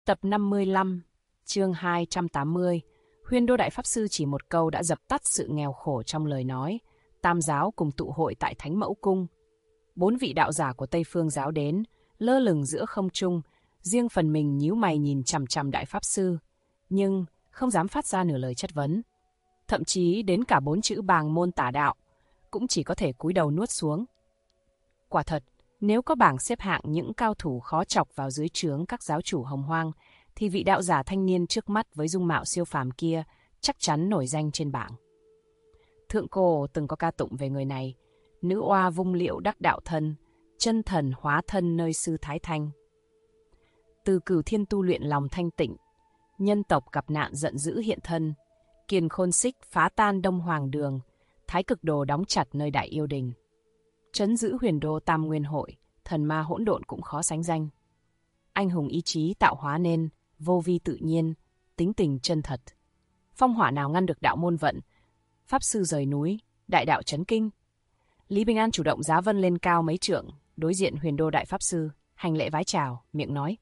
Tập 55, chương 280, Huyền Đô Đại Pháp Sư chỉ một câu đã dập tắt sự nghèo khổ trong lời nói. Tam giáo cùng tụ hội tại Thánh Mẫu Cung. 4 vị đạo giả của Tây Phương giáo đến, lơ lửng giữa không trung, riêng phần mình nhíu mày nhìn chằm chằm Đại Pháp Sư, nhưng không dám phát ra nửa lời chất vấn. Thậm chí đến cả 4 chữ bàng môn tả đạo, cũng chỉ có thể cúi đầu nuốt xuống. Quả thật, nếu có bảng xếp hạng những cao thủ khó chọc vào dưới trướng các giáo chủ Hồng Hoang, thì vị đạo giả thanh niên trước mắt với dung mạo siêu phàm kia chắc chắn nổi danh trên bảng. Thượng cổ từng có ca tụng về người này: nữ oa vung liệu đắc đạo thân, chân thần hóa thân nơi sư Thái Thanh. Từ Cửu Thiên tu luyện lòng thanh tịnh, nhân tộc gặp nạn giận dữ hiện thân, kiền khôn xích phá tan Đông Hoàng Đường, Thái Cực Đồ đóng chặt nơi Đại Yêu Đình. Trấn giữ Huyền Đô Tam Nguyên Hội, thần ma hỗn độn cũng khó sánh danh. Anh hùng ý chí tạo hóa nên, vô vi tự nhiên, tính tình chân thật. Phong hỏa nào ngăn được đạo môn vận, Pháp sư rời núi, đại đạo chấn kinh. Lý Bình An chủ động giá vân lên cao mấy trượng, đối diện Huyền Đô Đại Pháp Sư, hành lễ vái chào, miệng nói: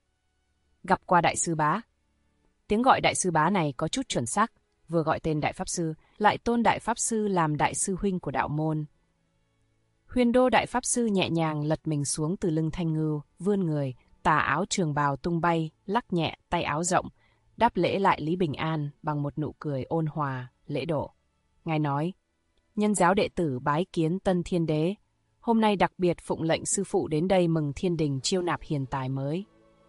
gặp qua Đại sư bá. Tiếng gọi Đại sư bá này có chút chuẩn xác, vừa gọi tên Đại Pháp Sư, lại tôn Đại Pháp Sư làm Đại sư huynh của đạo môn. Huyền Đô Đại Pháp Sư nhẹ nhàng lật mình xuống từ lưng thanh ngưu, vươn người, tà áo trường bào tung bay, lắc nhẹ tay áo rộng, đáp lễ lại Lý Bình An bằng một nụ cười ôn hòa, lễ độ. Ngài nói: nhân giáo đệ tử bái kiến Tân Thiên Đế, hôm nay đặc biệt phụng lệnh sư phụ đến đây mừng thiên đình chiêu nạp hiền tài mới.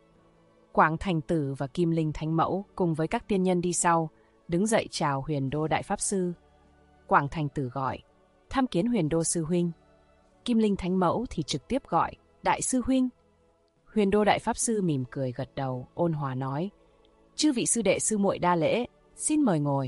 Quảng Thành Tử và Kim Linh Thánh Mẫu cùng với các tiên nhân đi sau, đứng dậy chào Huyền Đô Đại Pháp Sư. Quảng Thành Tử gọi: tham kiến Huyền Đô sư huynh. Kim Linh Thánh Mẫu thì trực tiếp gọi: Đại sư huynh. Huyền Đô Đại Pháp Sư mỉm cười gật đầu, ôn hòa nói: chư vị sư đệ sư muội đa lễ, xin mời ngồi.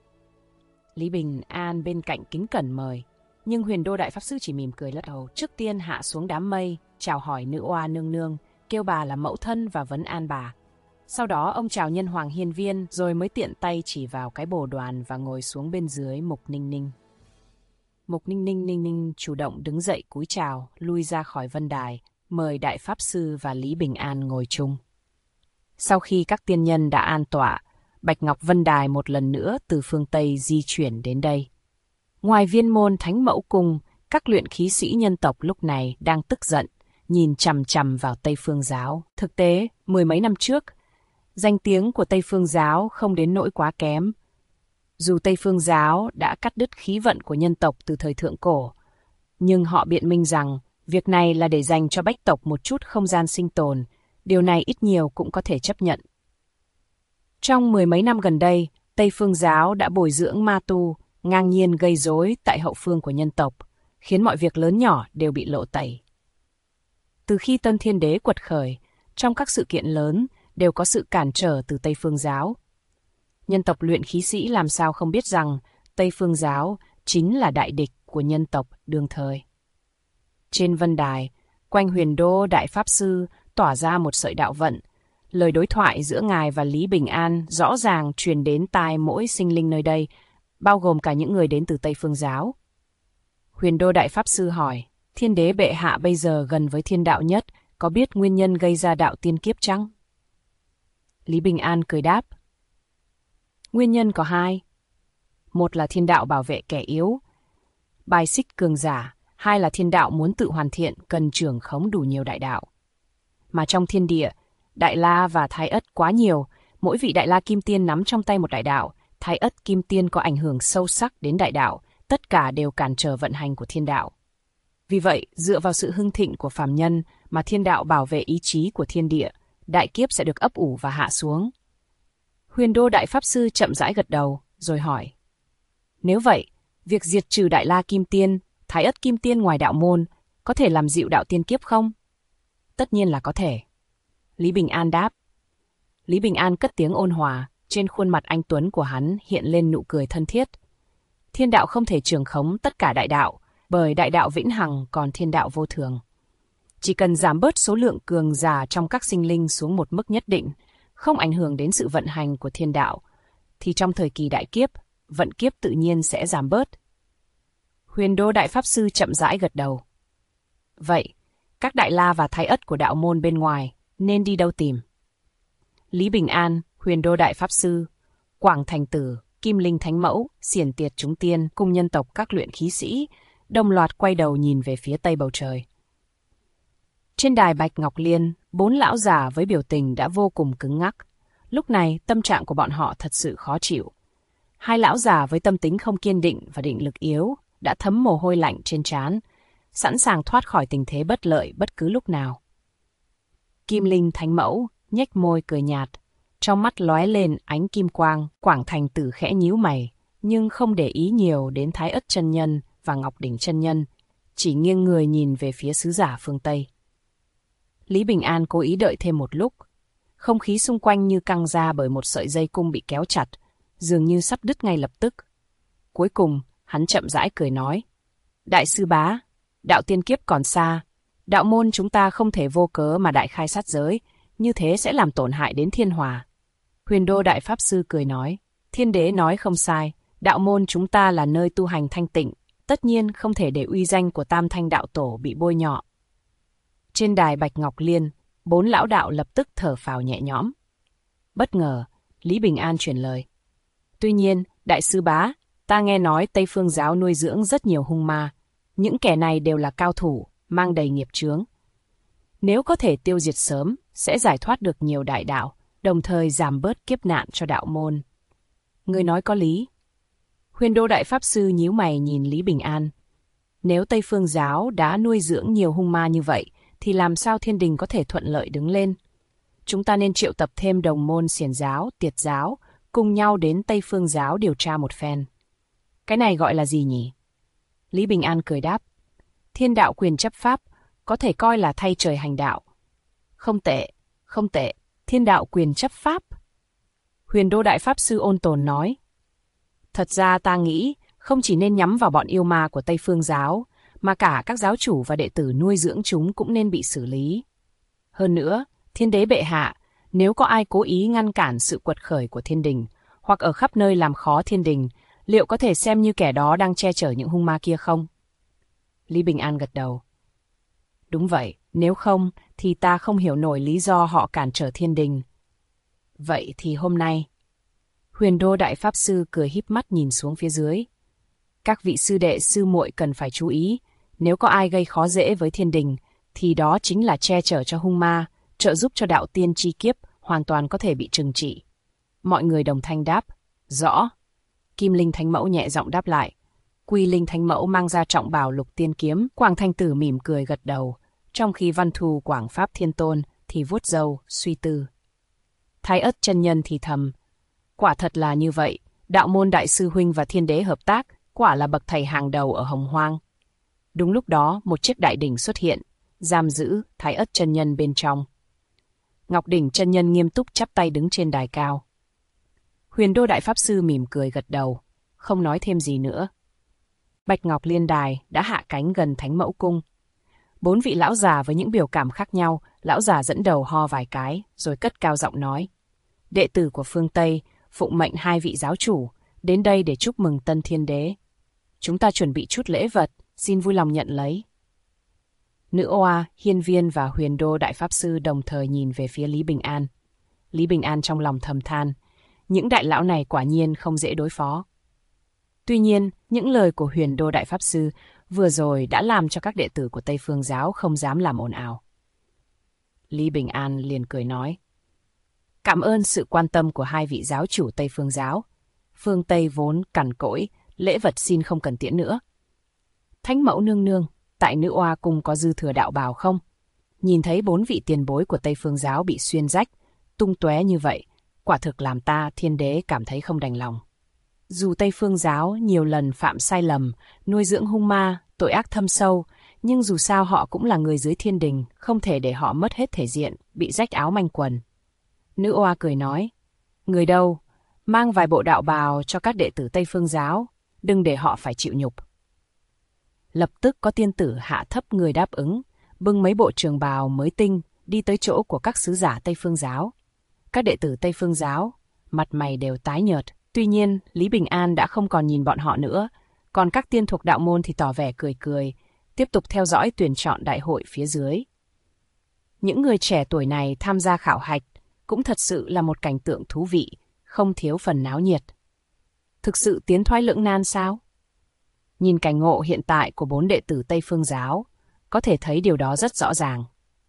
Lý Bình An bên cạnh kính cẩn mời, nhưng Huyền Đô Đại Pháp Sư chỉ mỉm cười lắc đầu, trước tiên hạ xuống đám mây, chào hỏi nữ oa nương nương, kêu bà là mẫu thân và vấn an bà. Sau đó ông chào nhân hoàng hiên viên, rồi mới tiện tay chỉ vào cái bồ đoàn và ngồi xuống bên dưới Mục Ninh Ninh. Mục Ninh Ninh chủ động đứng dậy cúi chào, lui ra khỏi vân đài, mời Đại Pháp Sư và Lý Bình An ngồi chung. Sau khi các tiên nhân đã an tọa, Bạch Ngọc Vân Đài một lần nữa từ phương Tây di chuyển đến đây. Ngoài viên môn Thánh Mẫu Cung, các luyện khí sĩ nhân tộc lúc này đang tức giận, nhìn chằm chằm vào Tây Phương Giáo. Thực tế, 10 mấy năm trước, danh tiếng của Tây Phương Giáo không đến nỗi quá kém. Dù Tây Phương Giáo đã cắt đứt khí vận của nhân tộc từ thời thượng cổ, nhưng họ biện minh rằng việc này là để dành cho bách tộc một chút không gian sinh tồn, điều này ít nhiều cũng có thể chấp nhận. Trong 10 mấy năm gần đây, Tây Phương Giáo đã bồi dưỡng ma tu, ngang nhiên gây rối tại hậu phương của nhân tộc, khiến mọi việc lớn nhỏ đều bị lộ tẩy. Từ khi Tân Thiên Đế quật khởi, trong các sự kiện lớn đều có sự cản trở từ Tây Phương Giáo. Nhân tộc luyện khí sĩ làm sao không biết rằng Tây Phương Giáo chính là đại địch của nhân tộc đương thời. Trên vân đài, quanh Huyền Đô Đại Pháp Sư tỏa ra một sợi đạo vận. Lời đối thoại giữa ngài và Lý Bình An rõ ràng truyền đến tai mỗi sinh linh nơi đây, bao gồm cả những người đến từ Tây Phương Giáo. Huyền Đô Đại Pháp Sư hỏi: Thiên Đế bệ hạ bây giờ gần với thiên đạo nhất, có biết nguyên nhân gây ra đạo tiên kiếp chăng? Lý Bình An cười đáp: nguyên nhân có hai. Một là thiên đạo bảo vệ kẻ yếu, bài xích cường giả. Hai là thiên đạo muốn tự hoàn thiện, cần trưởng khống đủ nhiều đại đạo. Mà trong thiên địa, Đại La và Thái Ất quá nhiều, mỗi vị Đại La Kim Tiên nắm trong tay một đại đạo, Thái Ất Kim Tiên có ảnh hưởng sâu sắc đến đại đạo, tất cả đều cản trở vận hành của thiên đạo. Vì vậy, dựa vào sự hưng thịnh của phàm nhân mà thiên đạo bảo vệ ý chí của thiên địa, đại kiếp sẽ được ấp ủ và hạ xuống. Huyền Đô Đại Pháp Sư chậm rãi gật đầu, rồi hỏi: nếu vậy, việc diệt trừ Đại La Kim Tiên, Thái Ất Kim Tiên ngoài đạo môn có thể làm dịu đạo tiên kiếp không? Tất nhiên là có thể. Lý Bình An đáp. Lý Bình An cất tiếng ôn hòa, trên khuôn mặt anh tuấn của hắn hiện lên nụ cười thân thiết. Thiên đạo không thể trưởng khống tất cả đại đạo, bởi đại đạo vĩnh hằng còn thiên đạo vô thường. Chỉ cần giảm bớt số lượng cường giả trong các sinh linh xuống một mức nhất định, không ảnh hưởng đến sự vận hành của thiên đạo, thì trong thời kỳ đại kiếp, vận kiếp tự nhiên sẽ giảm bớt. Huyền Đô Đại Pháp Sư chậm rãi gật đầu. Vậy, các Đại La và Thái Ất của đạo môn bên ngoài nên đi đâu tìm? Lý Bình An, Huyền Đô Đại Pháp Sư, Quảng Thành Tử, Kim Linh Thánh Mẫu, Xiển Tiệt chúng tiên cùng nhân tộc các luyện khí sĩ, đồng loạt quay đầu nhìn về phía tây bầu trời. Trên đài Bạch Ngọc Liên, 4 lão già với biểu tình đã vô cùng cứng ngắc. Lúc này, tâm trạng của bọn họ thật sự khó chịu. 2 lão già với tâm tính không kiên định và định lực yếu đã thấm mồ hôi lạnh trên trán, sẵn sàng thoát khỏi tình thế bất lợi bất cứ lúc nào. Kim Linh Thánh Mẫu nhếch môi cười nhạt, trong mắt lóe lên ánh kim quang. Quảng Thành Tử khẽ nhíu mày, nhưng không để ý nhiều đến Thái Ất chân nhân và Ngọc Đỉnh chân nhân, chỉ nghiêng người nhìn về phía sứ giả phương Tây. Lý Bình An cố ý đợi thêm một lúc. Không khí xung quanh như căng ra bởi một sợi dây cung bị kéo chặt, dường như sắp đứt ngay lập tức. Cuối cùng, hắn chậm rãi cười nói: Đại sư bá, đạo tiên kiếp còn xa. Đạo môn chúng ta không thể vô cớ mà đại khai sát giới, như thế sẽ làm tổn hại đến thiên hòa. Huyền Đô Đại Pháp Sư cười nói: Thiên đế nói không sai, đạo môn chúng ta là nơi tu hành thanh tịnh, tất nhiên không thể để uy danh của Tam Thanh đạo tổ bị bôi nhọ. Trên đài Bạch Ngọc Liên, 4 lão đạo lập tức thở phào nhẹ nhõm. Bất ngờ, Lý Bình An truyền lời: Tuy nhiên, đại sư bá, ta nghe nói Tây Phương giáo nuôi dưỡng rất nhiều hung ma. Những kẻ này đều là cao thủ, mang đầy nghiệp chướng. Nếu có thể tiêu diệt sớm, sẽ giải thoát được nhiều đại đạo, đồng thời giảm bớt kiếp nạn cho đạo môn. Ngươi nói có lý. Huyền Đô Đại Pháp Sư nhíu mày nhìn Lý Bình An. Nếu Tây Phương giáo đã nuôi dưỡng nhiều hung ma như vậy, thì làm sao thiên đình có thể thuận lợi đứng lên? Chúng ta nên triệu tập thêm đồng môn Xiển giáo, Tiệt giáo, cùng nhau đến Tây Phương giáo điều tra một phen. Cái này gọi là gì nhỉ? Lý Bình An cười đáp: Thiên đạo quyền chấp pháp, có thể coi là thay trời hành đạo. Không tệ, không tệ, thiên đạo quyền chấp pháp. Huyền Đô Đại Pháp Sư ôn tồn nói: Thật ra ta nghĩ không chỉ nên nhắm vào bọn yêu ma của Tây Phương giáo, mà cả các giáo chủ và đệ tử nuôi dưỡng chúng cũng nên bị xử lý. Hơn nữa, thiên đế bệ hạ, nếu có ai cố ý ngăn cản sự quật khởi của thiên đình, hoặc ở khắp nơi làm khó thiên đình, liệu có thể xem như kẻ đó đang che chở những hung ma kia không? Lý Bình An gật đầu. Đúng vậy, nếu không, thì ta không hiểu nổi lý do họ cản trở thiên đình. Vậy thì hôm nay... Huyền Đô Đại Pháp Sư cười híp mắt nhìn xuống phía dưới. Các vị sư đệ sư muội cần phải chú ý, nếu có ai gây khó dễ với thiên đình, thì đó chính là che chở cho hung ma, trợ giúp cho đạo tiên chi kiếp, hoàn toàn có thể bị trừng trị. Mọi người đồng thanh đáp: Rõ. Kim Linh Thánh Mẫu nhẹ giọng đáp lại. Quy Linh Thánh Mẫu mang ra trọng bào Lục Tiên Kiếm. Quảng Thanh Tử mỉm cười gật đầu, trong khi Văn Thù Quảng Pháp Thiên Tôn thì vuốt râu, suy tư. Thái Ất chân nhân thì thầm: Quả thật là như vậy, đạo môn đại sư huynh và thiên đế hợp tác, quả là bậc thầy hàng đầu ở Hồng Hoang. Đúng lúc đó, một chiếc đại đỉnh xuất hiện, giam giữ Thái Ất chân nhân bên trong. Ngọc Đỉnh chân nhân nghiêm túc chắp tay đứng trên đài cao. Huyền Đô Đại Pháp Sư mỉm cười gật đầu, không nói thêm gì nữa. Bạch Ngọc Liên đài đã hạ cánh gần Thánh Mẫu Cung. 4 vị lão già với những biểu cảm khác nhau, lão già dẫn đầu ho vài cái, rồi cất cao giọng nói: Đệ tử của phương Tây, phụng mệnh 2 vị giáo chủ, đến đây để chúc mừng tân thiên đế. Chúng ta chuẩn bị chút lễ vật, xin vui lòng nhận lấy. Nữ oa, Hiên Viên và Huyền Đô Đại Pháp Sư đồng thời nhìn về phía Lý Bình An. Lý Bình An trong lòng thầm than, những đại lão này quả nhiên không dễ đối phó. Tuy nhiên, những lời của Huyền Đô Đại Pháp Sư vừa rồi đã làm cho các đệ tử của Tây Phương giáo không dám làm ồn ào. Lý Bình An liền cười nói: Cảm ơn sự quan tâm của 2 vị giáo chủ Tây Phương giáo. Phương Tây vốn cằn cỗi, lễ vật xin không cần tiễn nữa. Thánh Mẫu nương nương, tại Nữ Oa Cung có dư thừa đạo bào không? Nhìn thấy 4 vị tiền bối của Tây Phương giáo bị xuyên rách, tung tóe như vậy, quả thực làm ta, thiên đế, cảm thấy không đành lòng. Dù Tây Phương giáo nhiều lần phạm sai lầm, nuôi dưỡng hung ma, tội ác thâm sâu, nhưng dù sao họ cũng là người dưới thiên đình, không thể để họ mất hết thể diện, bị rách áo manh quần. Nữ oa cười nói: Người đâu, mang vài bộ đạo bào cho các đệ tử Tây Phương giáo, đừng để họ phải chịu nhục. Lập tức có tiên tử hạ thấp người đáp ứng, bưng mấy bộ trường bào mới tinh, đi tới chỗ của các sứ giả Tây Phương giáo. Các đệ tử Tây Phương giáo, mặt mày đều tái nhợt. Tuy nhiên, Lý Bình An đã không còn nhìn bọn họ nữa, còn các tiên thuộc đạo môn thì tỏ vẻ cười cười, tiếp tục theo dõi tuyển chọn đại hội phía dưới. Những người trẻ tuổi này tham gia khảo hạch, cũng thật sự là một cảnh tượng thú vị, không thiếu phần náo nhiệt. Thực sự tiến thoái lưỡng nan sao? Nhìn cảnh ngộ hiện tại của 4 đệ tử Tây Phương Giáo, có thể thấy điều đó rất rõ ràng.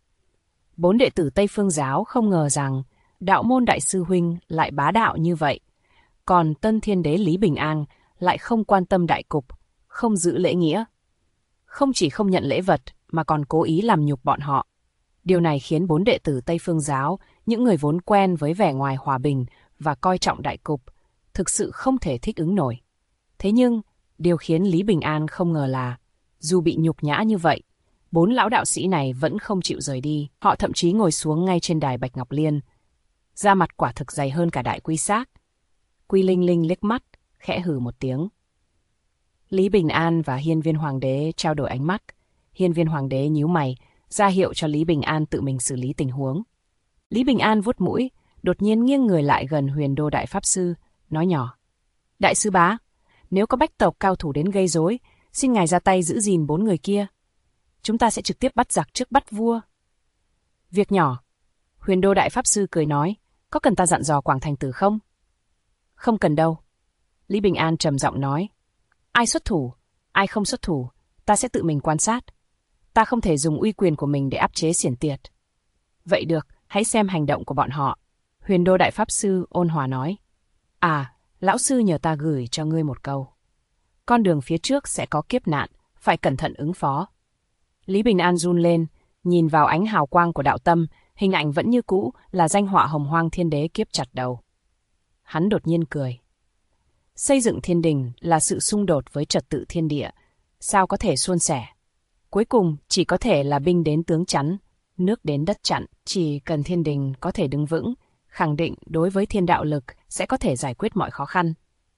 4 đệ tử Tây Phương Giáo không ngờ rằng đạo môn đại sư huynh lại bá đạo như vậy, còn Tân Thiên Đế Lý Bình An lại không quan tâm đại cục, không giữ lễ nghĩa. Không chỉ không nhận lễ vật mà còn cố ý làm nhục bọn họ. Điều này khiến 4 đệ tử Tây Phương Giáo, những người vốn quen với vẻ ngoài hòa bình và coi trọng đại cục, thực sự không thể thích ứng nổi. Thế nhưng, điều khiến Lý Bình An không ngờ là, dù bị nhục nhã như vậy, 4 lão đạo sĩ này vẫn không chịu rời đi. Họ thậm chí ngồi xuống ngay trên đài Bạch Ngọc Liên. Da mặt quả thực dày hơn cả Đại Quy Xác. Quy Linh Linh liếc mắt, khẽ hừ một tiếng. Lý Bình An và Hiên Viên Hoàng đế trao đổi ánh mắt. Hiên Viên Hoàng đế nhíu mày, ra hiệu cho Lý Bình An tự mình xử lý tình huống. Lý Bình An vuốt mũi, đột nhiên nghiêng người lại gần Huyền Đô Đại Pháp Sư, nói nhỏ. Đại sư bá, nếu có bách tộc cao thủ đến gây rối, xin ngài ra tay giữ gìn 4 người kia. Chúng ta sẽ trực tiếp bắt giặc trước bắt vua. Việc nhỏ. Huyền Đô Đại Pháp Sư cười nói, có cần ta dặn dò Quảng Thành Tử không? Không cần đâu. Lý Bình An trầm giọng nói. Ai xuất thủ, ai không xuất thủ, ta sẽ tự mình quan sát. Ta không thể dùng uy quyền của mình để áp chế Xiển Tiệt. Vậy được, hãy xem hành động của bọn họ. Huyền Đô Đại Pháp Sư ôn hòa nói. À, lão sư nhờ ta gửi cho ngươi một câu. Con đường phía trước sẽ có kiếp nạn, phải cẩn thận ứng phó. Lý Bình An run lên, nhìn vào ánh hào quang của đạo tâm, hình ảnh vẫn như cũ là danh họa Hồng Hoang Thiên Đế kiếp chặt đầu. Hắn đột nhiên cười. Xây dựng thiên đình là sự xung đột với trật tự thiên địa, sao có thể suôn sẻ? Cuối cùng chỉ có thể là binh đến tướng chắn, nước đến đất chặn. Chỉ cần thiên đình có thể đứng vững, khẳng định đối với thiên đạo lực sẽ có thể giải quyết mọi khó khăn.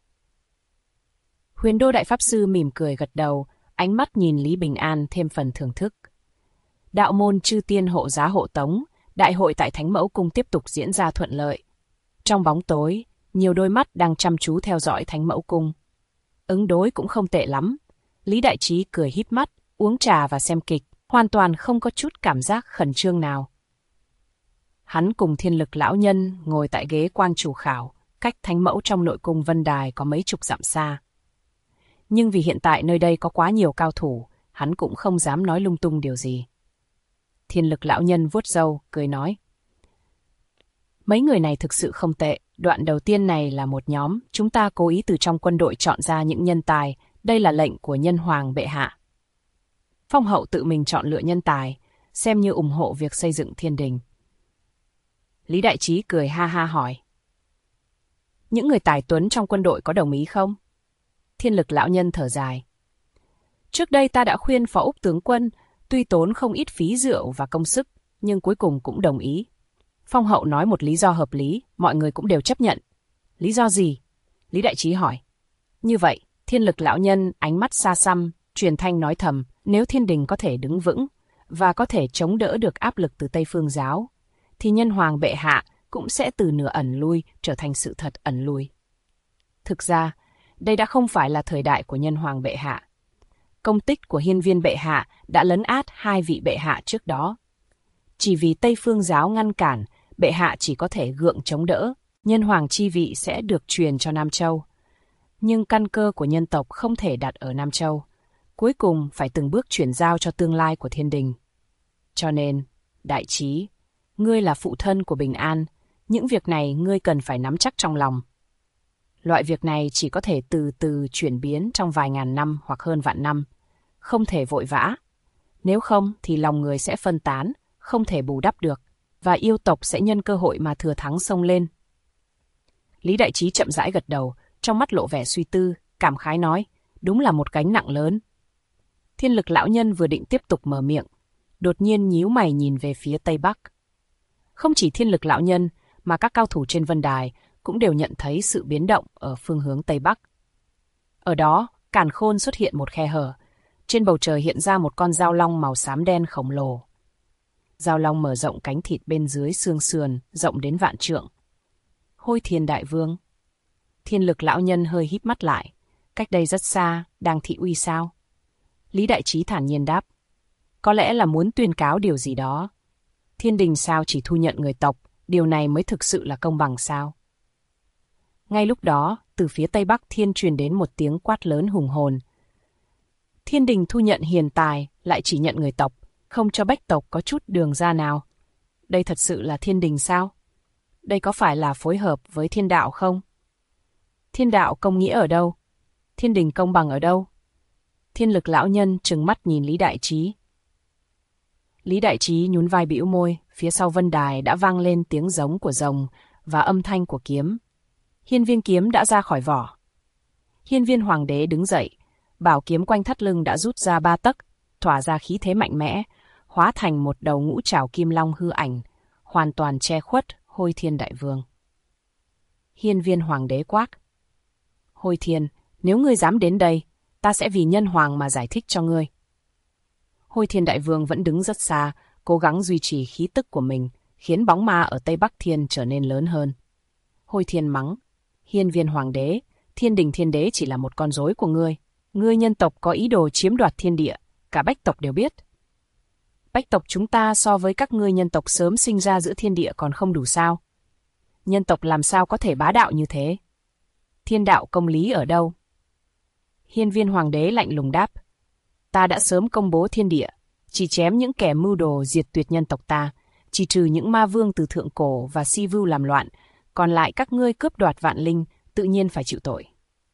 Huyền Đô Đại Pháp Sư mỉm cười gật đầu, ánh mắt nhìn Lý Bình An thêm phần thưởng thức. Đạo môn chư tiên hộ giá hộ tống, đại hội tại Thánh Mẫu Cung tiếp tục diễn ra thuận lợi. Trong bóng tối, nhiều đôi mắt đang chăm chú theo dõi Thánh Mẫu Cung. Ứng đối cũng không tệ lắm. Lý Đại Trí cười híp mắt, uống trà và xem kịch, hoàn toàn không có chút cảm giác khẩn trương nào. Hắn cùng Thiên Lực lão nhân ngồi tại ghế quan chủ khảo, cách Thánh Mẫu trong nội cung Vân Đài có mấy chục dặm xa. Nhưng vì hiện tại nơi đây có quá nhiều cao thủ, hắn cũng không dám nói lung tung điều gì. Thiên Lực lão nhân vuốt râu, cười nói. Mấy người này thực sự không tệ. Đoạn đầu tiên này là một nhóm, chúng ta cố ý từ trong quân đội chọn ra những nhân tài, đây là lệnh của Nhân Hoàng bệ hạ. Phong hậu tự mình chọn lựa nhân tài, xem như ủng hộ việc xây dựng thiên đình. Lý Đại Trí cười ha ha hỏi. Những người tài tuấn trong quân đội có đồng ý không? Thiên Lực lão nhân thở dài. Trước đây ta đã khuyên Phó Úc tướng quân, tuy tốn không ít phí rượu và công sức, nhưng cuối cùng cũng đồng ý. Phong hậu nói một lý do hợp lý, mọi người cũng đều chấp nhận. Lý do gì? Lý Đại Trí hỏi. Như vậy, Thiên Lực lão nhân ánh mắt xa xăm, truyền thanh nói thầm, nếu thiên đình có thể đứng vững và có thể chống đỡ được áp lực từ Tây Phương Giáo, thì Nhân Hoàng bệ hạ cũng sẽ từ nửa ẩn lui trở thành sự thật ẩn lui. Thực ra, đây đã không phải là thời đại của Nhân Hoàng bệ hạ. Công tích của Hiên Viên bệ hạ đã lấn át 2 vị bệ hạ trước đó. Chỉ vì Tây Phương Giáo ngăn cản, bệ hạ chỉ có thể gượng chống đỡ, Nhân Hoàng chi vị sẽ được truyền cho Nam Châu. Nhưng căn cơ của nhân tộc không thể đặt ở Nam Châu, cuối cùng phải từng bước chuyển giao cho tương lai của thiên đình. Cho nên, Đại Trí, ngươi là phụ thân của Bình An, những việc này ngươi cần phải nắm chắc trong lòng. Loại việc này chỉ có thể từ từ chuyển biến trong vài ngàn năm hoặc hơn vạn năm, không thể vội vã. Nếu không thì lòng người sẽ phân tán, không thể bù đắp được, và yêu tộc sẽ nhân cơ hội mà thừa thắng xông lên. Lý Đại Trí chậm rãi gật đầu, trong mắt lộ vẻ suy tư, cảm khái nói, đúng là một gánh nặng lớn. Thiên Lực lão nhân vừa định tiếp tục mở miệng, đột nhiên nhíu mày nhìn về phía Tây Bắc. Không chỉ Thiên Lực lão nhân, mà các cao thủ trên Vân Đài cũng đều nhận thấy sự biến động ở phương hướng Tây Bắc. Ở đó, càn khôn xuất hiện một khe hở, trên bầu trời hiện ra một con dao long màu xám đen khổng lồ. Dao long mở rộng cánh thịt bên dưới xương sườn, rộng đến vạn trượng. Hôi Thiên Đại Vương. Thiên Lực lão nhân hơi híp mắt lại, cách đây rất xa, đang thị uy sao? Lý Đại Trí thản nhiên đáp, có lẽ là muốn tuyên cáo điều gì đó. Thiên đình sao chỉ thu nhận người tộc, Điều này mới thực sự là công bằng sao? Ngay lúc đó, từ phía Tây Bắc Thiên truyền đến một tiếng quát lớn hùng hồn. Thiên đình thu nhận hiền tài, lại chỉ nhận người tộc, không cho bách tộc có chút đường ra nào. Đây thật sự là thiên đình sao? Đây có phải là phối hợp với thiên đạo không? Thiên đạo công nghĩa ở đâu? Thiên đình công bằng ở đâu? Thiên lực lão nhân trừng mắt nhìn Lý Đại Trí. Lý Đại Trí nhún vai bĩu môi, phía sau vân đài đã vang lên tiếng giống của rồng và âm thanh của kiếm. Hiên viên kiếm đã ra khỏi vỏ. Hiên viên hoàng đế đứng dậy, bảo kiếm quanh thắt lưng đã rút ra 3 tấc, tỏa ra khí thế mạnh mẽ, hóa thành một đầu ngũ trảo kim long hư ảnh, hoàn toàn che khuất Hôi Thiên Đại Vương. Hiên viên hoàng đế quát: Hôi Thiên, nếu ngươi dám đến đây, ta sẽ vì nhân hoàng mà giải thích cho ngươi. Hôi Thiên Đại Vương vẫn đứng rất xa, cố gắng duy trì khí tức của mình, khiến bóng ma ở Tây Bắc Thiên trở nên lớn hơn. Hôi Thiên mắng: Hiên viên hoàng đế, thiên đình thiên đế chỉ là một con rối của ngươi. Ngươi nhân tộc có ý đồ chiếm đoạt thiên địa, cả bách tộc đều biết. Bách tộc chúng ta so với các ngươi nhân tộc sớm sinh ra giữa thiên địa còn không đủ sao? Nhân tộc làm sao có thể bá đạo như thế? Thiên đạo công lý ở đâu? Hiên viên hoàng đế lạnh lùng đáp: Ta đã sớm công bố thiên địa, chỉ chém những kẻ mưu đồ diệt tuyệt nhân tộc ta, chỉ trừ những ma vương từ thượng cổ và si vưu làm loạn, còn lại các ngươi cướp đoạt vạn linh, tự nhiên phải chịu tội.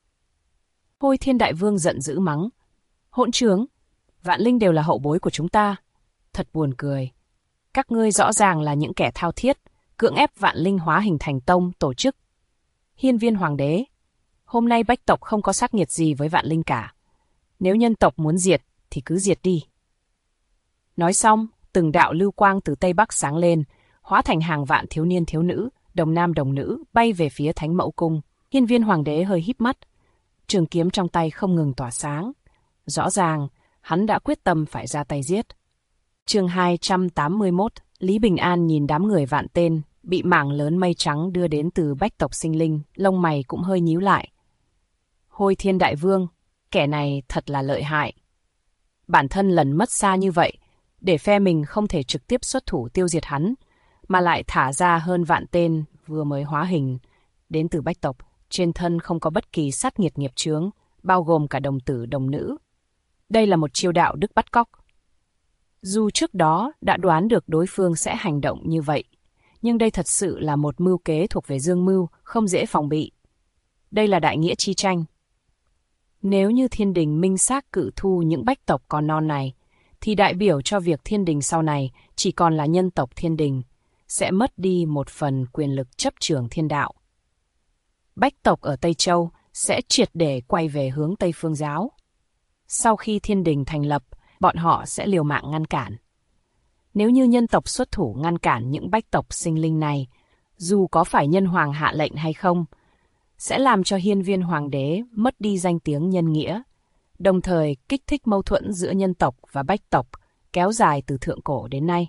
Hôi Thiên Đại Vương giận dữ mắng: Hỗn trướng, vạn linh đều là hậu bối của chúng ta. Thật buồn cười. Các ngươi rõ ràng là những kẻ thao thiết, cưỡng ép vạn linh hóa hình thành tông, tổ chức. Hiên viên hoàng đế, hôm nay bách tộc không có sát nghiệt gì với vạn linh cả. Nếu nhân tộc muốn diệt, thì cứ diệt đi. Nói xong, từng đạo lưu quang từ Tây Bắc sáng lên, hóa thành hàng vạn thiếu niên thiếu nữ, đồng nam đồng nữ, bay về phía Thánh Mẫu Cung. Hiên viên hoàng đế hơi híp mắt, trường kiếm trong tay không ngừng tỏa sáng. Rõ ràng, hắn đã quyết tâm phải ra tay giết. Chương 281, Lý Bình An nhìn đám người vạn tên, bị mảng lớn mây trắng đưa đến từ bách tộc sinh linh, lông mày cũng hơi nhíu lại. Hôi Thiên Đại Vương, kẻ này thật là lợi hại. Bản thân lần mất xa như vậy, để phe mình không thể trực tiếp xuất thủ tiêu diệt hắn, mà lại thả ra hơn vạn tên vừa mới hóa hình, đến từ bách tộc, trên thân không có bất kỳ sát nghiệt nghiệp chướng, bao gồm cả đồng tử đồng nữ. Đây là một chiêu đạo đức bắt cóc. Dù trước đó đã đoán được đối phương sẽ hành động như vậy, nhưng đây thật sự là một mưu kế thuộc về dương mưu, không dễ phòng bị. Đây là đại nghĩa chi tranh. Nếu như thiên đình minh xác cự thu những bách tộc còn non này, thì đại biểu cho việc thiên đình sau này chỉ còn là nhân tộc thiên đình, sẽ mất đi một phần quyền lực chấp trưởng thiên đạo. Bách tộc ở Tây Châu sẽ triệt để quay về hướng Tây Phương giáo. Sau khi thiên đình thành lập, bọn họ sẽ liều mạng ngăn cản. Nếu như nhân tộc xuất thủ ngăn cản những bách tộc sinh linh này, dù có phải nhân hoàng hạ lệnh hay không, sẽ làm cho hiên viên hoàng đế mất đi danh tiếng nhân nghĩa, đồng thời kích thích mâu thuẫn giữa nhân tộc và bách tộc kéo dài từ thượng cổ đến nay.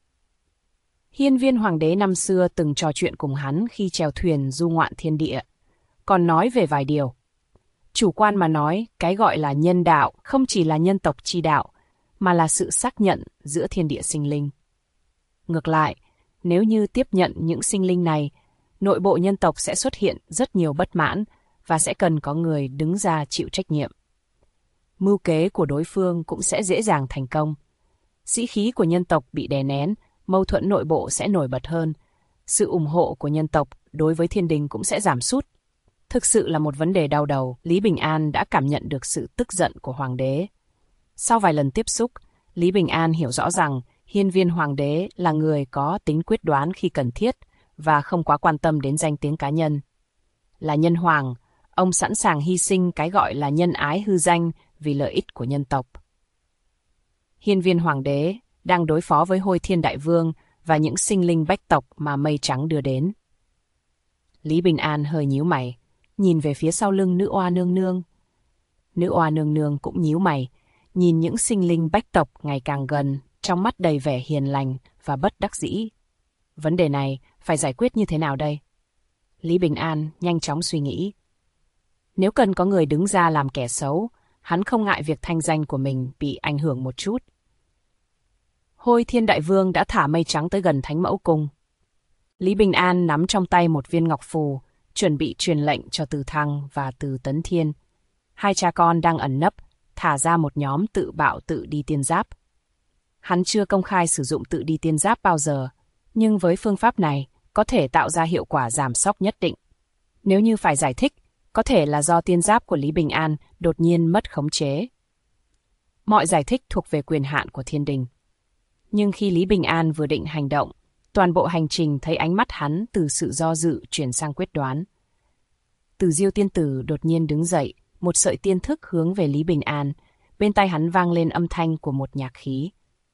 Hiên viên hoàng đế năm xưa từng trò chuyện cùng hắn khi chèo thuyền du ngoạn thiên địa, còn nói về vài điều. Chủ quan mà nói, cái gọi là nhân đạo không chỉ là nhân tộc chi đạo, mà là sự xác nhận giữa thiên địa sinh linh. Ngược lại, nếu như tiếp nhận những sinh linh này, nội bộ nhân tộc sẽ xuất hiện rất nhiều bất mãn và sẽ cần có người đứng ra chịu trách nhiệm. Mưu kế của đối phương cũng sẽ dễ dàng thành công. Sĩ khí của nhân tộc bị đè nén, mâu thuẫn nội bộ sẽ nổi bật hơn. Sự ủng hộ của nhân tộc đối với thiên đình cũng sẽ giảm sút. Thực sự là một vấn đề đau đầu, Lý Bình An đã cảm nhận được sự tức giận của hoàng đế. Sau vài lần tiếp xúc, Lý Bình An hiểu rõ rằng hiên viên hoàng đế là người có tính quyết đoán khi cần thiết và không quá quan tâm đến danh tiếng cá nhân. Là nhân hoàng, ông sẵn sàng hy sinh cái gọi là nhân ái hư danh vì lợi ích của nhân tộc. Hiên viên hoàng đế đang đối phó với Hôi Thiên Đại Vương và những sinh linh bách tộc mà mây trắng đưa đến. Lý Bình An hơi nhíu mày, nhìn về phía sau lưng nữ oa nương nương. Nữ oa nương nương cũng nhíu mày, nhìn những sinh linh bách tộc ngày càng gần, trong mắt đầy vẻ hiền lành và bất đắc dĩ. Vấn đề này phải giải quyết như thế nào đây? Lý Bình An nhanh chóng suy nghĩ. Nếu cần có người đứng ra làm kẻ xấu, hắn không ngại việc thanh danh của mình bị ảnh hưởng một chút. Hôi Thiên Đại Vương đã thả mây trắng tới gần Thánh Mẫu Cung. Lý Bình An nắm trong tay một viên ngọc phù, chuẩn bị truyền lệnh cho Từ Thăng và Từ Tấn Thiên. Hai cha con đang ẩn nấp, thả ra một nhóm tự bạo tự đi tiên giáp. Hắn chưa công khai sử dụng tự đi tiên giáp bao giờ, nhưng với phương pháp này có thể tạo ra hiệu quả giảm sốc nhất định. Nếu như phải giải thích, có thể là do tiên giáp của Lý Bình An đột nhiên mất khống chế. Mọi giải thích thuộc về quyền hạn của thiên đình. Nhưng khi Lý Bình An vừa định hành động, toàn bộ hành trình thấy ánh mắt hắn từ sự do dự chuyển sang quyết đoán. Từ Diêu tiên tử đột nhiên đứng dậy, một sợi tiên thức hướng về Lý Bình An, bên tai hắn vang lên âm thanh của một nhạc khí.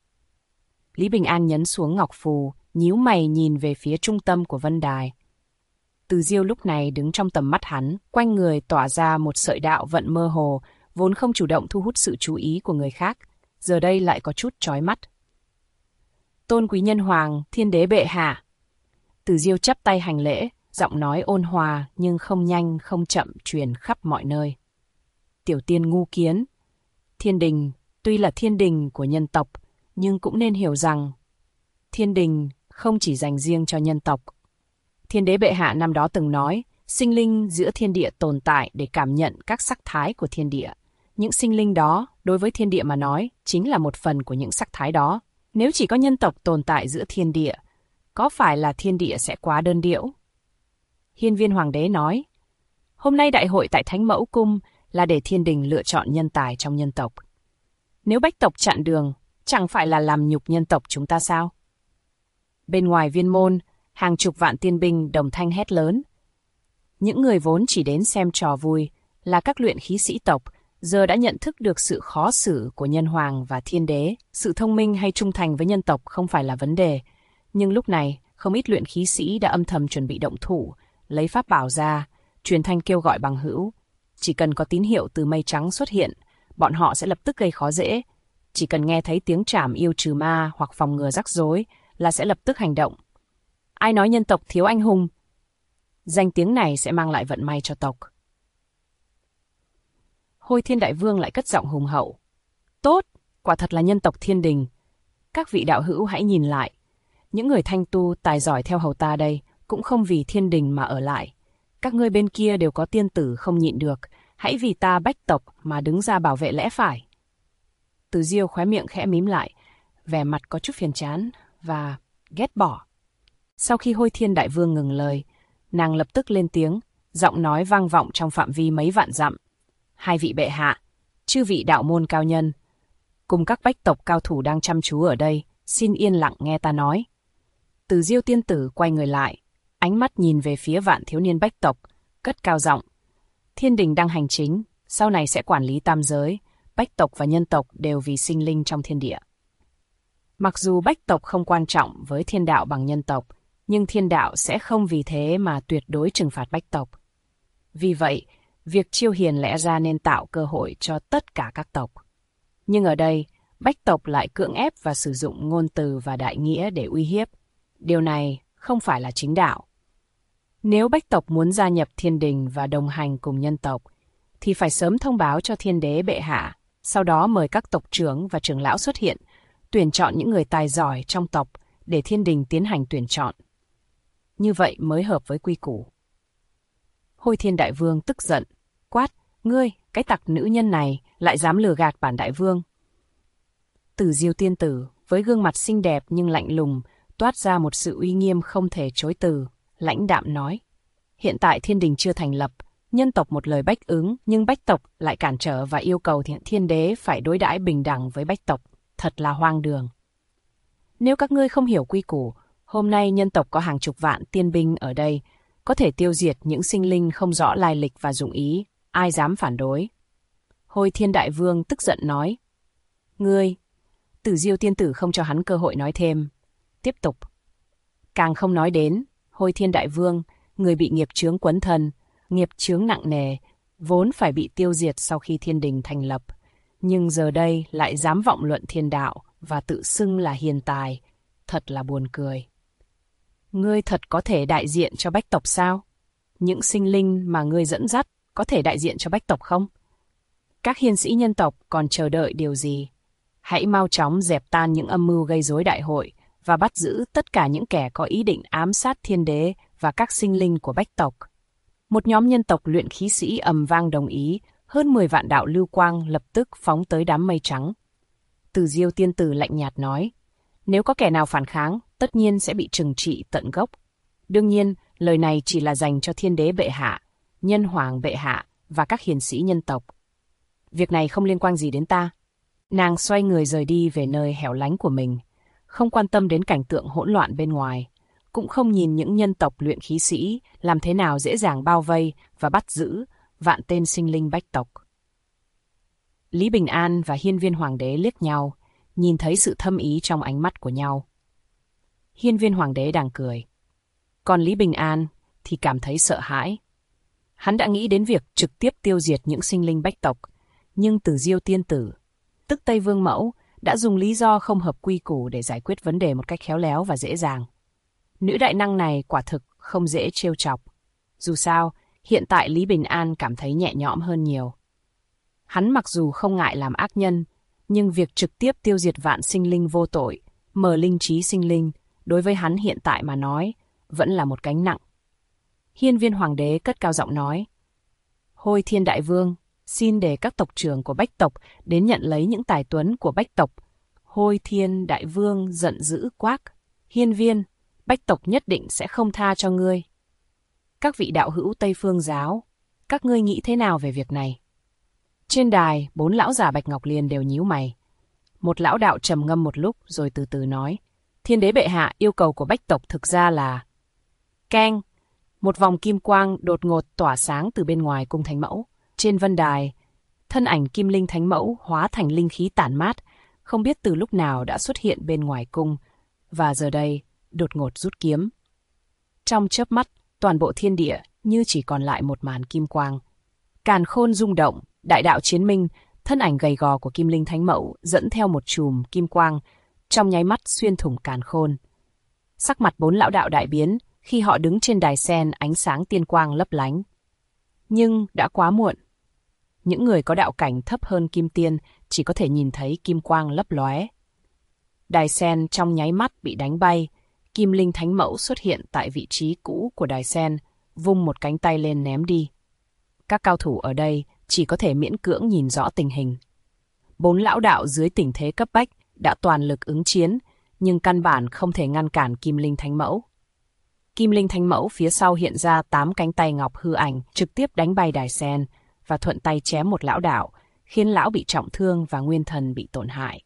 Lý Bình An nhấn xuống ngọc phù, nhíu mày nhìn về phía trung tâm của vân đài. Từ Diêu lúc này đứng trong tầm mắt hắn, quanh người tỏa ra một sợi đạo vận mơ hồ, vốn không chủ động thu hút sự chú ý của người khác, giờ đây lại có chút chói mắt. Tôn quý nhân hoàng, thiên đế bệ hạ. Từ Diêu chắp tay hành lễ, giọng nói ôn hòa nhưng không nhanh không chậm truyền khắp mọi nơi. Tiểu tiên ngu kiến. Thiên đình, tuy là thiên đình của nhân tộc, nhưng cũng nên hiểu rằng thiên đình không chỉ dành riêng cho nhân tộc. Thiên đế bệ hạ năm đó từng nói, sinh linh giữa thiên địa tồn tại để cảm nhận các sắc thái của thiên địa. Những sinh linh đó, đối với thiên địa mà nói, chính là một phần của những sắc thái đó. Nếu chỉ có nhân tộc tồn tại giữa thiên địa, có phải là thiên địa sẽ quá đơn điệu? Hiên Viên Hoàng đế nói, hôm nay đại hội tại Thánh Mẫu Cung là để thiên đình lựa chọn nhân tài trong nhân tộc. Nếu bách tộc chặn đường, chẳng phải là làm nhục nhân tộc chúng ta sao? Bên ngoài viên môn, hàng chục vạn tiên binh đồng thanh hét lớn. Những người vốn chỉ đến xem trò vui là các luyện khí sĩ tộc, giờ đã nhận thức được sự khó xử của nhân hoàng và thiên đế. Sự thông minh hay trung thành với nhân tộc không phải là vấn đề. Nhưng lúc này, không ít luyện khí sĩ đã âm thầm chuẩn bị động thủ, lấy pháp bảo ra, truyền thanh kêu gọi bằng hữu. Chỉ cần có tín hiệu từ mây trắng xuất hiện, bọn họ sẽ lập tức gây khó dễ. Chỉ cần nghe thấy tiếng trảm yêu trừ ma hoặc phòng ngừa rắc rối là sẽ lập tức hành động. Ai nói nhân tộc thiếu anh hùng? Danh tiếng này sẽ mang lại vận may cho tộc. Hôi Thiên Đại Vương lại cất giọng hùng hậu. Tốt, quả thật là nhân tộc thiên đình. Các vị đạo hữu hãy nhìn lại. Những người thanh tu tài giỏi theo hầu ta đây cũng không vì thiên đình mà ở lại. Các ngươi bên kia đều có tiên tử không nhịn được. Hãy vì ta bách tộc mà đứng ra bảo vệ lẽ phải. Từ Diêu khóe miệng khẽ mím lại, vẻ mặt có chút phiền chán và ghét bỏ. Sau khi Hôi Thiên Đại Vương ngừng lời, nàng lập tức lên tiếng, giọng nói vang vọng trong phạm vi mấy vạn dặm. Hai vị bệ hạ, chư vị đạo môn cao nhân, cùng các bách tộc cao thủ đang chăm chú ở đây, xin yên lặng nghe ta nói. Từ Diêu tiên tử quay người lại, ánh mắt nhìn về phía vạn thiếu niên bách tộc, cất cao giọng. Thiên đình đang hành chính, sau này sẽ quản lý tam giới, bách tộc và nhân tộc đều vì sinh linh trong thiên địa. Mặc dù bách tộc không quan trọng với thiên đạo bằng nhân tộc, nhưng thiên đạo sẽ không vì thế mà tuyệt đối trừng phạt bách tộc. Vì vậy, việc chiêu hiền lẽ ra nên tạo cơ hội cho tất cả các tộc. Nhưng ở đây, bách tộc lại cưỡng ép và sử dụng ngôn từ và đại nghĩa để uy hiếp. Điều này không phải là chính đạo. Nếu bách tộc muốn gia nhập thiên đình và đồng hành cùng nhân tộc, thì phải sớm thông báo cho thiên đế bệ hạ, sau đó mời các tộc trưởng và trưởng lão xuất hiện, tuyển chọn những người tài giỏi trong tộc để thiên đình tiến hành tuyển chọn. Như vậy mới hợp với quy củ. Hôi Thiên Đại Vương tức giận, quát, ngươi, cái tặc nữ nhân này, lại dám lừa gạt bản đại vương. Từ Diêu tiên tử, với gương mặt xinh đẹp nhưng lạnh lùng, toát ra một sự uy nghiêm không thể chối từ, lãnh đạm nói. Hiện tại thiên đình chưa thành lập, nhân tộc một lời bách ứng, nhưng bách tộc lại cản trở và yêu cầu thiên đế phải đối đãi bình đẳng với bách tộc, thật là hoang đường. Nếu các ngươi không hiểu quy củ, hôm nay nhân tộc có hàng chục vạn tiên binh ở đây, có thể tiêu diệt những sinh linh không rõ lai lịch và dụng ý, ai dám phản đối. Hôi Thiên Đại Vương tức giận nói. Ngươi, Tử Diêu tiên tử không cho hắn cơ hội nói thêm. Tiếp tục. Càng không nói đến, Hôi Thiên Đại Vương, người bị nghiệp chướng quấn thân, nghiệp chướng nặng nề, vốn phải bị tiêu diệt sau khi thiên đình thành lập. Nhưng giờ đây lại dám vọng luận thiên đạo và tự xưng là hiền tài, thật là buồn cười. Ngươi thật có thể đại diện cho bách tộc sao? Những sinh linh mà ngươi dẫn dắt có thể đại diện cho bách tộc không? Các hiền sĩ nhân tộc còn chờ đợi điều gì? Hãy mau chóng dẹp tan những âm mưu gây rối đại hội và bắt giữ tất cả những kẻ có ý định ám sát thiên đế và các sinh linh của Bách tộc. Một nhóm nhân tộc luyện khí sĩ ầm vang đồng ý, hơn 10 vạn đạo lưu quang lập tức phóng tới đám mây trắng. Tử Diêu tiên tử lạnh nhạt nói, nếu có kẻ nào phản kháng, tất nhiên sẽ bị trừng trị tận gốc. Đương nhiên, lời này chỉ là dành cho thiên đế bệ hạ, nhân hoàng bệ hạ và các hiền sĩ nhân tộc. Việc này không liên quan gì đến ta. Nàng xoay người rời đi về nơi hẻo lánh của mình, không quan tâm đến cảnh tượng hỗn loạn bên ngoài, cũng không nhìn những nhân tộc luyện khí sĩ làm thế nào dễ dàng bao vây và bắt giữ vạn tên sinh linh Bách tộc. Lý Bình An và Hiên Viên Hoàng đế liếc nhau, nhìn thấy sự thâm ý trong ánh mắt của nhau. Hiên Viên Hoàng đế đang cười, còn Lý Bình An thì cảm thấy sợ hãi. Hắn đã nghĩ đến việc trực tiếp tiêu diệt những sinh linh Bách tộc, nhưng Tử Diêu tiên tử, tức Tây Vương Mẫu, đã dùng lý do không hợp quy củ để giải quyết vấn đề một cách khéo léo và dễ dàng. Nữ đại năng này quả thực không dễ trêu chọc. Dù sao, hiện tại Lý Bình An cảm thấy nhẹ nhõm hơn nhiều. Hắn mặc dù không ngại làm ác nhân, nhưng việc trực tiếp tiêu diệt vạn sinh linh vô tội, mở linh trí sinh linh, đối với hắn hiện tại mà nói, vẫn là một gánh nặng. Hiên Viên Hoàng đế cất cao giọng nói, Hôi Thiên Đại Vương, xin để các tộc trưởng của Bách tộc đến nhận lấy những tài tuấn của Bách tộc. Hôi Thiên Đại Vương giận dữ quát, Hiên Viên, Bách tộc nhất định sẽ không tha cho ngươi. Các vị đạo hữu Tây Phương giáo, các ngươi nghĩ thế nào về việc này? Trên đài, 4 lão già Bạch Ngọc Liên đều nhíu mày. Một lão đạo trầm ngâm một lúc rồi từ từ nói, Thiên đế bệ hạ, yêu cầu của Bách tộc thực ra là... Keng! Một vòng kim quang đột ngột tỏa sáng từ bên ngoài cung Thánh Mẫu. Trên vân đài, thân ảnh Kim Linh Thánh Mẫu hóa thành linh khí tản mát, không biết từ lúc nào đã xuất hiện bên ngoài cung, và giờ đây đột ngột rút kiếm. Trong chớp mắt, toàn bộ thiên địa như chỉ còn lại một màn kim quang. Càn khôn rung động, đại đạo chiến minh, thân ảnh gầy gò của Kim Linh Thánh Mẫu dẫn theo một chùm kim quang, trong nháy mắt xuyên thủng càn khôn. Sắc mặt 4 lão đạo đại biến khi họ đứng trên đài sen ánh sáng tiên quang lấp lánh. Nhưng đã quá muộn. Những người có đạo cảnh thấp hơn kim tiên chỉ có thể nhìn thấy kim quang lấp lóe. Đài sen trong nháy mắt bị đánh bay, Kim Linh Thánh Mẫu xuất hiện tại vị trí cũ của đài sen, vung một cánh tay lên ném đi. Các cao thủ ở đây chỉ có thể miễn cưỡng nhìn rõ tình hình. 4 lão đạo dưới tình thế cấp bách đã toàn lực ứng chiến, nhưng căn bản không thể ngăn cản Kim Linh Thánh Mẫu. Kim Linh Thánh Mẫu phía sau hiện ra 8 cánh tay ngọc hư ảnh, trực tiếp đánh bay đài sen và thuận tay chém một lão đạo, khiến lão bị trọng thương và nguyên thần bị tổn hại.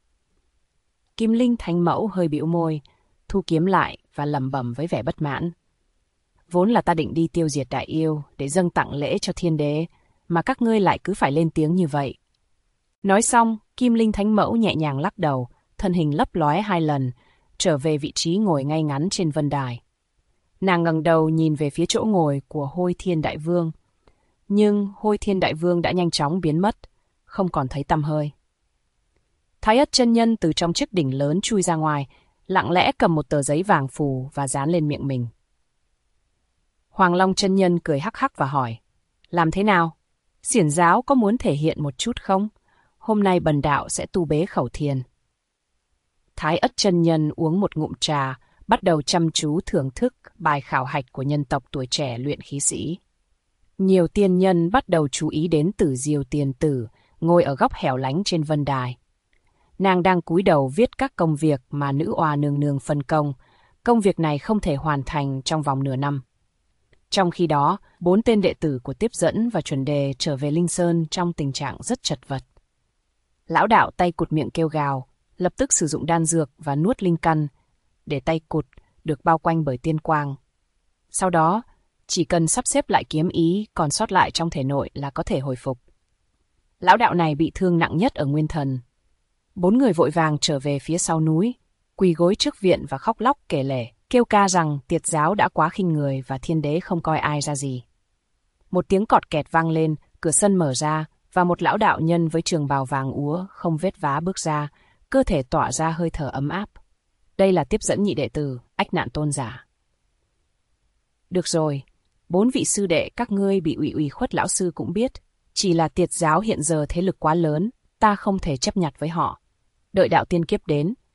Kim Linh Thánh Mẫu hơi bĩu môi, thu kiếm lại và lẩm bẩm với vẻ bất mãn. Vốn là ta định đi tiêu diệt đại yêu để dâng tặng lễ cho thiên đế, mà các ngươi lại cứ phải lên tiếng như vậy. Nói xong, Kim Linh Thánh Mẫu nhẹ nhàng lắc đầu, thân hình lấp lóe 2 lần, trở về vị trí ngồi ngay ngắn trên vân đài. Nàng ngẩng đầu nhìn về phía chỗ ngồi của Hôi Thiên Đại Vương. Nhưng Hôi Thiên Đại Vương đã nhanh chóng biến mất, không còn thấy tăm hơi. Thái Ất chân nhân từ trong chiếc đỉnh lớn chui ra ngoài, lặng lẽ cầm một tờ giấy vàng phù và dán lên miệng mình. Hoàng Long chân nhân cười hắc hắc và hỏi, làm thế nào? Xiển giáo có muốn thể hiện một chút không? Hôm nay bần đạo sẽ tu bế khẩu thiền. Thái Ất chân nhân uống một ngụm trà, bắt đầu chăm chú thưởng thức bài khảo hạch của nhân tộc tuổi trẻ luyện khí sĩ. Nhiều tiên nhân bắt đầu chú ý đến Tử Diêu tiên tử, ngồi ở góc hẻo lánh trên vân đài. Nàng đang cúi đầu viết các công việc mà nữ oa nương nương phân công. Công việc này không thể hoàn thành trong vòng nửa năm. Trong khi đó, 4 tên đệ tử của tiếp dẫn và chuẩn đề trở về Linh Sơn trong tình trạng rất chật vật. Lão đạo tay cụt miệng kêu gào, lập tức sử dụng đan dược và nuốt linh căn, để tay cụt được bao quanh bởi tiên quang. Sau đó, chỉ cần sắp xếp lại kiếm ý còn sót lại trong thể nội là có thể hồi phục. Lão đạo này bị thương nặng nhất ở nguyên thần. 4 người vội vàng trở về phía sau núi, quỳ gối trước viện và khóc lóc kể lể, kêu ca rằng Tiệt giáo đã quá khinh người và thiên đế không coi ai ra gì. Một tiếng cọt kẹt vang lên, cửa sân mở ra và một lão đạo nhân với trường bào vàng úa không vết vá bước ra, cơ thể tỏa ra hơi thở ấm áp. Đây là tiếp dẫn nhị đệ tử, Ách Nạn tôn giả. Được rồi, 4 vị sư đệ các ngươi bị ủy khuất lão sư cũng biết. Chỉ là Tiệt giáo hiện giờ thế lực quá lớn, ta không thể chấp nhặt với họ. Đợi đạo tiên kiếp đến,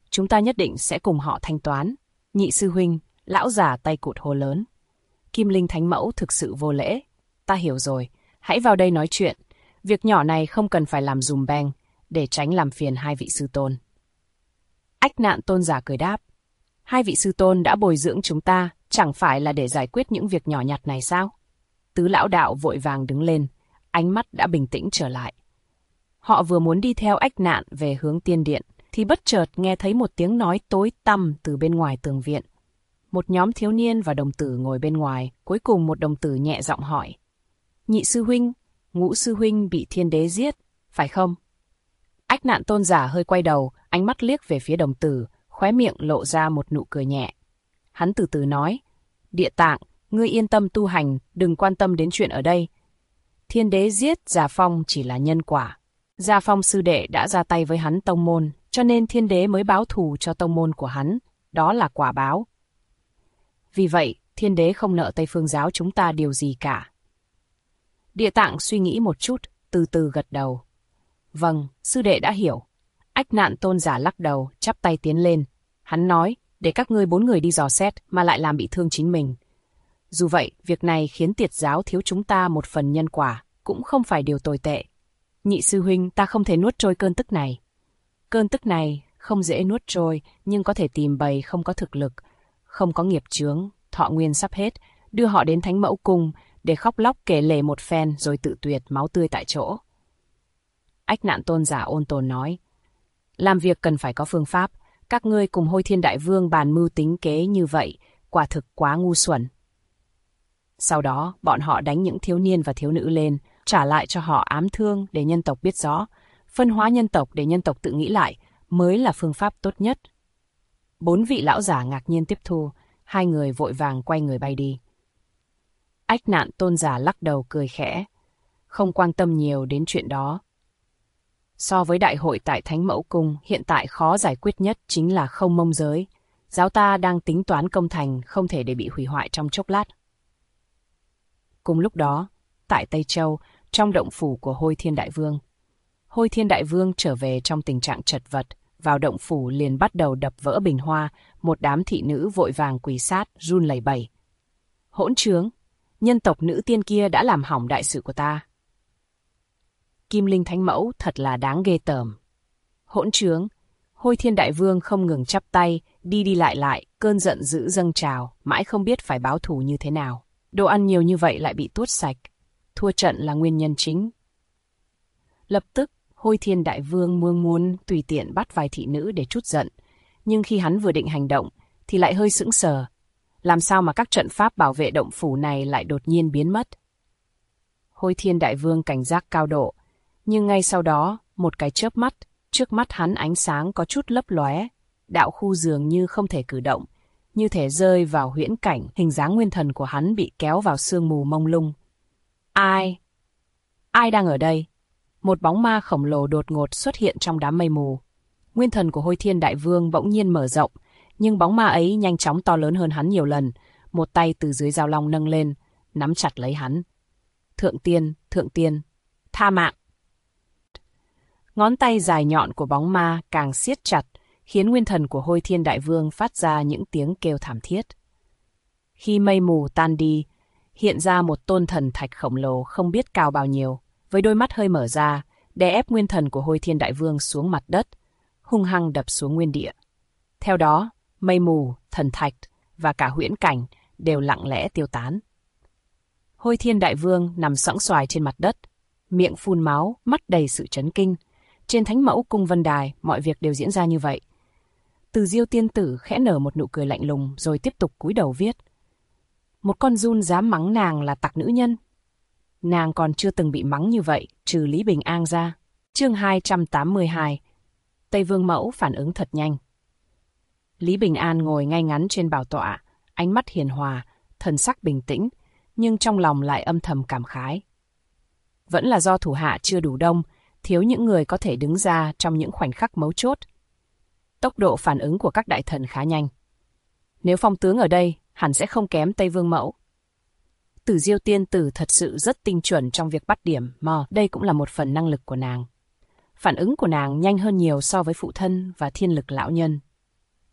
chúng ta nhất định sẽ cùng họ thanh toán. Nhị sư huynh, lão già tay cụt hô lớn. Kim Linh Thánh Mẫu thực sự vô lễ. Ta hiểu rồi, hãy vào đây nói chuyện. Việc nhỏ này không cần phải làm dùm beng, để tránh làm phiền hai vị sư tôn. Ách Nạn Tôn giả cười đáp. Hai vị sư tôn đã bồi dưỡng chúng ta, chẳng phải là để giải quyết những việc nhỏ nhặt này sao? Tứ lão đạo vội vàng đứng lên, ánh mắt đã bình tĩnh trở lại. Họ vừa muốn đi theo Ách Nạn về hướng tiên điện, thì bất chợt nghe thấy một tiếng nói tối tăm từ bên ngoài tường viện. Một nhóm thiếu niên và đồng tử ngồi bên ngoài, cuối cùng một đồng tử nhẹ giọng hỏi. Nhị sư huynh, Ngũ sư huynh bị thiên đế giết, phải không? Ách Nạn Tôn giả hơi quay đầu, ánh mắt liếc về phía đồng tử, khóe miệng lộ ra một nụ cười nhẹ. Hắn từ từ nói, Địa Tạng, ngươi yên tâm tu hành, đừng quan tâm đến chuyện ở đây. Thiên đế giết Già Phong chỉ là nhân quả. Già Phong sư đệ đã ra tay với hắn tông môn, cho nên thiên đế mới báo thù cho tông môn của hắn, đó là quả báo. Vì vậy, thiên đế không nợ Tây Phương giáo chúng ta điều gì cả. Địa Tạng suy nghĩ một chút, từ từ gật đầu. Vâng, sư đệ đã hiểu. Ách Nạn Tôn giả lắc đầu, chắp tay tiến lên. Hắn nói, để các ngươi 4 người đi dò xét mà lại làm bị thương chính mình. Dù vậy, việc này khiến Tiệt giáo thiếu chúng ta một phần nhân quả, cũng không phải điều tồi tệ. Nhị sư huynh, ta không thể nuốt trôi cơn tức này. Cơn tức này không dễ nuốt trôi, nhưng có thể tìm bầy không có thực lực, không có nghiệp chướng, thọ nguyên sắp hết, đưa họ đến Thánh Mẫu Cung để khóc lóc kể lể một phen rồi tự tuyệt máu tươi tại chỗ. Ách Nạn Tôn giả ôn tồn nói, làm việc cần phải có phương pháp, các ngươi cùng Hôi Thiên Đại Vương bàn mưu tính kế như vậy, quả thực quá ngu xuẩn. Sau đó, bọn họ đánh những thiếu niên và thiếu nữ lên, trả lại cho họ ám thương để nhân tộc biết rõ, phân hóa nhân tộc để nhân tộc tự nghĩ lại, mới là phương pháp tốt nhất. 4 vị lão giả ngạc nhiên tiếp thu, 2 người vội vàng quay người bay đi. Ách Nạn Tôn giả lắc đầu cười khẽ, không quan tâm nhiều đến chuyện đó. So với đại hội tại Thánh Mẫu Cung, hiện tại khó giải quyết nhất chính là Không Mông giới. Giáo ta đang tính toán công thành, không thể để bị hủy hoại trong chốc lát. Cùng lúc đó, tại Tây Châu, trong động phủ của Hôi Thiên Đại Vương. Hôi Thiên Đại Vương trở về trong tình trạng chật vật, vào động phủ liền bắt đầu đập vỡ bình hoa, một đám thị nữ vội vàng quỳ sát, run lẩy bẩy. Hỗn trướng, nhân tộc nữ tiên kia đã làm hỏng đại sự của ta. Kim Linh Thánh Mẫu thật là đáng ghê tởm. Hỗn trướng, Hôi Thiên Đại Vương không ngừng chắp tay, đi đi lại, cơn giận dữ dâng trào, mãi không biết phải báo thù như thế nào. Đồ ăn nhiều như vậy lại bị tuốt sạch, thua trận là nguyên nhân chính. Lập tức, Hôi Thiên Đại Vương muốn tùy tiện bắt vài thị nữ để trút giận, nhưng khi hắn vừa định hành động, thì lại hơi sững sờ. Làm sao mà các trận pháp bảo vệ động phủ này lại đột nhiên biến mất? Hôi Thiên Đại Vương cảnh giác cao độ, nhưng ngay sau đó, một cái chớp mắt, trước mắt hắn ánh sáng có chút lấp lóe, đạo khu dường như không thể cử động, như thể rơi vào huyễn cảnh, hình dáng nguyên thần của hắn bị kéo vào sương mù mông lung. Ai? Ai đang ở đây? Một bóng ma khổng lồ đột ngột xuất hiện trong đám mây mù. Nguyên thần của Hôi Thiên Đại Vương bỗng nhiên mở rộng, nhưng bóng ma ấy nhanh chóng to lớn hơn hắn nhiều lần, một tay từ dưới giao long nâng lên, nắm chặt lấy hắn. Thượng tiên, tha mạng. Ngón tay dài nhọn của bóng ma càng siết chặt, khiến nguyên thần của Hôi Thiên Đại Vương phát ra những tiếng kêu thảm thiết. Khi mây mù tan đi, hiện ra một tôn thần thạch khổng lồ không biết cao bao nhiêu, với đôi mắt hơi mở ra, đè ép nguyên thần của Hôi Thiên Đại Vương xuống mặt đất, hung hăng đập xuống nguyên địa. Theo đó, mây mù, thần thạch và cả huyễn cảnh đều lặng lẽ tiêu tán. Hôi Thiên Đại Vương nằm sõng soài trên mặt đất, miệng phun máu, mắt đầy sự chấn kinh. Trên Thánh Mẫu Cung Vân Đài, mọi việc đều diễn ra như vậy. Từ Diêu tiên tử khẽ nở một nụ cười lạnh lùng rồi tiếp tục cúi đầu viết. Một con giun dám mắng nàng là tặc nữ nhân. Nàng còn chưa từng bị mắng như vậy, trừ Lý Bình An ra. Chương 282. Tây Vương Mẫu phản ứng thật nhanh. Lý Bình An ngồi ngay ngắn trên bảo tọa, ánh mắt hiền hòa, thần sắc bình tĩnh, nhưng trong lòng lại âm thầm cảm khái. Vẫn là do thủ hạ chưa đủ đông, thiếu những người có thể đứng ra trong những khoảnh khắc mấu chốt. Tốc độ phản ứng của các đại thần khá nhanh. Nếu phong tướng ở đây, hẳn sẽ không kém Tây Vương Mẫu. Tử Diêu tiên tử thật sự rất tinh chuẩn trong việc bắt điểm, mà đây cũng là một phần năng lực của nàng. Phản ứng của nàng nhanh hơn nhiều so với phụ thân và thiên lực lão nhân.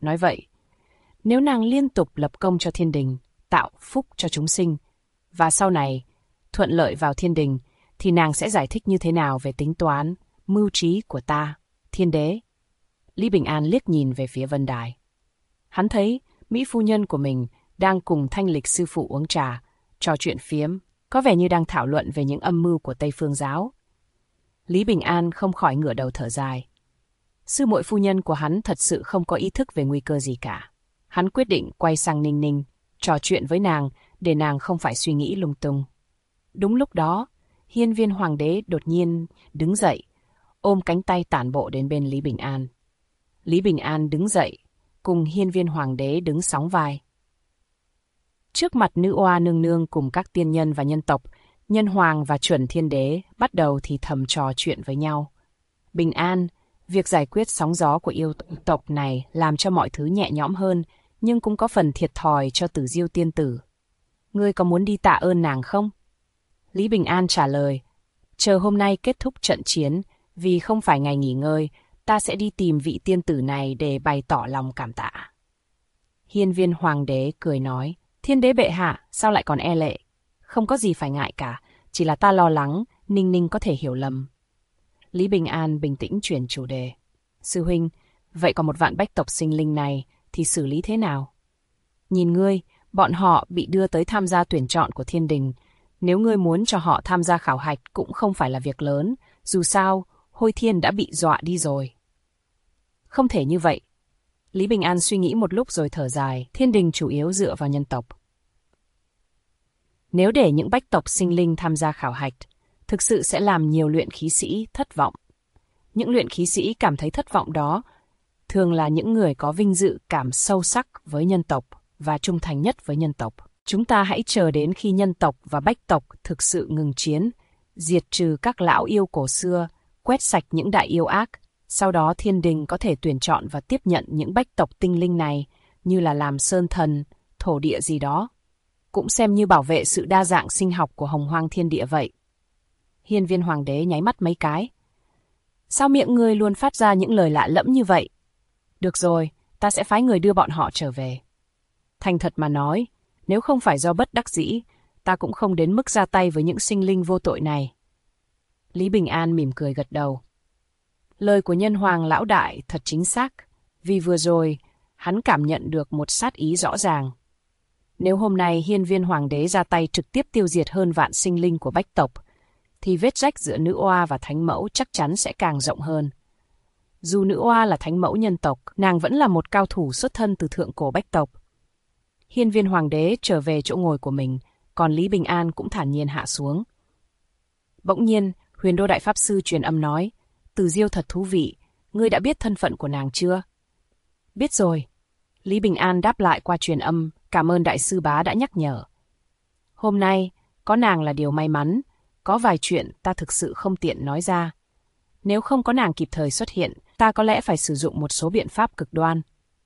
nói vậy, nếu nàng liên tục lập công cho thiên đình, tạo phúc cho chúng sinh, và sau này thuận lợi vào thiên đình, thì nàng sẽ giải thích như thế nào về tính toán, mưu trí của ta, thiên đế? Lý Bình An liếc nhìn về phía Vân Đài. Hắn thấy Mỹ phu nhân của mình đang cùng Thanh Lịch sư phụ uống trà, trò chuyện phiếm, có vẻ như đang thảo luận về những âm mưu của Tây Phương giáo. Lý Bình An không khỏi ngửa đầu thở dài. Sư muội phu nhân của hắn thật sự không có ý thức về nguy cơ gì cả. Hắn quyết định quay sang Ninh Ninh, trò chuyện với nàng để nàng không phải suy nghĩ lung tung. Đúng lúc đó, Hiên Viên Hoàng đế đột nhiên đứng dậy, ôm cánh tay tản bộ đến bên Lý Bình An. Lý Bình An đứng dậy, cùng Hiên Viên Hoàng đế đứng sóng vai. Trước mặt nữ oa nương nương cùng các tiên nhân và nhân tộc, Nhân Hoàng và Chuẩn Thiên Đế bắt đầu thì thầm trò chuyện với nhau. Bình An, việc giải quyết sóng gió của yêu tộc này làm cho mọi thứ nhẹ nhõm hơn, nhưng cũng có phần thiệt thòi cho Tử Diêu tiên tử. Ngươi có muốn đi tạ ơn nàng không? Lý Bình An trả lời, chờ hôm nay kết thúc trận chiến, vì không phải ngày nghỉ ngơi, ta sẽ đi tìm vị tiên tử này để bày tỏ lòng cảm tạ. Hiên Viên Hoàng đế cười nói, Thiên đế bệ hạ, sao lại còn e lệ? Không có gì phải ngại cả, chỉ là ta lo lắng, Ninh Ninh có thể hiểu lầm. Lý Bình An bình tĩnh chuyển chủ đề. Sư huynh, vậy còn một vạn bách tộc sinh linh này thì xử lý thế nào? Nhìn ngươi, bọn họ bị đưa tới tham gia tuyển chọn của thiên đình. Nếu ngươi muốn cho họ tham gia khảo hạch cũng không phải là việc lớn, dù sao, Hôi Thiên đã bị dọa đi rồi. Không thể như vậy. Lý Bình An suy nghĩ một lúc rồi thở dài, thiên đình chủ yếu dựa vào nhân tộc. Nếu để những bách tộc sinh linh tham gia khảo hạch, thực sự sẽ làm nhiều luyện khí sĩ thất vọng. Những luyện khí sĩ cảm thấy thất vọng đó thường là những người có vinh dự cảm sâu sắc với nhân tộc và trung thành nhất với nhân tộc. Chúng ta hãy chờ đến khi nhân tộc và bách tộc thực sự ngừng chiến, diệt trừ các lão yêu cổ xưa, quét sạch những đại yêu ác. Sau đó thiên đình có thể tuyển chọn và tiếp nhận những bách tộc tinh linh này như là làm sơn thần, thổ địa gì đó. Cũng xem như bảo vệ sự đa dạng sinh học của hồng hoang thiên địa vậy. Hiên Viên Hoàng đế nháy mắt mấy cái. Sao miệng ngươi luôn phát ra những lời lạ lẫm như vậy? Được rồi, ta sẽ phái người đưa bọn họ trở về. Thành thật mà nói, nếu không phải do bất đắc dĩ, ta cũng không đến mức ra tay với những sinh linh vô tội này. Lý Bình An mỉm cười gật đầu. Lời của Nhân Hoàng lão đại thật chính xác, vì vừa rồi, hắn cảm nhận được một sát ý rõ ràng. Nếu hôm nay Hiên Viên Hoàng đế ra tay trực tiếp tiêu diệt hơn vạn sinh linh của bách tộc, thì vết rách giữa nữ oa và thánh mẫu chắc chắn sẽ càng rộng hơn. Dù nữ oa là thánh mẫu nhân tộc, nàng vẫn là một cao thủ xuất thân từ thượng cổ bách tộc. Hiên Viên Hoàng đế trở về chỗ ngồi của mình, còn Lý Bình An cũng thản nhiên hạ xuống. Bỗng nhiên, Huyền Đô Đại Pháp Sư truyền âm nói, Từ Diêu thật thú vị, ngươi đã biết thân phận của nàng chưa? Biết rồi. Lý Bình An đáp lại qua truyền âm, cảm ơn Đại sư bá đã nhắc nhở. Hôm nay, có nàng là điều may mắn, có vài chuyện ta thực sự không tiện nói ra. Nếu không có nàng kịp thời xuất hiện, ta có lẽ phải sử dụng một số biện pháp cực đoan.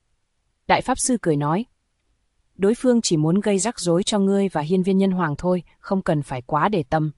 Đại Pháp Sư cười nói, đối phương chỉ muốn gây rắc rối cho ngươi và Hiên Viên Nhân Hoàng thôi, không cần phải quá để tâm.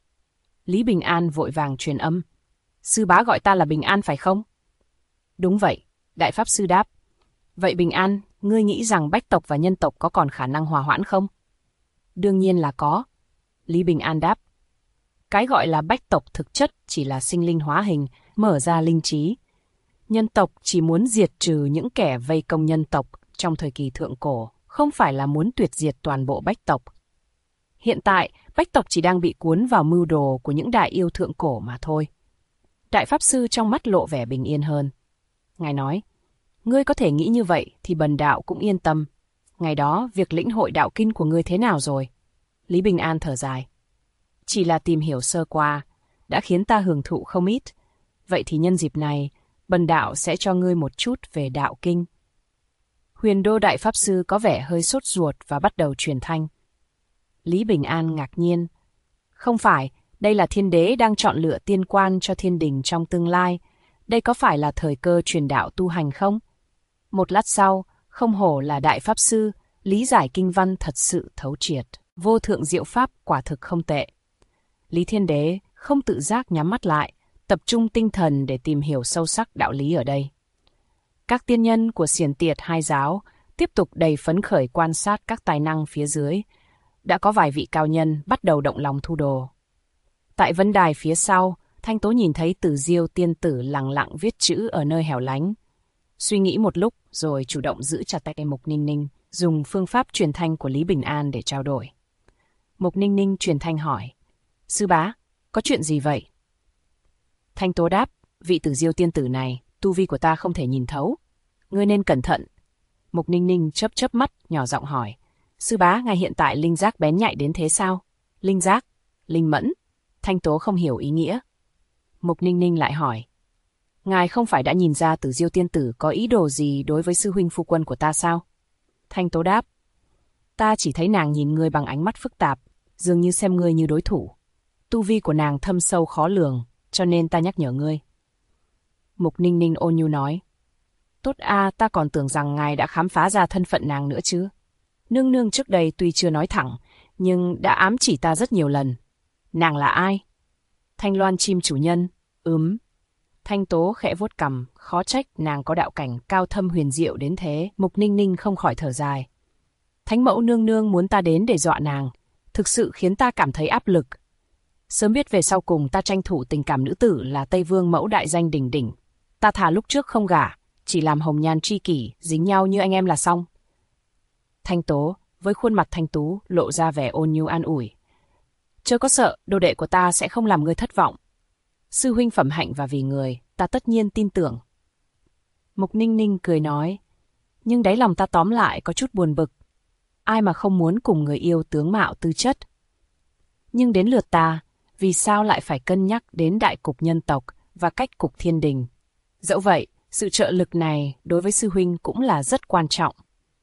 Lý Bình An vội vàng truyền âm, sư bá gọi ta là Bình An phải không? Đúng vậy, Đại Pháp Sư đáp. Vậy Bình An, ngươi nghĩ rằng bách tộc và nhân tộc có còn khả năng hòa hoãn không? Đương nhiên là có. Lý Bình An đáp. Cái gọi là bách tộc thực chất chỉ là sinh linh hóa hình, mở ra linh trí. Nhân tộc chỉ muốn diệt trừ những kẻ vây công nhân tộc trong thời kỳ thượng cổ, không phải là muốn tuyệt diệt toàn bộ bách tộc. Hiện tại, bách tộc chỉ đang bị cuốn vào mưu đồ của những đại yêu thượng cổ mà thôi. Đại Pháp Sư trong mắt lộ vẻ bình yên hơn. Ngài nói, ngươi có thể nghĩ như vậy thì bần đạo cũng yên tâm. Ngày đó, việc lĩnh hội đạo kinh của ngươi thế nào rồi? Lý Bình An thở dài. Chỉ là tìm hiểu sơ qua, đã khiến ta hưởng thụ không ít. Vậy thì nhân dịp này, bần đạo sẽ cho ngươi một chút về đạo kinh. Huyền Đô Đại Pháp Sư có vẻ hơi sốt ruột và bắt đầu truyền thanh. Lý Bình An ngạc nhiên. Không phải, đây là thiên đế đang chọn lựa tiên quan cho thiên đình trong tương lai. Đây có phải là thời cơ truyền đạo tu hành không? Một lát sau, không hổ là Đại Pháp Sư, lý giải kinh văn thật sự thấu triệt. Vô thượng diệu pháp quả thực không tệ. Lý Thiên Đế không tự giác nhắm mắt lại, tập trung tinh thần để tìm hiểu sâu sắc đạo lý ở đây. Các tiên nhân của xiển tiệt hai giáo tiếp tục đầy phấn khởi quan sát các tài năng phía dưới. Đã có vài vị cao nhân bắt đầu động lòng thu đồ. Tại vân đài phía sau, Thanh Tố nhìn thấy Tử Diêu tiên tử lặng lặng viết chữ ở nơi hẻo lánh. Suy nghĩ một lúc rồi chủ động giữ chặt tay Mục Ninh Ninh, dùng phương pháp truyền thanh của Lý Bình An để trao đổi. Mục Ninh Ninh truyền thanh hỏi, sư bá, có chuyện gì vậy? Thanh Tố đáp, vị Tử Diêu tiên tử này, tu vi của ta không thể nhìn thấu. Ngươi nên cẩn thận. Mục Ninh Ninh chớp chớp mắt, nhỏ giọng hỏi, sư bá, ngài hiện tại linh giác bén nhạy đến thế sao? Linh giác? Linh mẫn? Thanh Tố không hiểu ý nghĩa. Mục Ninh Ninh lại hỏi, ngài không phải đã nhìn ra Tử Diêu tiên tử có ý đồ gì đối với sư huynh phu quân của ta sao? Thanh Tố đáp, ta chỉ thấy nàng nhìn ngươi bằng ánh mắt phức tạp, dường như xem ngươi như đối thủ. Tu vi của nàng thâm sâu khó lường, cho nên ta nhắc nhở ngươi. Mục Ninh Ninh ôn nhu nói, tốt a, ta còn tưởng rằng ngài đã khám phá ra thân phận nàng nữa chứ. Nương nương trước đây tuy chưa nói thẳng, nhưng đã ám chỉ ta rất nhiều lần. Nàng là ai? Thanh Loan chim chủ nhân. Thanh Tố khẽ vuốt cằm, khó trách nàng có đạo cảnh cao thâm huyền diệu đến thế. Mục Ninh Ninh không khỏi thở dài. Thánh mẫu nương nương muốn ta đến để dọa nàng, thực sự khiến ta cảm thấy áp lực. Sớm biết về sau cùng ta tranh thủ tình cảm nữ tử là Tây Vương mẫu đại danh đỉnh đỉnh. Ta thà lúc trước không gả, chỉ làm hồng nhan tri kỷ, dính nhau như anh em là xong. Thanh Tố, với khuôn mặt thanh tú, lộ ra vẻ ôn nhu an ủi. Chớ có sợ, đồ đệ của ta sẽ không làm ngươi thất vọng. Sư huynh phẩm hạnh và vì người, ta tất nhiên tin tưởng. Mục Ninh Ninh cười nói, nhưng đáy lòng ta tóm lại có chút buồn bực. Ai mà không muốn cùng người yêu tướng mạo tư chất. Nhưng đến lượt ta, vì sao lại phải cân nhắc đến đại cục nhân tộc và cách cục thiên đình? Dẫu vậy, sự trợ lực này đối với sư huynh cũng là rất quan trọng.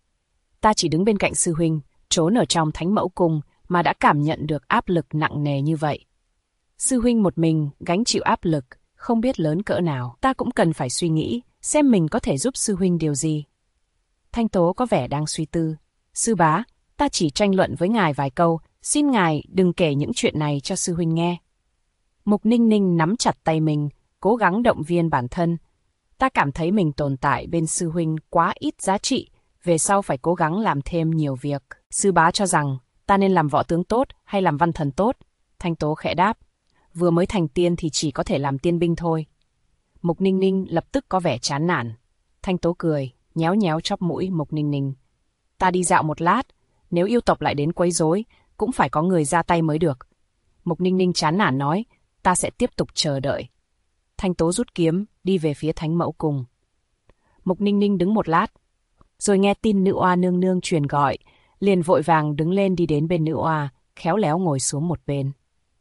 Ta chỉ đứng bên cạnh sư huynh, trốn ở trong Thánh Mẫu Cung mà đã cảm nhận được áp lực nặng nề như vậy. Sư huynh một mình gánh chịu áp lực, không biết lớn cỡ nào. Ta cũng cần phải suy nghĩ, xem mình có thể giúp sư huynh điều gì. Thanh Tố có vẻ đang suy tư. Sư bá, ta chỉ tranh luận với ngài vài câu, xin ngài đừng kể những chuyện này cho sư huynh nghe. Mục Ninh Ninh nắm chặt tay mình, cố gắng động viên bản thân. Ta cảm thấy mình tồn tại bên sư huynh quá ít giá trị, về sau phải cố gắng làm thêm nhiều việc. Sư bá cho rằng ta nên làm võ tướng tốt hay làm văn thần tốt? Thanh Tố khẽ đáp, vừa mới thành tiên thì chỉ có thể làm tiên binh thôi. Mục Ninh Ninh lập tức có vẻ chán nản. Thanh Tố cười, nhéo nhéo chóp mũi Mục Ninh Ninh. Ta đi dạo một lát, nếu yêu tộc lại đến quấy rối, cũng phải có người ra tay mới được. Mục Ninh Ninh chán nản nói, ta sẽ tiếp tục chờ đợi. Thanh Tố rút kiếm, đi về phía Thánh Mẫu Cung. Mục Ninh Ninh đứng một lát, rồi nghe tin nữ oa nương nương truyền gọi, liền vội vàng đứng lên đi đến bên nữ oa, khéo léo ngồi xuống một bên.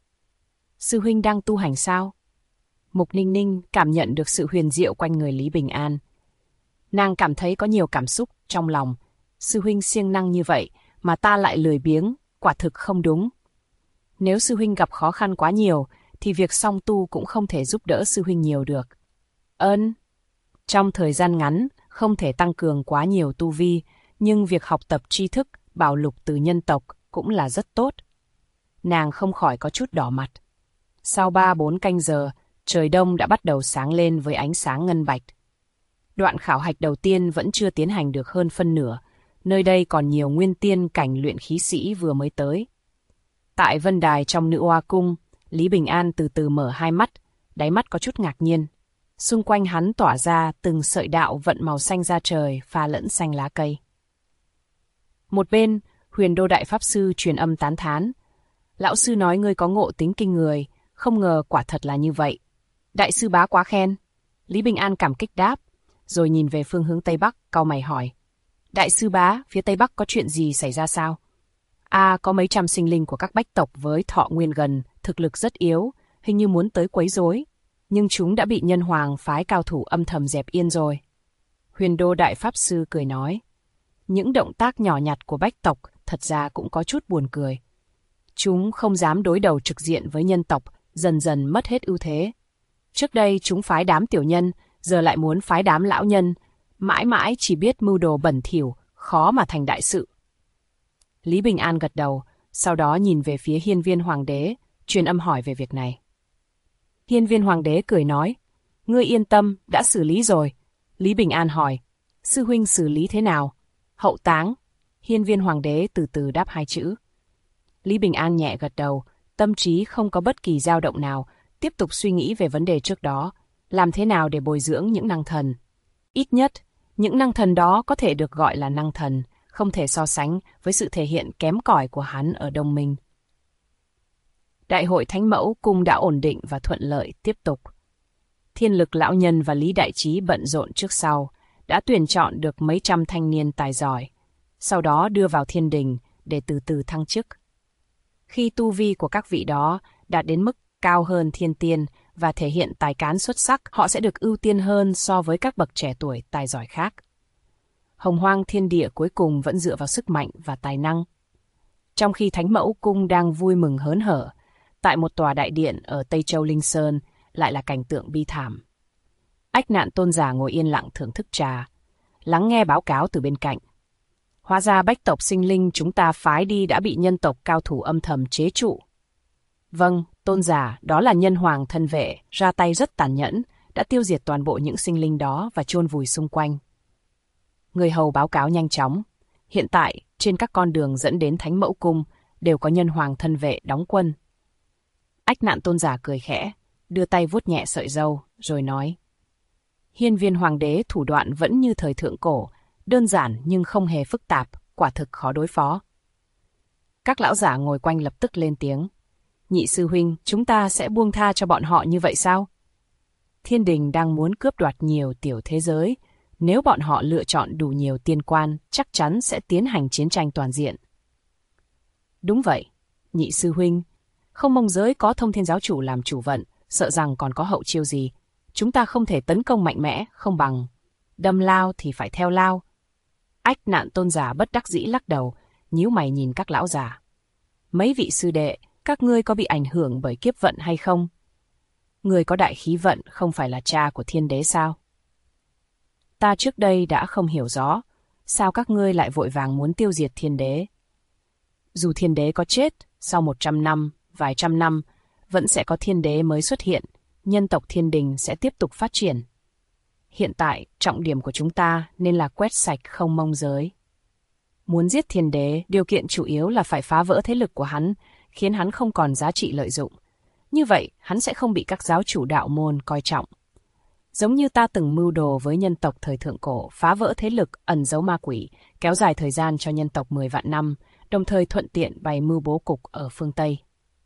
Sư huynh đang tu hành sao? Mục Ninh Ninh cảm nhận được sự huyền diệu quanh người Lý Bình An. Nàng cảm thấy có nhiều cảm xúc trong lòng. Sư huynh siêng năng như vậy mà ta lại lười biếng, quả thực không đúng. Nếu sư huynh gặp khó khăn quá nhiều, thì việc song tu cũng không thể giúp đỡ sư huynh nhiều được. Trong thời gian ngắn, không thể tăng cường quá nhiều tu vi, nhưng việc học tập tri thức, bảo lục từ nhân tộc cũng là rất tốt. Nàng không khỏi có chút đỏ mặt. Sau 3-4 canh giờ, trời đông đã bắt đầu sáng lên với ánh sáng ngân bạch. Đoạn khảo hạch đầu tiên vẫn chưa tiến hành được hơn phân nửa, nơi đây còn nhiều nguyên tiên cảnh luyện khí sĩ vừa mới tới. Tại vân đài trong Nữ Oa Cung, Lý Bình An từ từ mở hai mắt, đáy mắt có chút ngạc nhiên. Xung quanh hắn tỏa ra từng sợi đạo vận màu xanh da trời pha lẫn xanh lá cây. Một bên, Huyền Đô Đại Pháp Sư truyền âm tán thán. Lão sư nói ngươi có ngộ tính kinh người, không ngờ quả thật là như vậy. Đại sư bá quá khen. Lý Bình An cảm kích đáp, rồi nhìn về phương hướng Tây Bắc, cau mày hỏi. Đại sư bá, phía Tây Bắc có chuyện gì xảy ra sao? Có mấy trăm sinh linh của các bách tộc với thọ nguyên gần, thực lực rất yếu, hình như muốn tới quấy rối. Nhưng chúng đã bị nhân hoàng phái cao thủ âm thầm dẹp yên rồi. Huyền Đô Đại Pháp Sư cười nói. Những động tác nhỏ nhặt của bách tộc thật ra cũng có chút buồn cười. Chúng không dám đối đầu trực diện với nhân tộc, dần dần mất hết ưu thế. Trước đây chúng phái đám tiểu nhân, giờ lại muốn phái đám lão nhân, mãi mãi chỉ biết mưu đồ bẩn thỉu, khó mà thành đại sự. Lý Bình An gật đầu, sau đó nhìn về phía Hiên Viên Hoàng đế, truyền âm hỏi về việc này. Hiên Viên Hoàng đế cười nói, ngươi yên tâm, đã xử lý rồi. Lý Bình An hỏi, sư huynh xử lý thế nào? Hậu táng. Hiên Viên Hoàng đế từ từ đáp hai chữ. Lý Bình An nhẹ gật đầu, tâm trí không có bất kỳ dao động nào, tiếp tục suy nghĩ về vấn đề trước đó, làm thế nào để bồi dưỡng những năng thần. Ít nhất, những năng thần đó có thể được gọi là năng thần, không thể so sánh với sự thể hiện kém cỏi của hắn ở Đông Minh. Đại hội Thánh Mẫu Cung đã ổn định và thuận lợi tiếp tục. Thiên Lực lão nhân và Lý Đại Trí bận rộn trước sau, đã tuyển chọn được mấy trăm thanh niên tài giỏi, sau đó đưa vào thiên đình để từ từ thăng chức. Khi tu vi của các vị đó đạt đến mức cao hơn thiên tiên và thể hiện tài cán xuất sắc, họ sẽ được ưu tiên hơn so với các bậc trẻ tuổi tài giỏi khác. Hồng Hoang thiên địa cuối cùng vẫn dựa vào sức mạnh và tài năng. Trong khi Thánh Mẫu Cung đang vui mừng hớn hở, tại một tòa đại điện ở Tây Châu Linh Sơn lại là cảnh tượng bi thảm. Ách Nạn Tôn giả ngồi yên lặng thưởng thức trà, lắng nghe báo cáo từ bên cạnh. Hóa ra bách tộc sinh linh chúng ta phái đi đã bị nhân tộc cao thủ âm thầm chế trụ. Vâng, Tôn giả, đó là nhân hoàng thân vệ, ra tay rất tàn nhẫn, đã tiêu diệt toàn bộ những sinh linh đó và chôn vùi xung quanh. Người hầu báo cáo nhanh chóng. Hiện tại, trên các con đường dẫn đến Thánh Mẫu Cung đều có nhân hoàng thân vệ đóng quân. Ách Nạn Tôn giả cười khẽ, đưa tay vuốt nhẹ sợi râu, rồi nói. Hiên Viên Hoàng đế thủ đoạn vẫn như thời thượng cổ, đơn giản nhưng không hề phức tạp, quả thực khó đối phó. Các lão giả ngồi quanh lập tức lên tiếng. Nhị sư huynh, chúng ta sẽ buông tha cho bọn họ như vậy sao? Thiên đình đang muốn cướp đoạt nhiều tiểu thế giới. Nếu bọn họ lựa chọn đủ nhiều tiên quan, chắc chắn sẽ tiến hành chiến tranh toàn diện. Đúng vậy, nhị sư huynh. Không mông giới có Thông Thiên giáo chủ làm chủ vận, sợ rằng còn có hậu chiêu gì. Chúng ta không thể tấn công mạnh mẽ, không bằng. Đâm lao thì phải theo lao. Ách Nạn Tôn giả bất đắc dĩ lắc đầu, nhíu mày nhìn các lão già. Mấy vị sư đệ, các ngươi có bị ảnh hưởng bởi kiếp vận hay không? Người có đại khí vận không phải là cha của thiên đế sao? Ta trước đây đã không hiểu rõ, sao các ngươi lại vội vàng muốn tiêu diệt thiên đế? Dù thiên đế có chết, sau 100 năm, vài trăm năm, vẫn sẽ có thiên đế mới xuất hiện, nhân tộc thiên đình sẽ tiếp tục phát triển. Hiện tại, trọng điểm của chúng ta nên là quét sạch không mông giới. Muốn giết thiên đế, điều kiện chủ yếu là phải phá vỡ thế lực của hắn, khiến hắn không còn giá trị lợi dụng. Như vậy, hắn sẽ không bị các giáo chủ đạo môn coi trọng. Giống như ta từng mưu đồ với nhân tộc thời thượng cổ, phá vỡ thế lực ẩn giấu ma quỷ, kéo dài thời gian cho nhân tộc 10 vạn năm, đồng thời thuận tiện bày mưu bố cục ở phương Tây.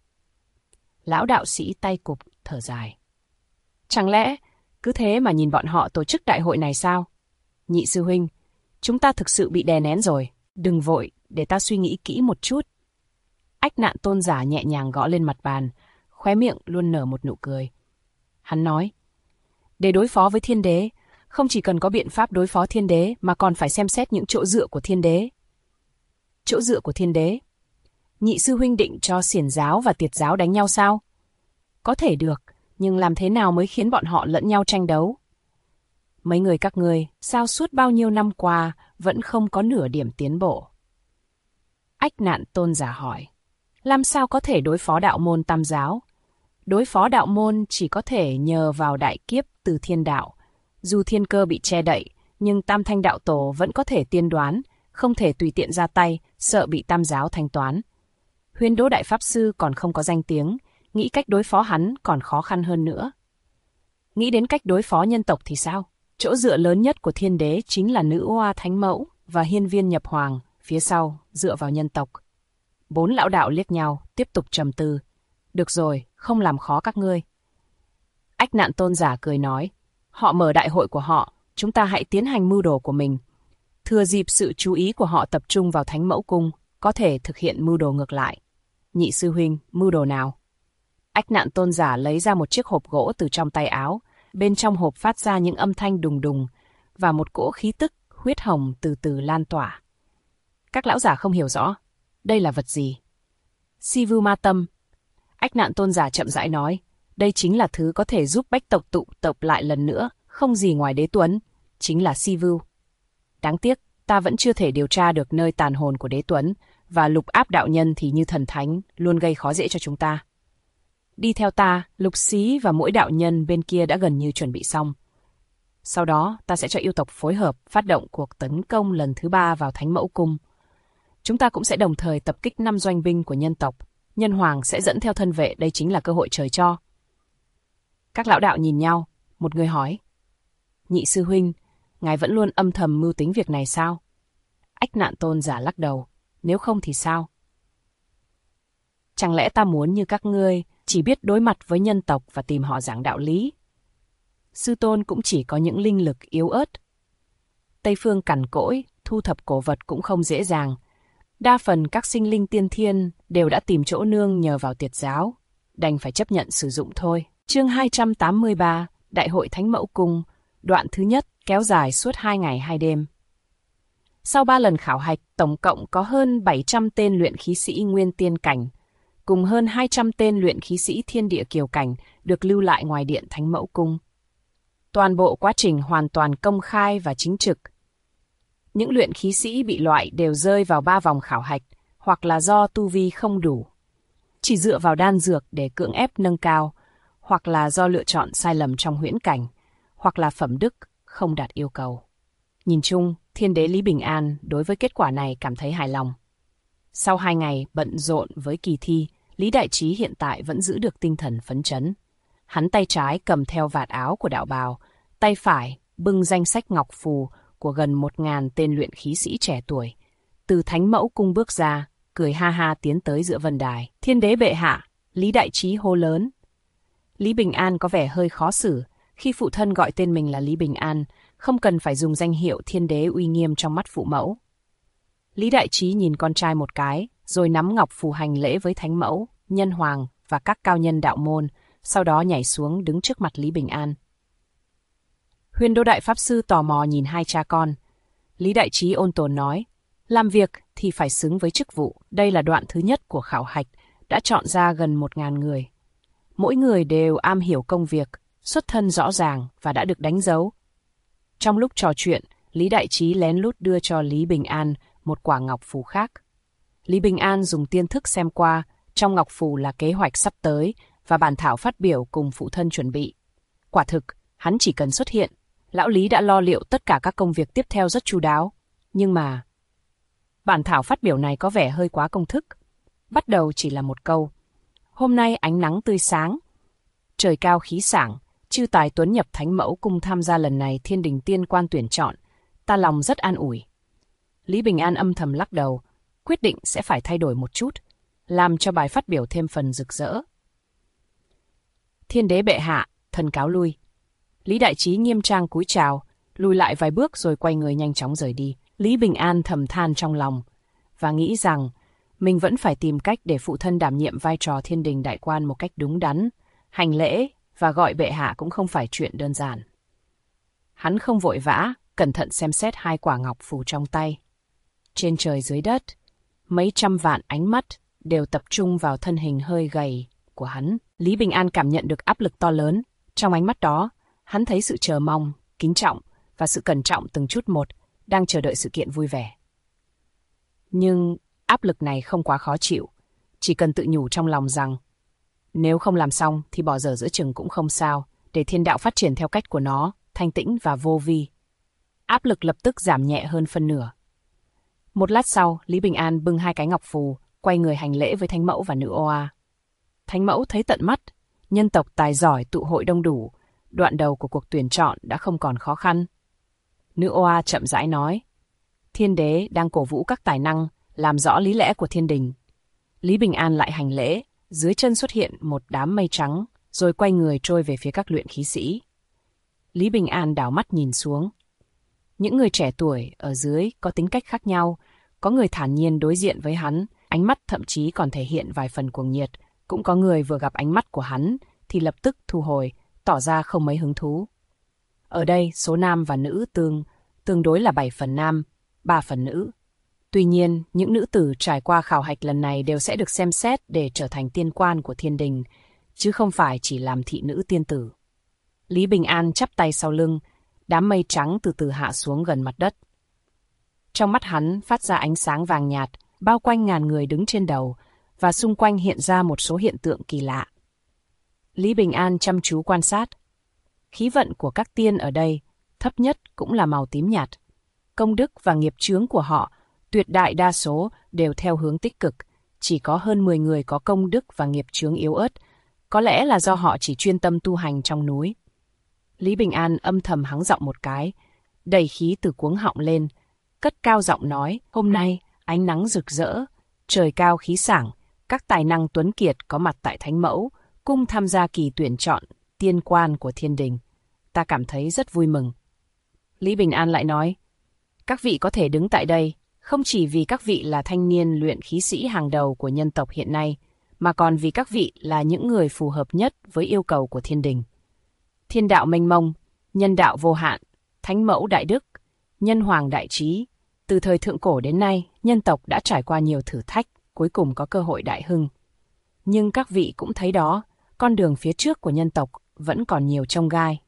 Lão đạo sĩ tay cụp thở dài. Chẳng lẽ cứ thế mà nhìn bọn họ tổ chức đại hội này sao? Nhị sư huynh, chúng ta thực sự bị đè nén rồi. Đừng vội, để ta suy nghĩ kỹ một chút. Ách Nạn Tôn giả nhẹ nhàng gõ lên mặt bàn, khóe miệng luôn nở một nụ cười. Hắn nói, để đối phó với thiên đế, không chỉ cần có biện pháp đối phó thiên đế mà còn phải xem xét những chỗ dựa của thiên đế. Chỗ dựa của thiên đế? Nhị sư huynh định cho xiển giáo và tiệt giáo đánh nhau sao? Có thể được, nhưng làm thế nào mới khiến bọn họ lẫn nhau tranh đấu? Mấy người các ngươi, sao suốt bao nhiêu năm qua vẫn không có nửa điểm tiến bộ? Ách Nạn Tôn giả hỏi, làm sao có thể đối phó đạo môn Tam giáo? Đối phó đạo môn chỉ có thể nhờ vào đại kiếp từ thiên đạo. Dù thiên cơ bị che đậy, nhưng Tam Thanh đạo tổ vẫn có thể tiên đoán, không thể tùy tiện ra tay, sợ bị Tam giáo thanh toán. Huyền Đỗ Đại Pháp Sư còn không có danh tiếng, nghĩ cách đối phó hắn còn khó khăn hơn nữa. Nghĩ đến cách đối phó nhân tộc thì sao? Chỗ dựa lớn nhất của thiên đế chính là nữ oa Thánh Mẫu và Hiên Viên Nhập Hoàng, phía sau dựa vào nhân tộc. 4 lão đạo liếc nhau, tiếp tục trầm tư. Được rồi, không làm khó các ngươi. Ách Nạn Tôn giả cười nói, họ mở đại hội của họ, chúng ta hãy tiến hành mưu đồ của mình. Thừa dịp sự chú ý của họ tập trung vào Thánh Mẫu Cung, có thể thực hiện mưu đồ ngược lại. Nhị sư huynh, mưu đồ nào? Ách Nạn Tôn giả lấy ra một chiếc hộp gỗ từ trong tay áo, bên trong hộp phát ra những âm thanh đùng đùng, và một cỗ khí tức huyết hồng từ từ lan tỏa. Các lão giả không hiểu rõ, đây là vật gì? Si Vưu Ma Tâm. Ách Nạn Tôn giả chậm rãi nói, đây chính là thứ có thể giúp bách tộc tụ tập lại lần nữa, không gì ngoài Đế Tuấn, chính là Si Vưu. Đáng tiếc, ta vẫn chưa thể điều tra được nơi tàn hồn của Đế Tuấn, và Lục Áp đạo nhân thì như thần thánh, luôn gây khó dễ cho chúng ta. Đi theo ta, Lục Xí và mỗi đạo nhân bên kia đã gần như chuẩn bị xong. Sau đó, ta sẽ cho yêu tộc phối hợp phát động cuộc tấn công lần thứ 3 vào Thánh Mẫu Cung. Chúng ta cũng sẽ đồng thời tập kích 5 doanh binh của nhân tộc. Nhân hoàng sẽ dẫn theo thân vệ, đây chính là cơ hội trời cho. Các lão đạo nhìn nhau, một người hỏi. Nhị sư huynh, ngài vẫn luôn âm thầm mưu tính việc này sao? Ách Nạn Tôn giả lắc đầu, nếu không thì sao? Chẳng lẽ ta muốn như các ngươi, chỉ biết đối mặt với nhân tộc và tìm họ giảng đạo lý? Sư tôn cũng chỉ có những linh lực yếu ớt. Tây phương cằn cỗi, thu thập cổ vật cũng không dễ dàng. Đa phần các sinh linh tiên thiên đều đã tìm chỗ nương nhờ vào tiệt giáo, đành phải chấp nhận sử dụng thôi. Chương 283, Đại hội Thánh Mẫu Cung, đoạn thứ nhất, kéo dài suốt 2 ngày 2 đêm. Sau 3 lần khảo hạch, tổng cộng có hơn 700 tên luyện khí sĩ nguyên tiên cảnh, cùng hơn 200 tên luyện khí sĩ thiên địa kiều cảnh được lưu lại ngoài điện Thánh Mẫu Cung. Toàn bộ quá trình hoàn toàn công khai và chính trực. Những luyện khí sĩ bị loại đều rơi vào 3 vòng khảo hạch, hoặc là do tu vi không đủ, chỉ dựa vào đan dược để cưỡng ép nâng cao, hoặc là do lựa chọn sai lầm trong huyễn cảnh, hoặc là phẩm đức không đạt yêu cầu. Nhìn chung, Thiên đế Lý Bình An đối với kết quả này cảm thấy hài lòng. Sau 2 ngày bận rộn với kỳ thi, Lý Đại Trí hiện tại vẫn giữ được tinh thần phấn chấn. Hắn tay trái cầm theo vạt áo của đạo bào, tay phải bưng danh sách ngọc phù của gần 1.000 tên luyện khí sĩ trẻ tuổi. Từ Thánh Mẫu Cung bước ra, cười ha ha tiến tới giữa vân đài. Thiên đế bệ hạ, Lý Đại Trí hô lớn. Lý Bình An có vẻ hơi khó xử khi phụ thân gọi tên mình là Lý Bình An, không cần phải dùng danh hiệu thiên đế uy nghiêm trong mắt phụ mẫu. Lý Đại Trí nhìn con trai một cái, rồi nắm ngọc phù hành lễ với Thánh Mẫu, Nhân Hoàng và các cao nhân đạo môn, sau đó nhảy xuống đứng trước mặt Lý Bình An. Huyền Đô Đại Pháp Sư tò mò nhìn hai cha con. Lý Đại Trí ôn tồn nói, làm việc thì phải xứng với chức vụ. Đây là đoạn thứ nhất của khảo hạch, đã chọn ra gần 1.000 người. Mỗi người đều am hiểu công việc, xuất thân rõ ràng và đã được đánh dấu. Trong lúc trò chuyện, Lý Đại Trí lén lút đưa cho Lý Bình An một quả ngọc phù khác. Lý Bình An dùng tiên thức xem qua, trong ngọc phù là kế hoạch sắp tới và bản thảo phát biểu cùng phụ thân chuẩn bị. Quả thực, hắn chỉ cần xuất hiện, lão Lý đã lo liệu tất cả các công việc tiếp theo rất chu đáo. Nhưng mà, bản thảo phát biểu này có vẻ hơi quá công thức. Bắt đầu chỉ là một câu. Hôm nay ánh nắng tươi sáng, trời cao khí sảng, chư tài tuấn nhập Thánh Mẫu Cung tham gia lần này thiên đình tiên quan tuyển chọn, ta lòng rất an ủi. Lý Bình An âm thầm lắc đầu, quyết định sẽ phải thay đổi một chút, làm cho bài phát biểu thêm phần rực rỡ. Thiên đế bệ hạ, thần cáo lui. Lý Đại Trí nghiêm trang cúi chào, lùi lại vài bước rồi quay người nhanh chóng rời đi. Lý Bình An thầm than trong lòng và nghĩ rằng mình vẫn phải tìm cách để phụ thân đảm nhiệm vai trò thiên đình đại quan một cách đúng đắn. Hành lễ và gọi bệ hạ cũng không phải chuyện đơn giản. Hắn không vội vã, cẩn thận xem xét hai quả ngọc phù trong tay. Trên trời dưới đất, mấy trăm vạn ánh mắt đều tập trung vào thân hình hơi gầy của hắn. Lý Bình An cảm nhận được áp lực to lớn. Trong ánh mắt đó, hắn thấy sự chờ mong, kính trọng và sự cẩn trọng từng chút một, đang chờ đợi sự kiện vui vẻ. Nhưng áp lực này không quá khó chịu, chỉ cần tự nhủ trong lòng rằng nếu không làm xong thì bỏ dở giữa chừng cũng không sao, để thiên đạo phát triển theo cách của nó, thanh tĩnh và vô vi. Áp lực lập tức giảm nhẹ hơn phân nửa. Một lát sau, Lý Bình An bưng hai cái ngọc phù, quay người hành lễ với Thánh Mẫu và Nữ Oa. Thánh Mẫu thấy tận mắt, nhân tộc tài giỏi tụ hội đông đủ, đoạn đầu của cuộc tuyển chọn đã không còn khó khăn. Nữ Oa chậm rãi nói, thiên đế đang cổ vũ các tài năng, làm rõ lý lẽ của thiên đình. Lý Bình An lại hành lễ, dưới chân xuất hiện một đám mây trắng, rồi quay người trôi về phía các luyện khí sĩ. Lý Bình An đảo mắt nhìn xuống. Những người trẻ tuổi ở dưới có tính cách khác nhau, có người thản nhiên đối diện với hắn, ánh mắt thậm chí còn thể hiện vài phần cuồng nhiệt, cũng có người vừa gặp ánh mắt của hắn thì lập tức thu hồi, tỏ ra không mấy hứng thú. Ở đây, số nam và nữ tương đối là 7 phần nam, 3 phần nữ. Tuy nhiên, những nữ tử trải qua khảo hạch lần này đều sẽ được xem xét để trở thành tiên quan của thiên đình, chứ không phải chỉ làm thị nữ tiên tử. Lý Bình An chắp tay sau lưng, đám mây trắng từ từ hạ xuống gần mặt đất. Trong mắt hắn phát ra ánh sáng vàng nhạt, bao quanh ngàn người đứng trên đầu, và xung quanh hiện ra một số hiện tượng kỳ lạ. Lý Bình An chăm chú quan sát. Khí vận của các tiên ở đây thấp nhất cũng là màu tím nhạt. Công đức và nghiệp chướng của họ, tuyệt đại đa số đều theo hướng tích cực. Chỉ có hơn 10 người có công đức và nghiệp chướng yếu ớt, có lẽ là do họ chỉ chuyên tâm tu hành trong núi. Lý Bình An âm thầm hắng giọng một cái, đầy khí từ cuống họng lên, cất cao giọng nói, hôm nay ánh nắng rực rỡ, trời cao khí sảng, các tài năng tuấn kiệt có mặt tại Thánh Mẫu, cung tham gia kỳ tuyển chọn tiên quan của thiên đình. Ta cảm thấy rất vui mừng. Lý Bình An lại nói, các vị có thể đứng tại đây, không chỉ vì các vị là thanh niên luyện khí sĩ hàng đầu của nhân tộc hiện nay, mà còn vì các vị là những người phù hợp nhất với yêu cầu của thiên đình. Thiên đạo mênh mông, nhân đạo vô hạn, thánh mẫu đại đức, nhân hoàng đại trí. Từ thời thượng cổ đến nay, nhân tộc đã trải qua nhiều thử thách, cuối cùng có cơ hội đại hưng. Nhưng các vị cũng thấy đó, con đường phía trước của nhân tộc vẫn còn nhiều chông gai.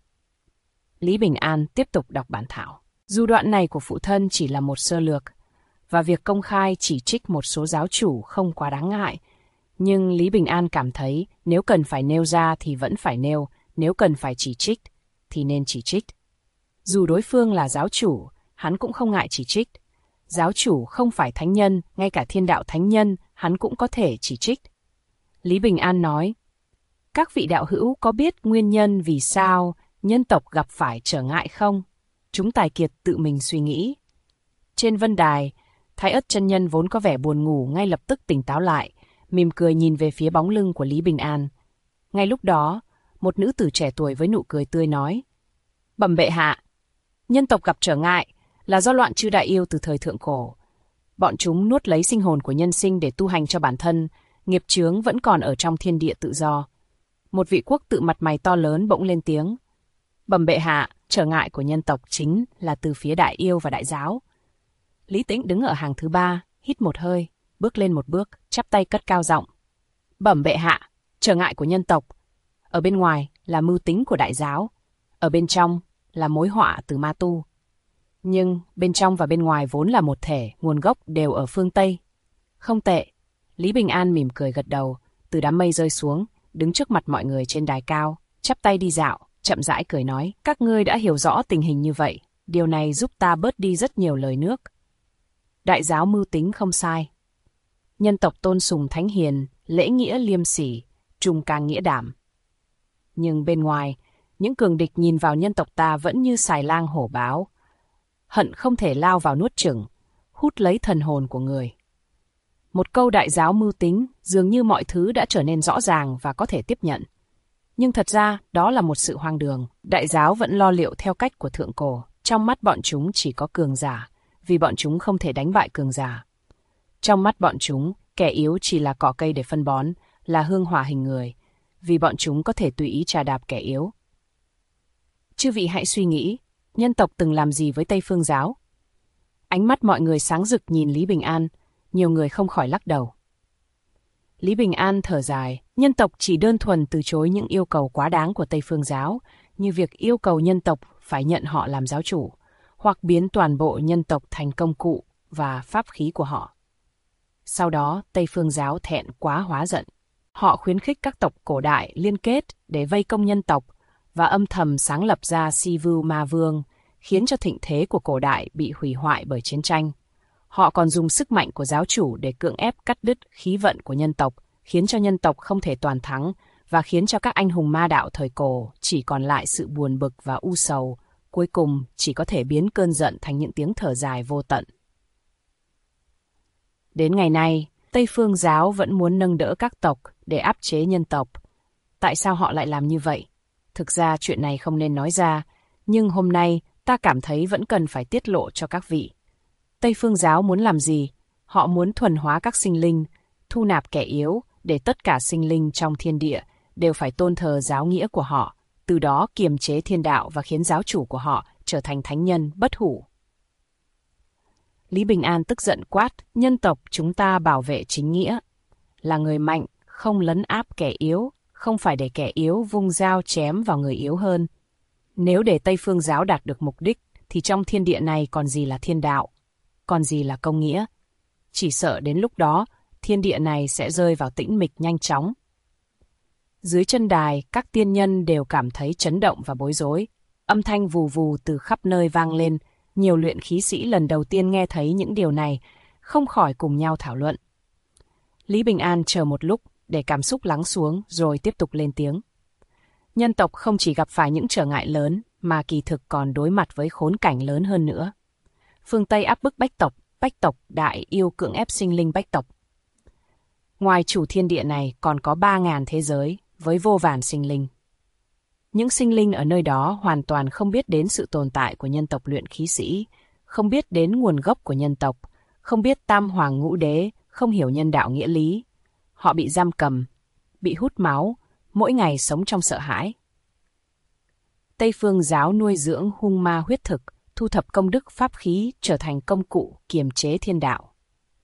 Lý Bình An tiếp tục đọc bản thảo. Dù đoạn này của phụ thân chỉ là một sơ lược, và việc công khai chỉ trích một số giáo chủ không quá đáng ngại, nhưng Lý Bình An cảm thấy nếu cần phải nêu ra thì vẫn phải nêu, nếu cần phải chỉ trích thì nên chỉ trích. Dù đối phương là giáo chủ, hắn cũng không ngại chỉ trích. Giáo chủ không phải thánh nhân, ngay cả thiên đạo thánh nhân, hắn cũng có thể chỉ trích. Lý Bình An nói, các vị đạo hữu có biết nguyên nhân vì sao nhân tộc gặp phải trở ngại không? Chúng tài kiệt tự mình suy nghĩ. Trên vân đài, Thái Ất chân nhân vốn có vẻ buồn ngủ ngay lập tức tỉnh táo lại, mỉm cười nhìn về phía bóng lưng của Lý Bình An. Ngay lúc đó, một nữ tử trẻ tuổi với nụ cười tươi nói, bẩm bệ hạ, nhân tộc gặp trở ngại là do loạn chư đại yêu từ thời thượng cổ. Bọn chúng nuốt lấy sinh hồn của nhân sinh để tu hành cho bản thân, nghiệp chướng vẫn còn ở trong thiên địa tự do. Một vị quốc tự mặt mày to lớn bỗng lên tiếng, bẩm bệ hạ, trở ngại của nhân tộc chính là từ phía đại yêu và đại giáo. Lý Tĩnh đứng ở hàng thứ 3, hít một hơi, bước lên một bước, chắp tay cất cao giọng. Bẩm bệ hạ, trở ngại của nhân tộc. Ở bên ngoài là mưu tính của đại giáo, ở bên trong là mối họa từ ma tu. Nhưng bên trong và bên ngoài vốn là một thể, nguồn gốc đều ở phương Tây. Không tệ. Lý Bình An mỉm cười gật đầu, từ đám mây rơi xuống, đứng trước mặt mọi người trên đài cao, chắp tay đi dạo, chậm rãi cười nói, các ngươi đã hiểu rõ tình hình như vậy, điều này giúp ta bớt đi rất nhiều lời nước. Đại giáo mưu tính không sai. Nhân tộc tôn sùng thánh hiền, lễ nghĩa liêm sỉ, trung can nghĩa đảm. Nhưng bên ngoài, những cường địch nhìn vào nhân tộc ta vẫn như xài lang hổ báo, hận không thể lao vào nuốt chửng, hút lấy thần hồn của người. Một câu đại giáo mưu tính, dường như mọi thứ đã trở nên rõ ràng và có thể tiếp nhận. Nhưng thật ra, đó là một sự hoang đường. Đại giáo vẫn lo liệu theo cách của thượng cổ. Trong mắt bọn chúng chỉ có cường giả, vì bọn chúng không thể đánh bại cường giả. Trong mắt bọn chúng, kẻ yếu chỉ là cỏ cây để phân bón, là hương hỏa hình người, vì bọn chúng có thể tùy ý trà đạp kẻ yếu. Chư vị hãy suy nghĩ, nhân tộc từng làm gì với Tây Phương giáo? Ánh mắt mọi người sáng rực nhìn Lý Bình An, nhiều người không khỏi lắc đầu. Lý Bình An thở dài, nhân tộc chỉ đơn thuần từ chối những yêu cầu quá đáng của Tây Phương giáo, như việc yêu cầu nhân tộc phải nhận họ làm giáo chủ, hoặc biến toàn bộ nhân tộc thành công cụ và pháp khí của họ. Sau đó, Tây Phương giáo thẹn quá hóa giận. Họ khuyến khích các tộc cổ đại liên kết để vây công nhân tộc và âm thầm sáng lập ra Si-vu Ma Vương, khiến cho thịnh thế của cổ đại bị hủy hoại bởi chiến tranh. Họ còn dùng sức mạnh của giáo chủ để cưỡng ép cắt đứt khí vận của nhân tộc, khiến cho nhân tộc không thể toàn thắng và khiến cho các anh hùng ma đạo thời cổ chỉ còn lại sự buồn bực và u sầu, cuối cùng chỉ có thể biến cơn giận thành những tiếng thở dài vô tận. Đến ngày nay, Tây Phương giáo vẫn muốn nâng đỡ các tộc để áp chế nhân tộc. Tại sao họ lại làm như vậy? Thực ra chuyện này không nên nói ra, nhưng hôm nay ta cảm thấy vẫn cần phải tiết lộ cho các vị. Tây Phương giáo muốn làm gì? Họ muốn thuần hóa các sinh linh, thu nạp kẻ yếu để tất cả sinh linh trong thiên địa đều phải tôn thờ giáo nghĩa của họ, từ đó kiềm chế thiên đạo và khiến giáo chủ của họ trở thành thánh nhân bất hủ. Lý Bình An tức giận quát, nhân tộc chúng ta bảo vệ chính nghĩa, là người mạnh, không lấn áp kẻ yếu, không phải để kẻ yếu vung dao chém vào người yếu hơn. Nếu để Tây Phương giáo đạt được mục đích, thì trong thiên địa này còn gì là thiên đạo, còn gì là công nghĩa. Chỉ sợ đến lúc đó, thiên địa này sẽ rơi vào tĩnh mịch nhanh chóng. Dưới chân đài, các tiên nhân đều cảm thấy chấn động và bối rối. Âm thanh vù vù từ khắp nơi vang lên, nhiều luyện khí sĩ lần đầu tiên nghe thấy những điều này, không khỏi cùng nhau thảo luận. Lý Bình An chờ một lúc để cảm xúc lắng xuống rồi tiếp tục lên tiếng. Nhân tộc không chỉ gặp phải những trở ngại lớn mà kỳ thực còn đối mặt với khốn cảnh lớn hơn nữa. Phương Tây áp bức bách tộc đại yêu cưỡng ép sinh linh bách tộc. Ngoài chủ thiên địa này còn có 3.000 thế giới với vô vàn sinh linh. Những sinh linh ở nơi đó hoàn toàn không biết đến sự tồn tại của nhân tộc luyện khí sĩ, không biết đến nguồn gốc của nhân tộc, không biết tam hoàng ngũ đế, không hiểu nhân đạo nghĩa lý. Họ bị giam cầm, bị hút máu, mỗi ngày sống trong sợ hãi. Tây phương giáo nuôi dưỡng hung ma huyết thực, thu thập công đức pháp khí trở thành công cụ kiềm chế thiên đạo.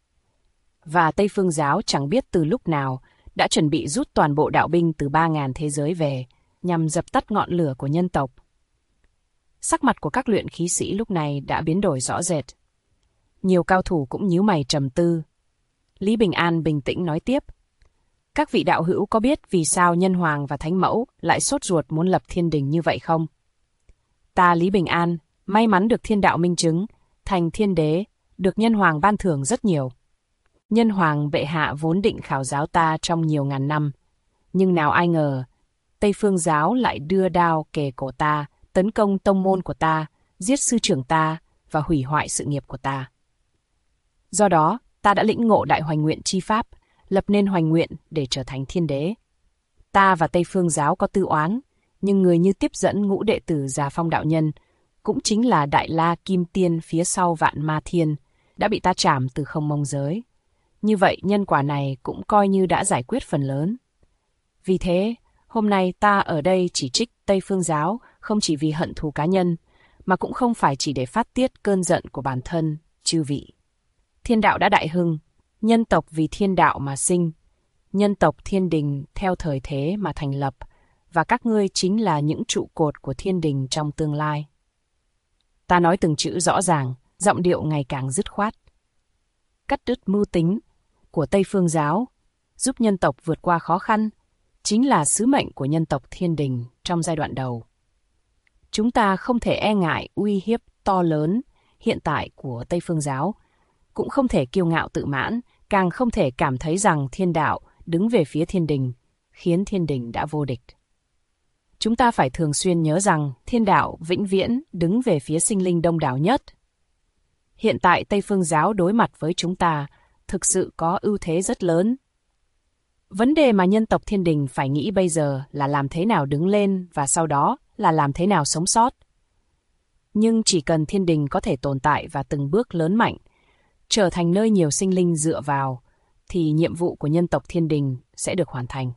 Và Tây phương giáo chẳng biết từ lúc nào đã chuẩn bị rút toàn bộ đạo binh từ 3.000 thế giới về, nhằm dập tắt ngọn lửa của nhân tộc. Sắc mặt của các luyện khí sĩ lúc này đã biến đổi rõ rệt. Nhiều cao thủ cũng nhíu mày trầm tư. Lý Bình An bình tĩnh nói tiếp. Các vị đạo hữu có biết vì sao Nhân Hoàng và Thánh Mẫu lại sốt ruột muốn lập thiên đình như vậy không? Ta Lý Bình An may mắn được thiên đạo minh chứng, thành thiên đế, được Nhân Hoàng ban thưởng rất nhiều. Nhân Hoàng bệ hạ vốn định khảo giáo ta trong nhiều ngàn năm, nhưng nào ai ngờ, Tây phương giáo lại đưa đao kề cổ ta, tấn công tông môn của ta, giết sư trưởng ta và hủy hoại sự nghiệp của ta. Do đó, ta đã lĩnh ngộ đại hoành nguyện chi pháp, lập nên hoành nguyện để trở thành thiên đế. Ta và Tây phương giáo có tư oán, nhưng người như tiếp dẫn ngũ đệ tử Già Phong đạo nhân, cũng chính là Đại La Kim Tiên phía sau Vạn Ma Thiên, đã bị ta trảm từ không mông giới. Như vậy nhân quả này cũng coi như đã giải quyết phần lớn. Vì thế, hôm nay ta ở đây chỉ trích Tây phương giáo không chỉ vì hận thù cá nhân, mà cũng không phải chỉ để phát tiết cơn giận của bản thân, chư vị. Thiên đạo đã đại hưng, nhân tộc vì thiên đạo mà sinh, nhân tộc thiên đình theo thời thế mà thành lập, và các ngươi chính là những trụ cột của thiên đình trong tương lai. Ta nói từng chữ rõ ràng, giọng điệu ngày càng dứt khoát. Cắt đứt mưu tính của Tây phương giáo, giúp nhân tộc vượt qua khó khăn, chính là sứ mệnh của nhân tộc thiên đình trong giai đoạn đầu. Chúng ta không thể e ngại uy hiếp to lớn hiện tại của Tây phương giáo, cũng không thể kiêu ngạo tự mãn, càng không thể cảm thấy rằng thiên đạo đứng về phía thiên đình, khiến thiên đình đã vô địch. Chúng ta phải thường xuyên nhớ rằng thiên đạo vĩnh viễn đứng về phía sinh linh đông đảo nhất. Hiện tại Tây phương giáo đối mặt với chúng ta thực sự có ưu thế rất lớn. Vấn đề mà nhân tộc thiên đình phải nghĩ bây giờ là làm thế nào đứng lên và sau đó là làm thế nào sống sót. Nhưng chỉ cần thiên đình có thể tồn tại và từng bước lớn mạnh, trở thành nơi nhiều sinh linh dựa vào, thì nhiệm vụ của nhân tộc thiên đình sẽ được hoàn thành.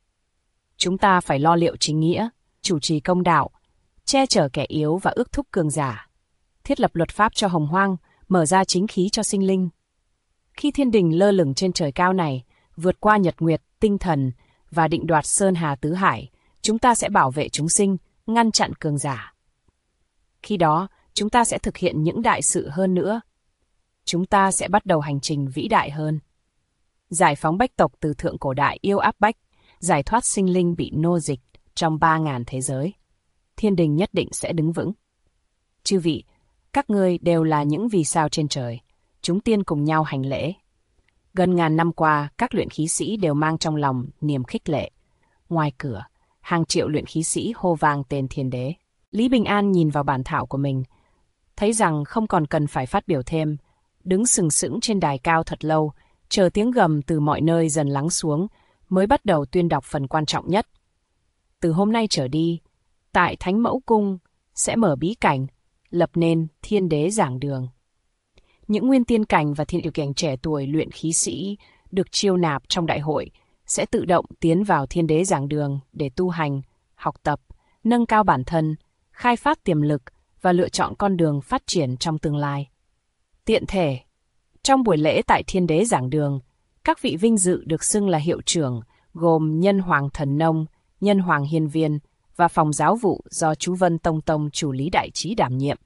Chúng ta phải lo liệu chính nghĩa, chủ trì công đạo, che chở kẻ yếu và ước thúc cường giả, thiết lập luật pháp cho hồng hoang, mở ra chính khí cho sinh linh. Khi thiên đình lơ lửng trên trời cao này, vượt qua nhật nguyệt, tinh thần và định đoạt sơn hà tứ hải, chúng ta sẽ bảo vệ chúng sinh, ngăn chặn cường giả. Khi đó, chúng ta sẽ thực hiện những đại sự hơn nữa. Chúng ta sẽ bắt đầu hành trình vĩ đại hơn. Giải phóng bách tộc từ thượng cổ đại yêu áp bách, giải thoát sinh linh bị nô dịch trong 3.000 thế giới. Thiên đình nhất định sẽ đứng vững. Chư vị, các ngươi đều là những vì sao trên trời. Chúng tiên cùng nhau hành lễ. Gần ngàn năm qua, các luyện khí sĩ đều mang trong lòng niềm khích lệ. Ngoài cửa, hàng triệu luyện khí sĩ hô vang tên thiên đế. Lý Bình An nhìn vào bản thảo của mình, thấy rằng không còn cần phải phát biểu thêm, đứng sừng sững trên đài cao thật lâu, chờ tiếng gầm từ mọi nơi dần lắng xuống, mới bắt đầu tuyên đọc phần quan trọng nhất. Từ hôm nay trở đi, tại Thánh Mẫu Cung sẽ mở bí cảnh, lập nên thiên đế giảng đường. Những nguyên tiên cảnh và thiên yêu cảnh trẻ tuổi luyện khí sĩ được chiêu nạp trong đại hội sẽ tự động tiến vào thiên đế giảng đường để tu hành, học tập, nâng cao bản thân, khai phát tiềm lực và lựa chọn con đường phát triển trong tương lai. Tiện thể, trong buổi lễ tại thiên đế giảng đường, các vị vinh dự được xưng là hiệu trưởng gồm Nhân Hoàng Thần Nông, Nhân Hoàng Hiên Viên và phòng giáo vụ do chú Vân Tông Tông chủ Lý Đại Trí đảm nhiệm.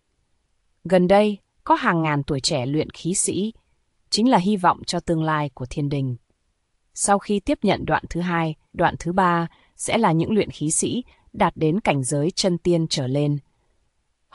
Gần đây, có hàng ngàn tuổi trẻ luyện khí sĩ, chính là hy vọng cho tương lai của thiên đình. Sau khi tiếp nhận đoạn thứ 2, đoạn thứ 3 sẽ là những luyện khí sĩ đạt đến cảnh giới chân tiên trở lên,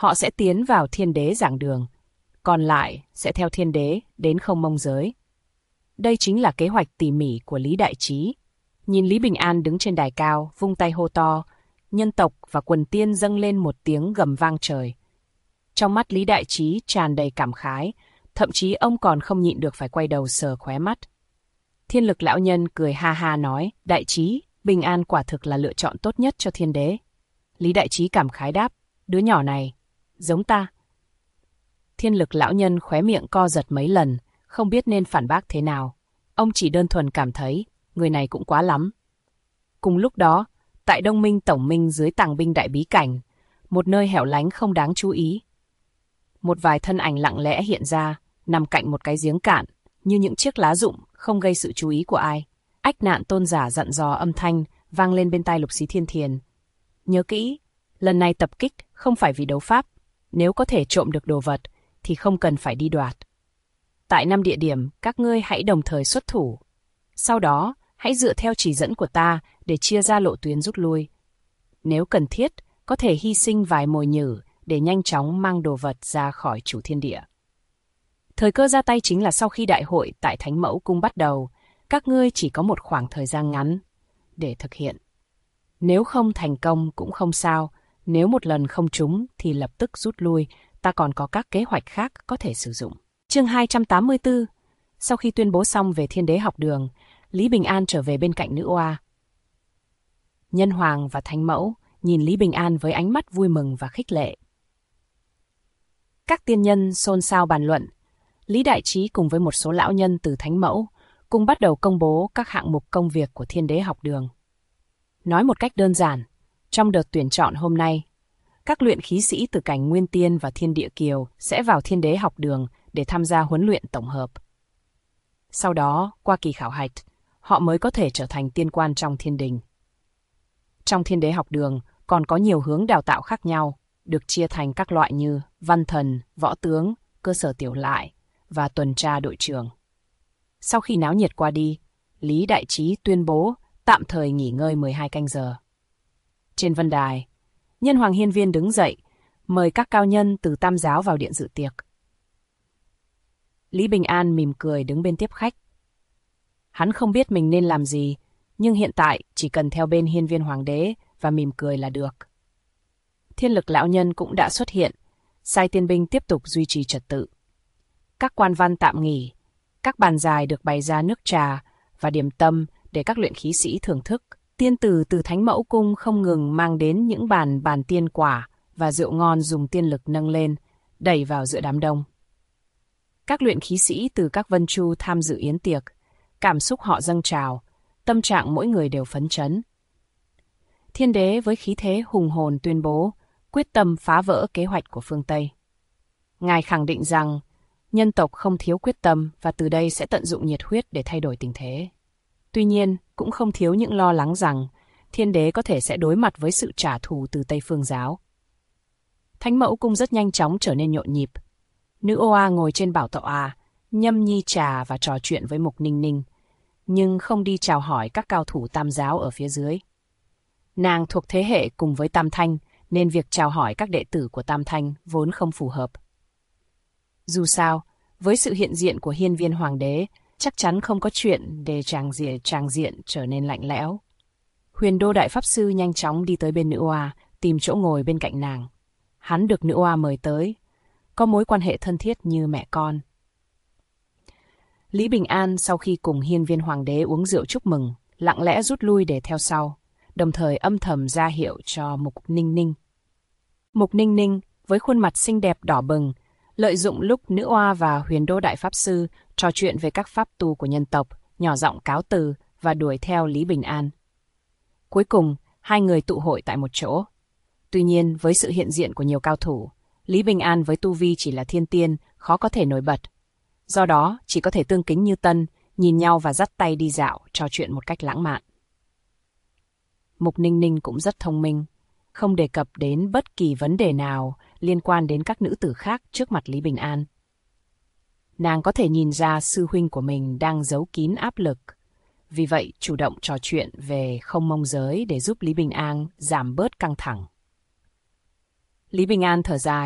Họ sẽ tiến vào thiên đế giảng đường, còn lại sẽ theo thiên đế đến không mông giới. Đây chính là kế hoạch tỉ mỉ của Lý Đại Trí. Nhìn Lý Bình An đứng trên đài cao, vung tay hô to, nhân tộc và quần tiên dâng lên một tiếng gầm vang trời. Trong mắt Lý Đại Trí tràn đầy cảm khái, thậm chí ông còn không nhịn được phải quay đầu sờ khóe mắt. Thiên Lực lão nhân cười ha ha nói, Đại Trí, Bình An quả thực là lựa chọn tốt nhất cho thiên đế. Lý Đại Trí cảm khái đáp, đứa nhỏ này, giống ta. Thiên Lực lão nhân khóe miệng co giật mấy lần, không biết nên phản bác thế nào. Ông chỉ đơn thuần cảm thấy, người này cũng quá lắm. Cùng lúc đó, tại Đông Minh Tổng Minh dưới tàng binh đại bí cảnh, một nơi hẻo lánh không đáng chú ý. Một vài thân ảnh lặng lẽ hiện ra, nằm cạnh một cái giếng cạn, như những chiếc lá rụng, không gây sự chú ý của ai. Ách Nạn tôn giả dặn dò âm thanh, vang lên bên tai Lục Xí Thiên Thiền. Nhớ kỹ, lần này tập kích không phải vì đấu pháp, nếu có thể trộm được đồ vật, thì không cần phải đi đoạt. Tại 5 địa điểm, các ngươi hãy đồng thời xuất thủ. Sau đó, hãy dựa theo chỉ dẫn của ta để chia ra lộ tuyến rút lui. Nếu cần thiết, có thể hy sinh vài mồi nhử để nhanh chóng mang đồ vật ra khỏi chủ thiên địa. Thời cơ ra tay chính là sau khi đại hội tại Thánh Mẫu Cung bắt đầu, các ngươi chỉ có một khoảng thời gian ngắn để thực hiện. Nếu không thành công cũng không sao, nếu một lần không trúng thì lập tức rút lui, ta còn có các kế hoạch khác có thể sử dụng. Chương 284. Sau khi tuyên bố xong về thiên đế học đường, Lý Bình An trở về bên cạnh nữ oa. Nhân Hoàng và Thánh Mẫu nhìn Lý Bình An với ánh mắt vui mừng và khích lệ. Các tiên nhân xôn xao bàn luận. Lý Đại Trí cùng với một số lão nhân từ Thánh Mẫu cùng bắt đầu công bố các hạng mục công việc của thiên đế học đường. Nói một cách đơn giản, trong đợt tuyển chọn hôm nay, các luyện khí sĩ từ cảnh Nguyên Tiên và Thiên Địa Kiều sẽ vào thiên đế học đường để tham gia huấn luyện tổng hợp. Sau đó, qua kỳ khảo hạch, họ mới có thể trở thành tiên quan trong thiên đình. Trong thiên đế học đường còn có nhiều hướng đào tạo khác nhau, được chia thành các loại như văn thần, võ tướng, cơ sở tiểu lại và tuần tra đội trưởng. Sau khi náo nhiệt qua đi, Lý Đại Trí tuyên bố tạm thời nghỉ ngơi 12 canh giờ. Trên vân đài, Nhân Hoàng Hiên Viên đứng dậy, mời các cao nhân từ Tam giáo vào điện dự tiệc. Lý Bình An mỉm cười đứng bên tiếp khách. Hắn không biết mình nên làm gì, nhưng hiện tại chỉ cần theo bên Hiên Viên Hoàng đế và mỉm cười là được. Thiên Lực lão nhân cũng đã xuất hiện, sai tiên binh tiếp tục duy trì trật tự. Các quan văn tạm nghỉ, các bàn dài được bày ra nước trà và điểm tâm để các luyện khí sĩ thưởng thức. Tiên tử từ Thánh Mẫu Cung không ngừng mang đến những bàn tiên quả và rượu ngon dùng tiên lực nâng lên, đẩy vào giữa đám đông. Các luyện khí sĩ từ các vân chu tham dự yến tiệc, cảm xúc họ dâng trào, tâm trạng mỗi người đều phấn chấn. Thiên đế với khí thế hùng hồn tuyên bố, quyết tâm phá vỡ kế hoạch của phương Tây. Ngài khẳng định rằng, nhân tộc không thiếu quyết tâm và từ đây sẽ tận dụng nhiệt huyết để thay đổi tình thế. Tuy nhiên, cũng không thiếu những lo lắng rằng thiên đế có thể sẽ đối mặt với sự trả thù từ Tây Phương giáo. Thánh Mẫu Cung rất nhanh chóng trở nên nhộn nhịp. Nữ oa ngồi trên bảo tọa, nhâm nhi trà và trò chuyện với Mục Ninh Ninh, nhưng không đi chào hỏi các cao thủ Tam giáo ở phía dưới. Nàng thuộc thế hệ cùng với Tam Thanh, nên việc chào hỏi các đệ tử của Tam Thanh vốn không phù hợp. Dù sao, với sự hiện diện của Hiên Viên Hoàng đế, chắc chắn không có chuyện để tràng diện trở nên lạnh lẽo. Huyền Đô Đại Pháp Sư nhanh chóng đi tới bên nữ oa, tìm chỗ ngồi bên cạnh nàng. Hắn được nữ oa mời tới, có mối quan hệ thân thiết như mẹ con. Lý Bình An sau khi cùng Hiên Viên Hoàng đế uống rượu chúc mừng, lặng lẽ rút lui để theo sau, đồng thời âm thầm ra hiệu cho Mục Ninh Ninh. Mục Ninh Ninh, với khuôn mặt xinh đẹp đỏ bừng, lợi dụng lúc nữ oa và Huyền Đô Đại Pháp Sư trò chuyện về các pháp tu của nhân tộc, nhỏ giọng cáo từ và đuổi theo Lý Bình An. Cuối cùng, hai người tụ hội tại một chỗ. Tuy nhiên, với sự hiện diện của nhiều cao thủ, Lý Bình An với tu vi chỉ là thiên tiên, khó có thể nổi bật. Do đó, chỉ có thể tương kính như tân, nhìn nhau và dắt tay đi dạo, trò chuyện một cách lãng mạn. Mục Ninh Ninh cũng rất thông minh, không đề cập đến bất kỳ vấn đề nào liên quan đến các nữ tử khác trước mặt Lý Bình An. Nàng có thể nhìn ra sư huynh của mình đang giấu kín áp lực, vì vậy chủ động trò chuyện về không mông giới để giúp Lý Bình An giảm bớt căng thẳng. Lý Bình An thở dài,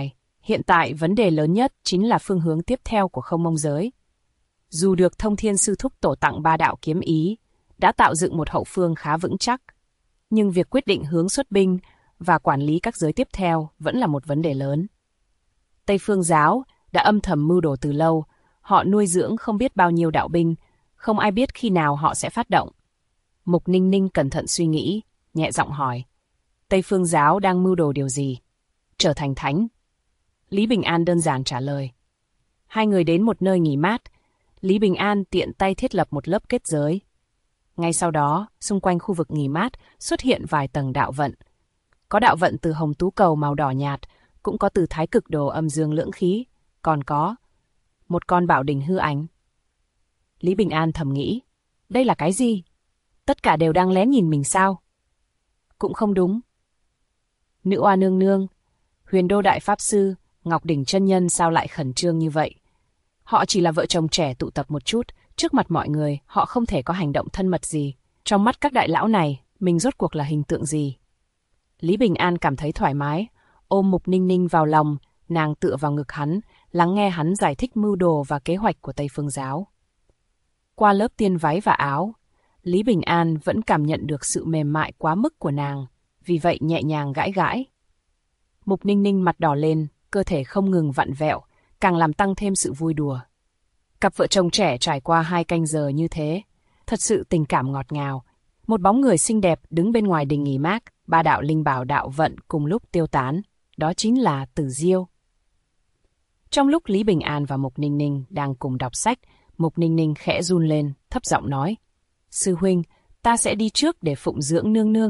Hiện tại vấn đề lớn nhất chính là phương hướng tiếp theo của Không Mông giới. Dù được Thông Thiên Sư Thúc tổ tặng 3 đạo kiếm ý, đã tạo dựng một hậu phương khá vững chắc, nhưng việc quyết định hướng xuất binh và quản lý các giới tiếp theo vẫn là một vấn đề lớn. Tây Phương giáo đã âm thầm mưu đồ từ lâu, họ nuôi dưỡng không biết bao nhiêu đạo binh, không ai biết khi nào họ sẽ phát động. Mục Ninh Ninh cẩn thận suy nghĩ, nhẹ giọng hỏi. Tây Phương giáo đang mưu đồ điều gì? Trở thành thánh. Lý Bình An đơn giản trả lời. Hai người đến một nơi nghỉ mát, Lý Bình An tiện tay thiết lập một lớp kết giới. Ngay sau đó, xung quanh khu vực nghỉ mát xuất hiện vài tầng đạo vận. Có đạo vận từ hồng tú cầu màu đỏ nhạt, cũng có từ thái cực đồ âm dương lưỡng khí, còn có một con bảo đình hư ảnh. Lý Bình An thầm nghĩ, đây là cái gì? Tất cả đều đang lén nhìn mình sao? Cũng không đúng. Nữ oa nương nương, Huyền Đô đại pháp sư, Ngọc Đỉnh chân nhân sao lại khẩn trương như vậy? Họ chỉ là vợ chồng trẻ tụ tập một chút, trước mặt mọi người họ không thể có hành động thân mật gì. Trong mắt các đại lão này, mình rốt cuộc là hình tượng gì? Lý Bình An cảm thấy thoải mái, ôm Mục Ninh Ninh vào lòng, nàng tựa vào ngực hắn, lắng nghe hắn giải thích mưu đồ và kế hoạch của Tây Phương giáo. Qua lớp tiên váy và áo, Lý Bình An vẫn cảm nhận được sự mềm mại quá mức của nàng, vì vậy nhẹ nhàng gãi gãi. Mục Ninh Ninh mặt đỏ lên, cơ thể không ngừng vặn vẹo, càng làm tăng thêm sự vui đùa. Cặp vợ chồng trẻ trải qua 2 canh giờ như thế, thật sự tình cảm ngọt ngào. Một bóng người xinh đẹp đứng bên ngoài đình nghỉ mát, 3 đạo linh bảo đạo vận cùng lúc tiêu tán, đó chính là Tử Diêu. Trong lúc Lý Bình An và Mục Ninh Ninh đang cùng đọc sách, Mục Ninh Ninh khẽ run lên, thấp giọng nói, sư huynh, ta sẽ đi trước để phụng dưỡng nương nương.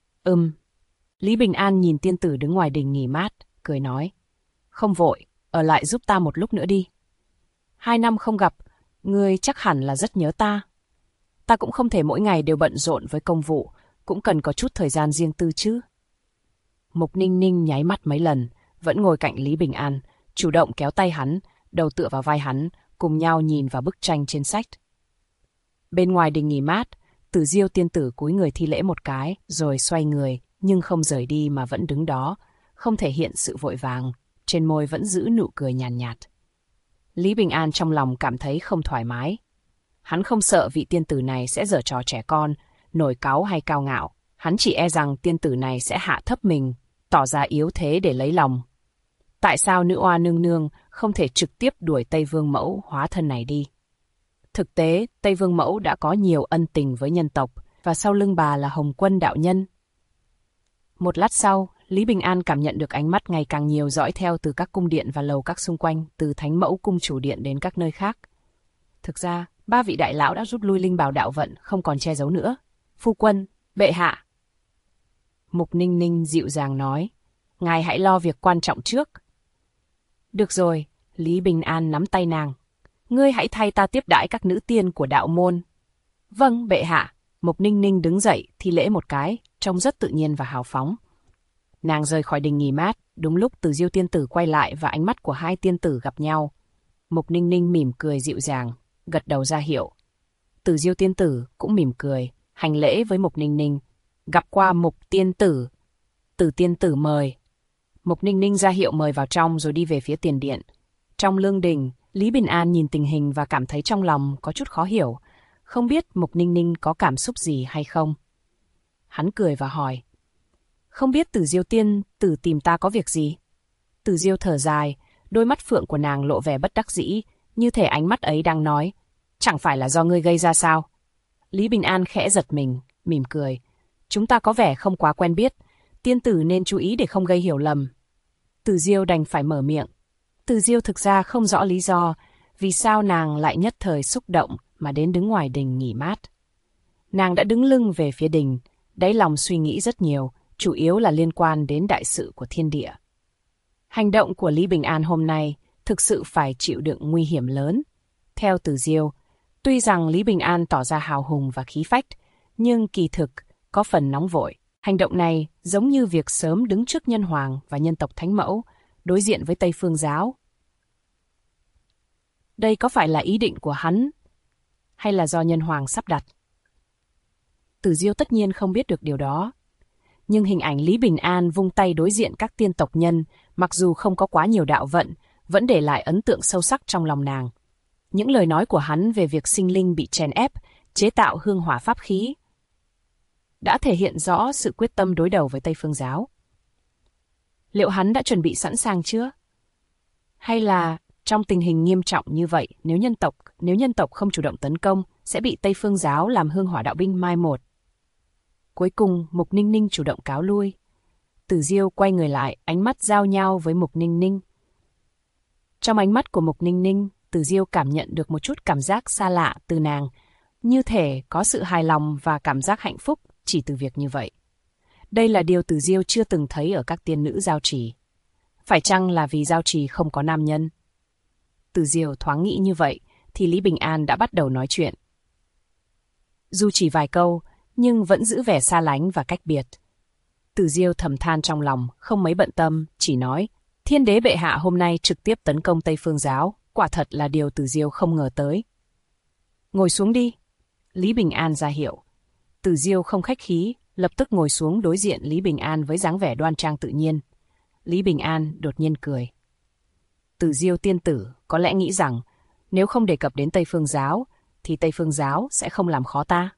Lý Bình An nhìn tiên tử đứng ngoài đình nghỉ mát, cười nói, không vội, ở lại giúp ta một lúc nữa đi. 2 năm không gặp, ngươi chắc hẳn là rất nhớ ta. Ta cũng không thể mỗi ngày đều bận rộn với công vụ, cũng cần có chút thời gian riêng tư chứ. Mục Ninh Ninh nháy mắt mấy lần, vẫn ngồi cạnh Lý Bình An, chủ động kéo tay hắn, đầu tựa vào vai hắn, cùng nhau nhìn vào bức tranh trên sách. Bên ngoài đình nghỉ mát, Tử Diêu tiên tử cúi người thi lễ một cái, rồi xoay người, nhưng không rời đi mà vẫn đứng đó, không thể hiện sự vội vàng, trên môi vẫn giữ nụ cười nhàn nhạt. Lý Bình An trong lòng cảm thấy không thoải mái. Hắn không sợ vị tiên tử này sẽ giở trò trẻ con, nổi cáu hay cao ngạo. Hắn chỉ e rằng tiên tử này sẽ hạ thấp mình, tỏ ra yếu thế để lấy lòng. Tại sao nữ oa nương nương không thể trực tiếp đuổi Tây Vương Mẫu hóa thân này đi? Thực tế, Tây Vương Mẫu đã có nhiều ân tình với nhân tộc, và sau lưng bà là Hồng Quân đạo nhân. Một lát sau, Lý Bình An cảm nhận được ánh mắt ngày càng nhiều dõi theo từ các cung điện và lầu các xung quanh, từ Thánh Mẫu cung chủ điện đến các nơi khác. Thực ra, 3 vị đại lão đã rút lui linh bảo đạo vận, không còn che giấu nữa. Phu quân, bệ hạ. Mục Ninh Ninh dịu dàng nói, ngài hãy lo việc quan trọng trước. Được rồi, Lý Bình An nắm tay nàng. Ngươi hãy thay ta tiếp đãi các nữ tiên của đạo môn. Vâng, bệ hạ. Mục Ninh Ninh đứng dậy, thi lễ một cái, trông rất tự nhiên và hào phóng. Nàng rời khỏi đình nghỉ mát, đúng lúc Tử Diêu tiên tử quay lại và ánh mắt của 2 tiên tử gặp nhau. Mục Ninh Ninh mỉm cười dịu dàng, gật đầu ra hiệu. Tử Diêu tiên tử cũng mỉm cười, hành lễ với Mục Ninh Ninh. Gặp qua Mục tiên tử. Tử tiên tử mời. Mục Ninh Ninh ra hiệu mời vào trong rồi đi về phía tiền điện. Trong lương đình, Lý Bình An nhìn tình hình và cảm thấy trong lòng có chút khó hiểu. Không biết Mục Ninh Ninh có cảm xúc gì hay không. Hắn cười và hỏi. Không biết Tử Diêu tiên tử tìm ta có việc gì? Tử Diêu thở dài, đôi mắt phượng của nàng lộ vẻ bất đắc dĩ, như thể ánh mắt ấy đang nói, chẳng phải là do ngươi gây ra sao? Lý Bình An khẽ giật mình, mỉm cười. Chúng ta có vẻ không quá quen biết, tiên tử nên chú ý để không gây hiểu lầm. Tử Diêu đành phải mở miệng. Tử Diêu thực ra không rõ lý do, vì sao nàng lại nhất thời xúc động mà đến đứng ngoài đình nghỉ mát. Nàng đã đứng lưng về phía đình, đáy lòng suy nghĩ rất nhiều, chủ yếu là liên quan đến đại sự của thiên địa. Hành động của Lý Bình An hôm nay thực sự phải chịu đựng nguy hiểm lớn. Theo Tử Diêu, tuy rằng Lý Bình An tỏ ra hào hùng và khí phách, nhưng kỳ thực có phần nóng vội. Hành động này giống như việc sớm đứng trước nhân hoàng và nhân tộc Thánh Mẫu, đối diện với Tây Phương giáo. Đây có phải là ý định của hắn, hay là do nhân hoàng sắp đặt? Tử Diêu tất nhiên không biết được điều đó. Nhưng hình ảnh Lý Bình An vung tay đối diện các tiên tộc nhân mặc dù không có quá nhiều đạo vận, vẫn để lại ấn tượng sâu sắc trong lòng nàng. Những lời nói của hắn về việc sinh linh bị chèn ép, chế tạo hương hỏa pháp khí, đã thể hiện rõ sự quyết tâm đối đầu với Tây Phương giáo. Liệu hắn đã chuẩn bị sẵn sàng chưa? Hay là trong tình hình nghiêm trọng như vậy, nếu nhân tộc không chủ động tấn công, sẽ bị Tây Phương giáo làm hương hỏa đạo binh mai một? Cuối cùng, Mục Ninh Ninh chủ động cáo lui. Tử Diêu quay người lại, ánh mắt giao nhau với Mục Ninh Ninh. Trong ánh mắt của Mục Ninh Ninh, Tử Diêu cảm nhận được một chút cảm giác xa lạ từ nàng, như thể có sự hài lòng và cảm giác hạnh phúc chỉ từ việc như vậy. Đây là điều Tử Diêu chưa từng thấy ở các tiên nữ giao trì. Phải chăng là vì giao trì không có nam nhân? Tử Diêu thoáng nghĩ như vậy, thì Lý Bình An đã bắt đầu nói chuyện. Dù chỉ vài câu, nhưng vẫn giữ vẻ xa lánh và cách biệt. Tử Diêu thầm than trong lòng, không mấy bận tâm, chỉ nói, Thiên đế bệ hạ hôm nay trực tiếp tấn công Tây Phương giáo, quả thật là điều Tử Diêu không ngờ tới. Ngồi xuống đi. Lý Bình An ra hiệu. Tử Diêu không khách khí, lập tức ngồi xuống đối diện Lý Bình An với dáng vẻ đoan trang tự nhiên. Lý Bình An đột nhiên cười. Tử Diêu tiên tử có lẽ nghĩ rằng nếu không đề cập đến Tây Phương giáo, thì Tây Phương giáo sẽ không làm khó ta.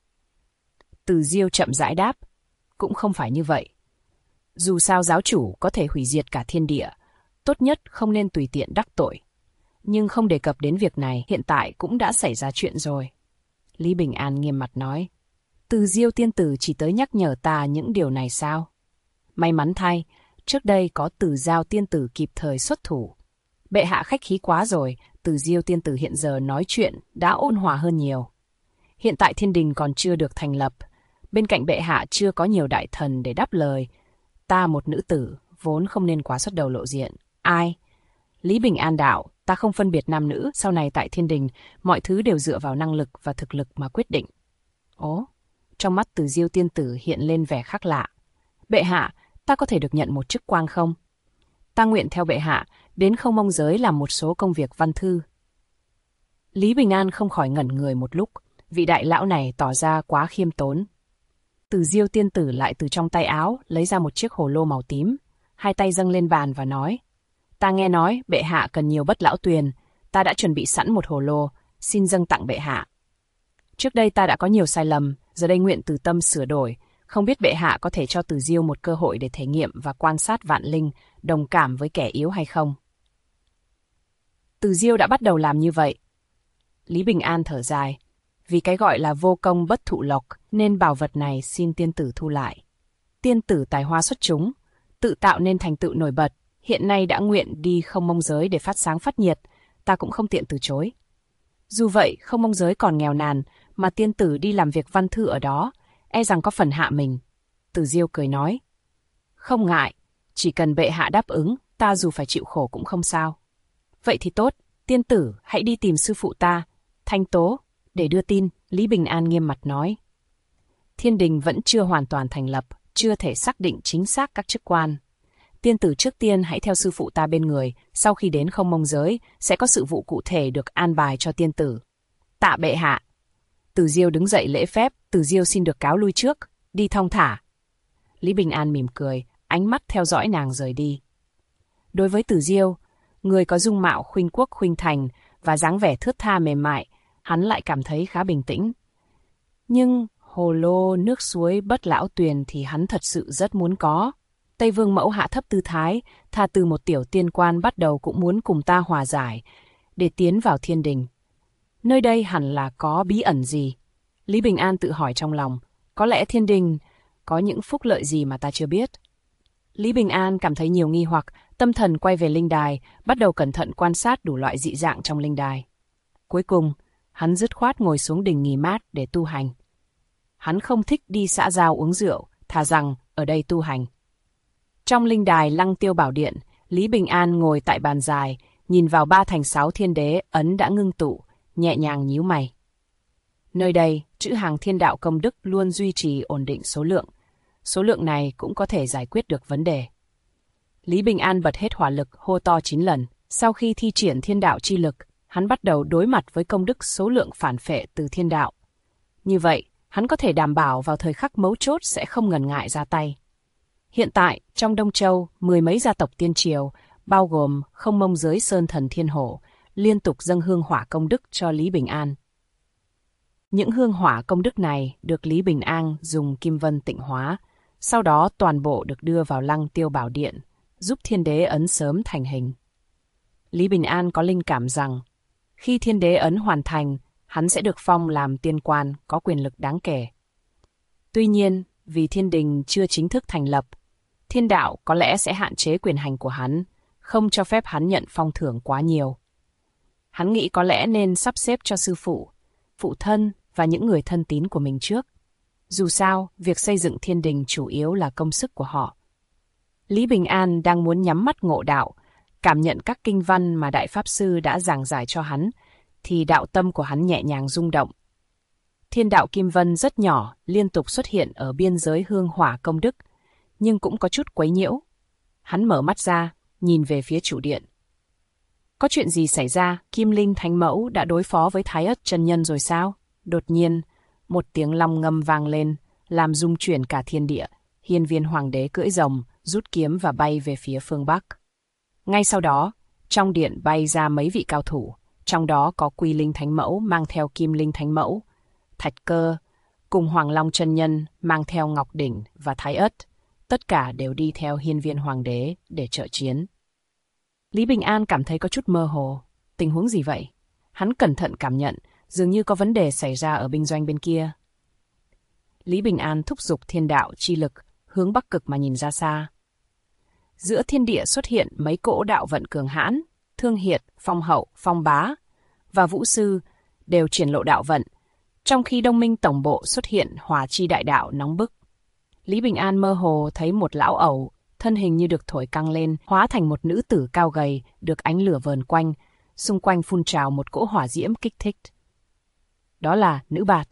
Tử Diêu chậm rãi đáp, cũng không phải như vậy. Dù sao giáo chủ có thể hủy diệt cả thiên địa, tốt nhất không nên tùy tiện đắc tội. Nhưng không đề cập đến việc này, hiện tại cũng đã xảy ra chuyện rồi. Lý Bình An nghiêm mặt nói, Tử Diêu tiên tử chỉ tới nhắc nhở ta những điều này sao? May mắn thay, trước đây có Tử Giao tiên tử kịp thời xuất thủ. Bệ hạ khách khí quá rồi, Tử Diêu tiên tử hiện giờ nói chuyện đã ôn hòa hơn nhiều. Hiện tại thiên đình còn chưa được thành lập, bên cạnh bệ hạ chưa có nhiều đại thần để đáp lời. Ta một nữ tử, vốn không nên quá xuất đầu lộ diện. Ai? Lý Bình An đạo, ta không phân biệt nam nữ, sau này tại thiên đình, mọi thứ đều dựa vào năng lực và thực lực mà quyết định. Ố, trong mắt Tử Diêu tiên tử hiện lên vẻ khác lạ. Bệ hạ, ta có thể được nhận một chức quan không? Ta nguyện theo bệ hạ, đến Không Mông giới làm một số công việc văn thư. Lý Bình An không khỏi ngẩn người một lúc, vị đại lão này tỏ ra quá khiêm tốn. Tử Diêu tiên tử lại từ trong tay áo lấy ra một chiếc hồ lô màu tím, hai tay dâng lên bàn và nói, ta nghe nói bệ hạ cần nhiều bất lão tuyền, ta đã chuẩn bị sẵn một hồ lô, xin dâng tặng bệ hạ. Trước đây ta đã có nhiều sai lầm, giờ đây nguyện từ tâm sửa đổi, không biết bệ hạ có thể cho Tử Diêu một cơ hội để thể nghiệm và quan sát vạn linh, đồng cảm với kẻ yếu hay không? Tử Diêu đã bắt đầu làm như vậy. Lý Bình An thở dài, vì cái gọi là vô công bất thụ lộc, nên bảo vật này xin tiên tử thu lại. Tiên tử tài hoa xuất chúng, tự tạo nên thành tựu nổi bật, hiện nay đã nguyện đi Không Mông giới để phát sáng phát nhiệt, ta cũng không tiện từ chối. Dù vậy, Không Mông giới còn nghèo nàn, mà tiên tử đi làm việc văn thư ở đó, e rằng có phần hạ mình. Tử Diêu cười nói, không ngại, chỉ cần bệ hạ đáp ứng, ta dù phải chịu khổ cũng không sao. Vậy thì tốt, tiên tử hãy đi tìm sư phụ ta, Thanh Tố, để đưa tin. Lý Bình An nghiêm mặt nói. Thiên đình vẫn chưa hoàn toàn thành lập, chưa thể xác định chính xác các chức quan. Tiên tử trước tiên hãy theo sư phụ ta bên người, sau khi đến Không Mông giới, sẽ có sự vụ cụ thể được an bài cho tiên tử. Tạ bệ hạ. Tử Diêu đứng dậy lễ phép, Tử Diêu xin được cáo lui trước, đi thong thả. Lý Bình An mỉm cười, ánh mắt theo dõi nàng rời đi. Đối với Tử Diêu, người có dung mạo khuynh quốc khuynh thành và dáng vẻ thướt tha mềm mại, hắn lại cảm thấy khá bình tĩnh. Nhưng hồ lô nước suối bất lão tuyền thì hắn thật sự rất muốn có. Tây Vương mẫu hạ thấp tư thái, tha từ một tiểu tiên quan bắt đầu cũng muốn cùng ta hòa giải, để tiến vào thiên đình. Nơi đây hẳn là có bí ẩn gì? Lý Bình An tự hỏi trong lòng, có lẽ thiên đình có những phúc lợi gì mà ta chưa biết. Lý Bình An cảm thấy nhiều nghi hoặc, tâm thần quay về linh đài, bắt đầu cẩn thận quan sát đủ loại dị dạng trong linh đài. Cuối cùng, hắn dứt khoát ngồi xuống đình nghỉ mát để tu hành. Hắn không thích đi xã giao uống rượu, thà rằng ở đây tu hành. Trong linh đài Lăng Tiêu Bảo Điện, Lý Bình An ngồi tại bàn dài, nhìn vào 3 thành 6 thiên đế ấn đã ngưng tụ, nhẹ nhàng nhíu mày. Nơi đây, chữ hàng thiên đạo công đức luôn duy trì ổn định số lượng. Số lượng này cũng có thể giải quyết được vấn đề. Lý Bình An bật hết hỏa lực, hô to 9 lần. Sau khi thi triển thiên đạo chi lực, hắn bắt đầu đối mặt với công đức số lượng phản phệ từ thiên đạo. Như vậy, hắn có thể đảm bảo vào thời khắc mấu chốt sẽ không ngần ngại ra tay. Hiện tại, trong Đông Châu, mười mấy gia tộc tiên triều, bao gồm Không Mông Giới Sơn Thần Thiên Hổ, liên tục dâng hương hỏa công đức cho Lý Bình An. Những hương hỏa công đức này được Lý Bình An dùng kim vân tịnh hóa, sau đó toàn bộ được đưa vào Lăng Tiêu Bảo Điện, giúp Thiên Đế Ấn sớm thành hình. Lý Bình An có linh cảm rằng, khi Thiên Đế Ấn hoàn thành, hắn sẽ được phong làm tiên quan có quyền lực đáng kể. Tuy nhiên, vì thiên đình chưa chính thức thành lập, thiên đạo có lẽ sẽ hạn chế quyền hành của hắn, không cho phép hắn nhận phong thưởng quá nhiều. Hắn nghĩ có lẽ nên sắp xếp cho sư phụ, phụ thân và những người thân tín của mình trước. Dù sao, việc xây dựng thiên đình chủ yếu là công sức của họ. Lý Bình An đang muốn nhắm mắt ngộ đạo, cảm nhận các kinh văn mà Đại Pháp Sư đã giảng giải cho hắn, thì đạo tâm của hắn nhẹ nhàng rung động. Thiên đạo Kim Vân rất nhỏ, liên tục xuất hiện ở biên giới hương hỏa công đức, nhưng cũng có chút quấy nhiễu. Hắn mở mắt ra, nhìn về phía chủ điện. Có chuyện gì xảy ra? Kim Linh Thánh Mẫu đã đối phó với Thái Ất chân nhân rồi sao? Đột nhiên, một tiếng long ngâm vang lên, làm rung chuyển cả thiên địa. Hiên Viên Hoàng đế cưỡi rồng, rút kiếm và bay về phía phương Bắc. Ngay sau đó, trong điện bay ra mấy vị cao thủ, trong đó có Quy Linh Thánh Mẫu mang theo Kim Linh Thánh Mẫu, Thạch Cơ, cùng Hoàng Long chân nhân mang theo Ngọc Đỉnh và Thái Ất. Tất cả đều đi theo Hiên Viên Hoàng đế để trợ chiến. Lý Bình An cảm thấy có chút mơ hồ. Tình huống gì vậy? Hắn cẩn thận cảm nhận, dường như có vấn đề xảy ra ở binh doanh bên kia. Lý Bình An thúc giục thiên đạo chi lực, hướng Bắc Cực mà nhìn ra xa. Giữa thiên địa xuất hiện mấy cỗ đạo vận cường hãn, Thương Hiệt, Phong Hậu, Phong Bá và Vũ Sư đều triển lộ đạo vận, trong khi Đông Minh Tổng Bộ xuất hiện Hỏa Chi Đại Đạo nóng bức. Lý Bình An mơ hồ thấy một lão ẩu, thân hình như được thổi căng lên, hóa thành một nữ tử cao gầy, được ánh lửa vờn quanh, xung quanh phun trào một cỗ hỏa diễm kích thích. Đó là nữ bạt.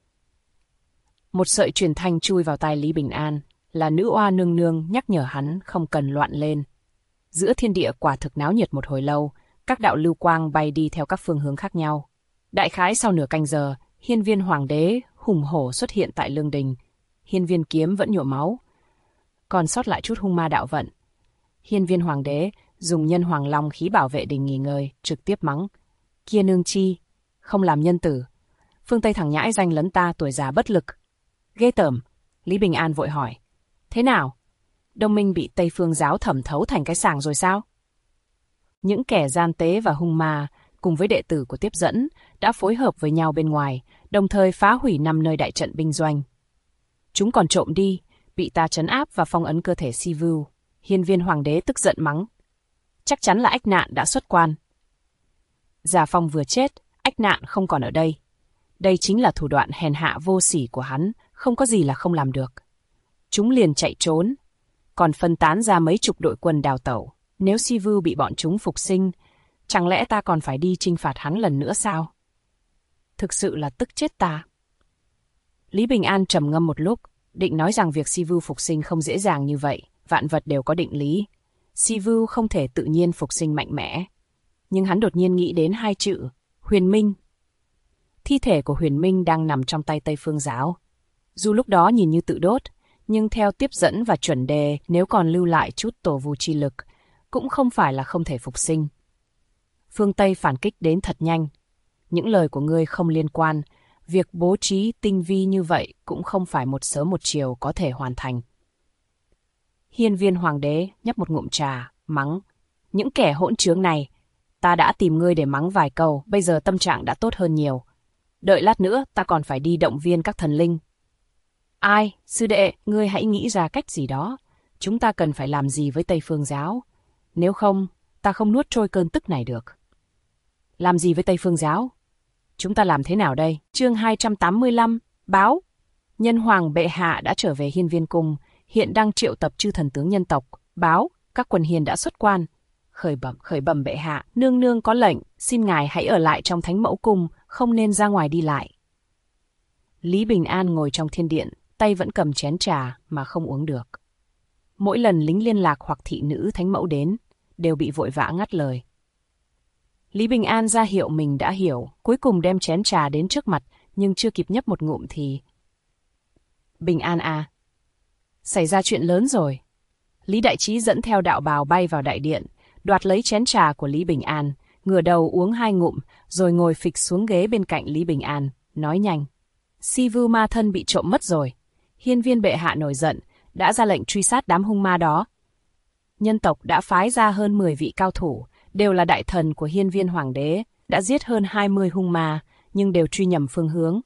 Một sợi truyền thanh chui vào tai Lý Bình An, là nữ oa nương nương nhắc nhở hắn không cần loạn lên. Giữa thiên địa quả thực náo nhiệt một hồi lâu, các đạo lưu quang bay đi theo các phương hướng khác nhau. Đại khái sau nửa canh giờ, Hiên Viên Hoàng đế hùng hổ xuất hiện tại lương đình. Hiên Viên kiếm vẫn nhổ máu, còn sót lại chút hung ma đạo vận. Hiên Viên Hoàng đế dùng nhân Hoàng Long khí bảo vệ đình nghỉ ngơi, trực tiếp mắng: kia nương chi, không làm nhân tử. Phương Tây thằng nhãi danh lấn ta tuổi già bất lực. Ghê tởm. Lý Bình An vội hỏi: thế nào? Đông Minh bị Tây Phương giáo thẩm thấu thành cái sàng rồi sao? Những kẻ gian tế và hung ma cùng với đệ tử của tiếp dẫn đã phối hợp với nhau bên ngoài, đồng thời phá hủy 5 nơi đại trận binh doanh. Chúng còn trộm đi, bị ta trấn áp và phong ấn cơ thể Si Vu. Hiên Viên Hoàng đế tức giận mắng: chắc chắn là Ách Nạn đã xuất quan. Già Phong vừa chết, Ách Nạn không còn ở đây. Đây chính là thủ đoạn hèn hạ vô sỉ của hắn, không có gì là không làm được. Chúng liền chạy trốn, còn phân tán ra mấy chục đội quân đào tẩu. Nếu Si Vu bị bọn chúng phục sinh, chẳng lẽ ta còn phải đi trinh phạt hắn lần nữa sao? Thực sự là tức chết ta. Lý Bình An trầm ngâm một lúc, định nói rằng việc Si Vu phục sinh không dễ dàng như vậy, vạn vật đều có định lý. Si Vu không thể tự nhiên phục sinh mạnh mẽ. Nhưng hắn đột nhiên nghĩ đến hai chữ: Huyền Minh. Thi thể của Huyền Minh đang nằm trong tay Tây Phương giáo. Dù lúc đó nhìn như tự đốt, nhưng theo tiếp dẫn và chuẩn đề, nếu còn lưu lại chút tổ vu chi lực, cũng không phải là không thể phục sinh. Phương Tây phản kích đến thật nhanh. Những lời của ngươi không liên quan, việc bố trí tinh vi như vậy cũng không phải một sớm một chiều có thể hoàn thành. Hiên Viên Hoàng đế nhấp một ngụm trà, mắng: những kẻ hỗn trướng này, ta đã tìm ngươi để mắng vài câu, bây giờ tâm trạng đã tốt hơn nhiều. Đợi lát nữa ta còn phải đi động viên các thần linh. Ai, sư đệ, ngươi hãy nghĩ ra cách gì đó. Chúng ta cần phải làm gì với Tây Phương giáo? Nếu không, ta không nuốt trôi cơn tức này được. Làm gì với Tây Phương giáo? Chúng ta làm thế nào đây? Chương 285, báo. Nhân Hoàng bệ hạ đã trở về Hiên Viên cung, hiện đang triệu tập chư thần tướng nhân tộc. Báo, các quần hiền đã xuất quan. Khởi bẩm bệ hạ, nương nương có lệnh, xin ngài hãy ở lại trong Thánh Mẫu cung, không nên ra ngoài đi lại. Lý Bình An ngồi trong thiên điện, tay vẫn cầm chén trà mà không uống được. Mỗi lần lính liên lạc hoặc thị nữ Thánh Mẫu đến, đều bị vội vã ngắt lời. Lý Bình An ra hiệu mình đã hiểu, cuối cùng đem chén trà đến trước mặt, nhưng chưa kịp nhấp một ngụm thì... Bình An à, xảy ra chuyện lớn rồi, Lý Đại Trí dẫn theo đạo bào bay vào đại điện, đoạt lấy chén trà của Lý Bình An, ngửa đầu uống 2 ngụm, rồi ngồi phịch xuống ghế bên cạnh Lý Bình An, nói nhanh. Si Vu ma thân bị trộm mất rồi. Hiên viên bệ hạ nổi giận, đã ra lệnh truy sát đám hung ma đó. Nhân tộc đã phái ra hơn 10 vị cao thủ, đều là đại thần của hiên viên hoàng đế, đã giết hơn 20 hung ma, nhưng đều truy nhầm phương hướng.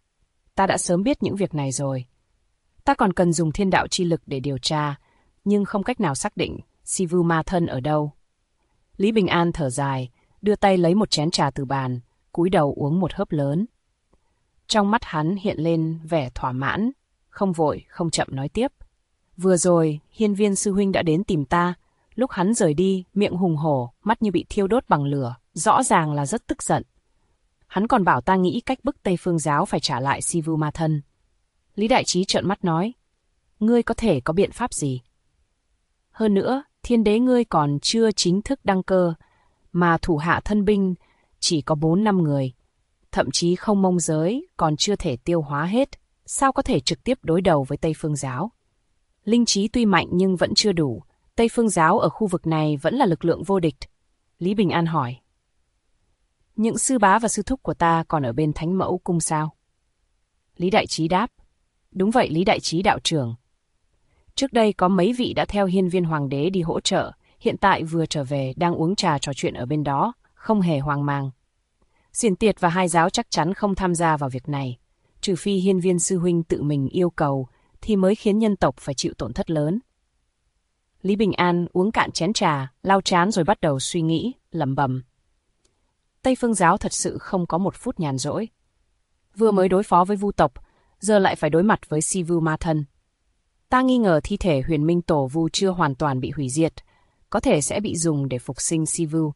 Ta đã sớm biết những việc này rồi. Ta còn cần dùng thiên đạo chi lực để điều tra, nhưng không cách nào xác định Si Vu ma thân ở đâu. Lý Bình An thở dài, đưa tay lấy một chén trà từ bàn, cúi đầu uống một hớp lớn. Trong mắt hắn hiện lên vẻ thỏa mãn, không vội, không chậm nói tiếp. Vừa rồi, hiên viên sư huynh đã đến tìm ta. Lúc hắn rời đi, miệng hùng hổ, mắt như bị thiêu đốt bằng lửa, rõ ràng là rất tức giận. Hắn còn bảo ta nghĩ cách bức Tây Phương giáo phải trả lại Si Vu ma thân. Lý Đại Trí trợn mắt nói, ngươi có thể có biện pháp gì? Hơn nữa, thiên đế ngươi còn chưa chính thức đăng cơ, mà thủ hạ thân binh chỉ có 4-5 người. Thậm chí không mông giới còn chưa thể tiêu hóa hết, sao có thể trực tiếp đối đầu với Tây Phương giáo? Linh trí tuy mạnh nhưng vẫn chưa đủ, Tây Phương giáo ở khu vực này vẫn là lực lượng vô địch. Lý Bình An hỏi. Những sư bá và sư thúc của ta còn ở bên Thánh Mẫu Cung sao? Lý Đại Trí đáp. Đúng vậy Lý Đại Trí đạo trưởng. Trước đây có mấy vị đã theo hiên viên hoàng đế đi hỗ trợ, hiện tại vừa trở về đang uống trà trò chuyện ở bên đó, không hề hoang mang. Xiển Tiệt và hai giáo chắc chắn không tham gia vào việc này, trừ phi hiên viên sư huynh tự mình yêu cầu, thì mới khiến nhân tộc phải chịu tổn thất lớn. Lý Bình An uống cạn chén trà, lau trán rồi bắt đầu suy nghĩ, lẩm bẩm. Tây Phương giáo thật sự không có một phút nhàn rỗi. Vừa mới đối phó với Vu tộc, giờ lại phải đối mặt với Si Vu ma thân. Ta nghi ngờ thi thể Huyền Minh Tổ Vu chưa hoàn toàn bị hủy diệt, có thể sẽ bị dùng để phục sinh Si Vu.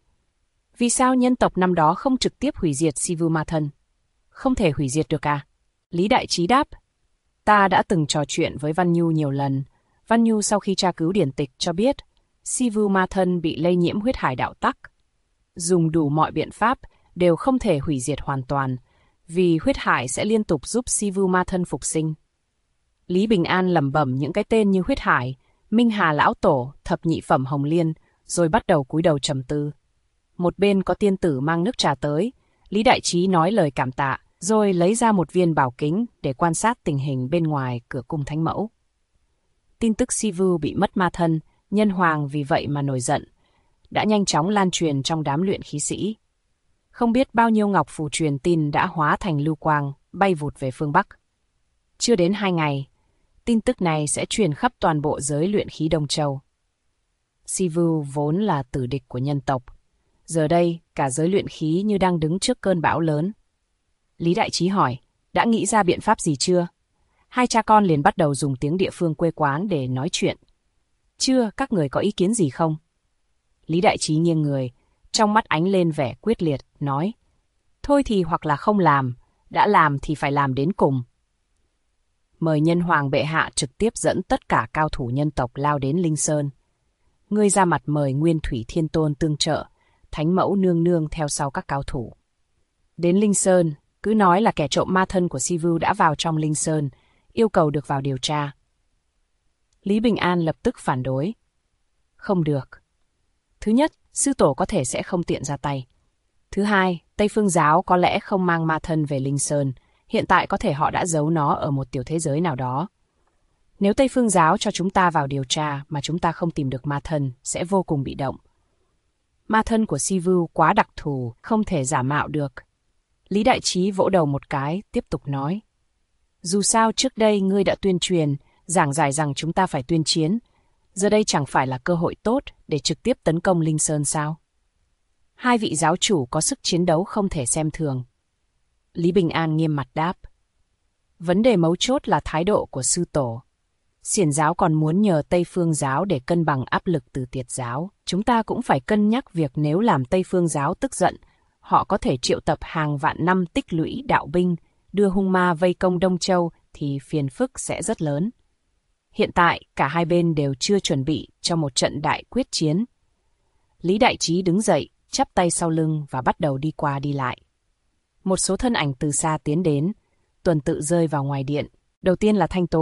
Vì sao nhân tộc năm đó không trực tiếp hủy diệt Si Vu ma thân? Không thể hủy diệt được à? Lý Đại Trí đáp. Ta đã từng trò chuyện với Văn Nhu nhiều lần. Văn Nhu sau khi tra cứu điển tịch cho biết, Si Vu ma thân bị lây nhiễm huyết hải đạo tắc. Dùng đủ mọi biện pháp đều không thể hủy diệt hoàn toàn, vì huyết hải sẽ liên tục giúp Si Vu ma thân phục sinh. Lý Bình An lẩm bẩm những cái tên như huyết hải, Minh Hà lão tổ, thập nhị phẩm hồng liên, rồi bắt đầu cúi đầu trầm tư. Một bên có tiên tử mang nước trà tới, Lý Đại Trí nói lời cảm tạ, rồi lấy ra một viên bảo kính để quan sát tình hình bên ngoài cửa cung Thánh Mẫu. Tin tức Si Vu bị mất ma thân, nhân hoàng vì vậy mà nổi giận, đã nhanh chóng lan truyền trong đám luyện khí sĩ. Không biết bao nhiêu ngọc phù truyền tin đã hóa thành lưu quang, bay vụt về phương Bắc. Chưa đến 2 ngày, tin tức này sẽ truyền khắp toàn bộ giới luyện khí Đông Châu. Si Vu vốn là tử địch của nhân tộc. Giờ đây, cả giới luyện khí như đang đứng trước cơn bão lớn. Lý Đại Trí hỏi, đã nghĩ ra biện pháp gì chưa? Hai cha con liền bắt đầu dùng tiếng địa phương quê quán để nói chuyện. Chưa, các người có ý kiến gì không? Lý Đại Trí nghiêng người, trong mắt ánh lên vẻ quyết liệt, nói. Thôi thì hoặc là không làm, đã làm thì phải làm đến cùng. Mời nhân hoàng bệ hạ trực tiếp dẫn tất cả cao thủ nhân tộc lao đến Linh Sơn. Ngươi ra mặt mời Nguyên Thủy Thiên Tôn tương trợ, Thánh Mẫu nương nương theo sau các cao thủ. Đến Linh Sơn, cứ nói là kẻ trộm ma thân của Si Vu đã vào trong Linh Sơn, yêu cầu được vào điều tra. Lý Bình An lập tức phản đối. Không được. Thứ nhất, sư tổ có thể sẽ không tiện ra tay. Thứ hai, Tây Phương giáo có lẽ không mang ma thân về Linh Sơn, hiện tại có thể họ đã giấu nó ở một tiểu thế giới nào đó. Nếu Tây Phương giáo cho chúng ta vào điều tra mà chúng ta không tìm được ma thân, sẽ vô cùng bị động. Ma thân của Si Vu quá đặc thù, không thể giả mạo được. Lý Đại Trí vỗ đầu một cái, tiếp tục nói. Dù sao trước đây ngươi đã tuyên truyền, giảng giải rằng chúng ta phải tuyên chiến. Giờ đây chẳng phải là cơ hội tốt để trực tiếp tấn công Linh Sơn sao? Hai vị giáo chủ có sức chiến đấu không thể xem thường. Lý Bình An nghiêm mặt đáp. Vấn đề mấu chốt là thái độ của sư tổ. Xiển giáo còn muốn nhờ Tây Phương giáo để cân bằng áp lực từ Tiệt giáo. Chúng ta cũng phải cân nhắc việc nếu làm Tây Phương giáo tức giận, họ có thể triệu tập hàng vạn năm tích lũy đạo binh, đưa hung ma vây công Đông Châu thì phiền phức sẽ rất lớn. Hiện tại, cả hai bên đều chưa chuẩn bị cho một trận đại quyết chiến. Lý Đại Trí đứng dậy, chắp tay sau lưng và bắt đầu đi qua đi lại. Một số thân ảnh từ xa tiến đến, tuần tự rơi vào ngoài điện. Đầu tiên là Thanh Tố,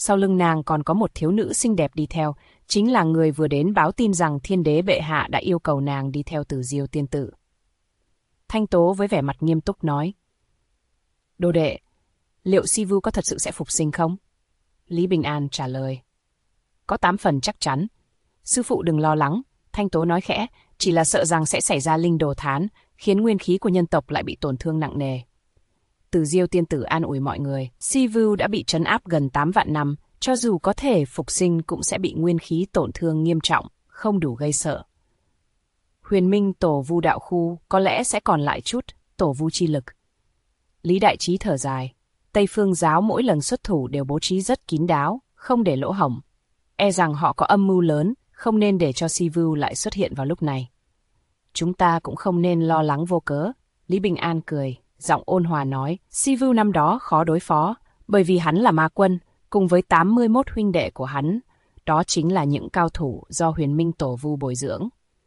Sau lưng nàng còn có một thiếu nữ xinh đẹp đi theo, chính là người vừa đến báo tin rằng thiên đế bệ hạ đã yêu cầu nàng đi theo Tử Diêu tiên tử. Thanh Tố với vẻ mặt nghiêm túc nói: Đồ đệ, liệu Si Vu có thật sự sẽ phục sinh không? Lý Bình An trả lời: Có 8 phần chắc chắn. Sư phụ đừng lo lắng, Thanh Tố nói khẽ, chỉ là sợ rằng sẽ xảy ra linh đồ thán, khiến nguyên khí của nhân tộc lại bị tổn thương nặng nề. Tử Diêu tiên tử an ủi mọi người, Si Vu đã bị trấn áp gần 8 vạn năm, cho dù có thể phục sinh cũng sẽ bị nguyên khí tổn thương nghiêm trọng, không đủ gây sợ. Huyền Minh tổ vu đạo khu có lẽ sẽ còn lại chút tổ vu chi lực. Lý Đại Trí thở dài, Tây Phương giáo mỗi lần xuất thủ đều bố trí rất kín đáo, không để lỗ hổng. E rằng họ có âm mưu lớn, không nên để cho Si Vu lại xuất hiện vào lúc này. Chúng ta cũng không nên lo lắng vô cớ. Lý Bình An cười, giọng ôn hòa nói, Si Vu năm đó khó đối phó, bởi vì hắn là ma quân, cùng với 81 huynh đệ của hắn, đó chính là những cao thủ do Huyền Minh tổ vu bồi dưỡng.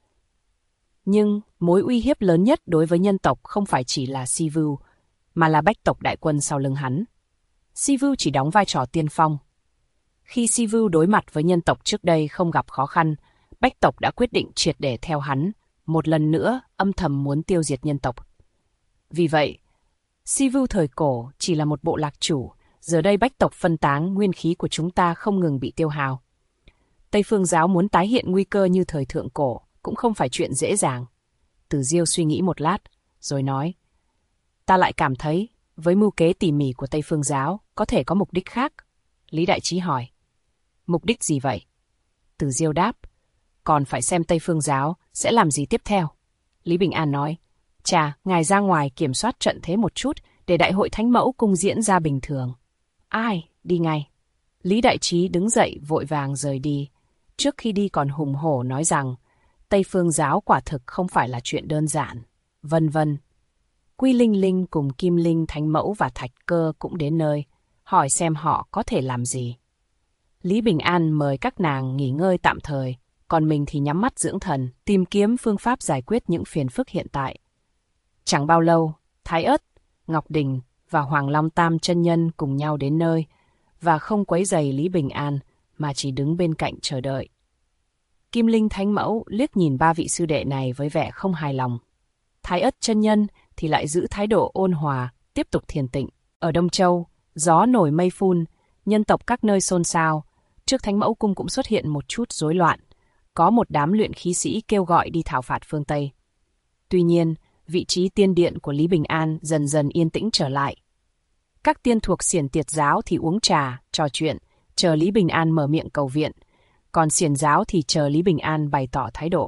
Nhưng mối uy hiếp lớn nhất đối với nhân tộc không phải chỉ là Si Vu, mà là Bách tộc đại quân sau lưng hắn. Si Vu chỉ đóng vai trò tiên phong. Khi Si Vu đối mặt với nhân tộc trước đây không gặp khó khăn, Bách tộc đã quyết định triệt để theo hắn, một lần nữa âm thầm muốn tiêu diệt nhân tộc. Vì vậy, Si Vu thời cổ chỉ là một bộ lạc chủ, giờ đây Bách tộc phân tán, nguyên khí của chúng ta không ngừng bị tiêu hao. Tây Phương giáo muốn tái hiện nguy cơ như thời thượng cổ cũng không phải chuyện dễ dàng. Tử Diêu suy nghĩ một lát, rồi nói, ta lại cảm thấy, với mưu kế tỉ mỉ của Tây Phương giáo, có thể có mục đích khác. Lý Đại Trí hỏi, mục đích gì vậy? Tử Diêu đáp, còn phải xem Tây Phương giáo sẽ làm gì tiếp theo. Lý Bình An nói, chà, ngài ra ngoài kiểm soát trận thế một chút, để đại hội Thánh Mẫu Cung diễn ra bình thường. Ai, đi ngay. Lý Đại Trí đứng dậy vội vàng rời đi. Trước khi đi còn hùng hổ nói rằng, Tây Phương giáo quả thực không phải là chuyện đơn giản. Vân vân. Quy Linh Linh cùng Kim Linh Thánh Mẫu và Thạch Cơ cũng đến nơi, hỏi xem họ có thể làm gì. Lý Bình An mời các nàng nghỉ ngơi tạm thời, còn mình thì nhắm mắt dưỡng thần, tìm kiếm phương pháp giải quyết những phiền phức hiện tại. Chẳng bao lâu, Thái Ất, Ngọc Đình và Hoàng Long Tam chân nhân cùng nhau đến nơi, và không quấy rầy Lý Bình An, mà chỉ đứng bên cạnh chờ đợi. Kim Linh Thánh Mẫu liếc nhìn 3 vị sư đệ này với vẻ không hài lòng. Thái Ất chân nhân thì lại giữ thái độ ôn hòa, tiếp tục thiền tịnh. Ở Đông Châu, gió nổi mây phun, nhân tộc các nơi xôn xao, trước Thánh Mẫu Cung cũng xuất hiện một chút rối loạn. Có một đám luyện khí sĩ kêu gọi đi thảo phạt phương Tây. Tuy nhiên, vị trí tiên điện của Lý Bình An dần dần yên tĩnh trở lại. Các tiên thuộc Xiển Tiệt giáo thì uống trà, trò chuyện, chờ Lý Bình An mở miệng cầu viện, còn Xiển giáo thì chờ Lý Bình An bày tỏ thái độ.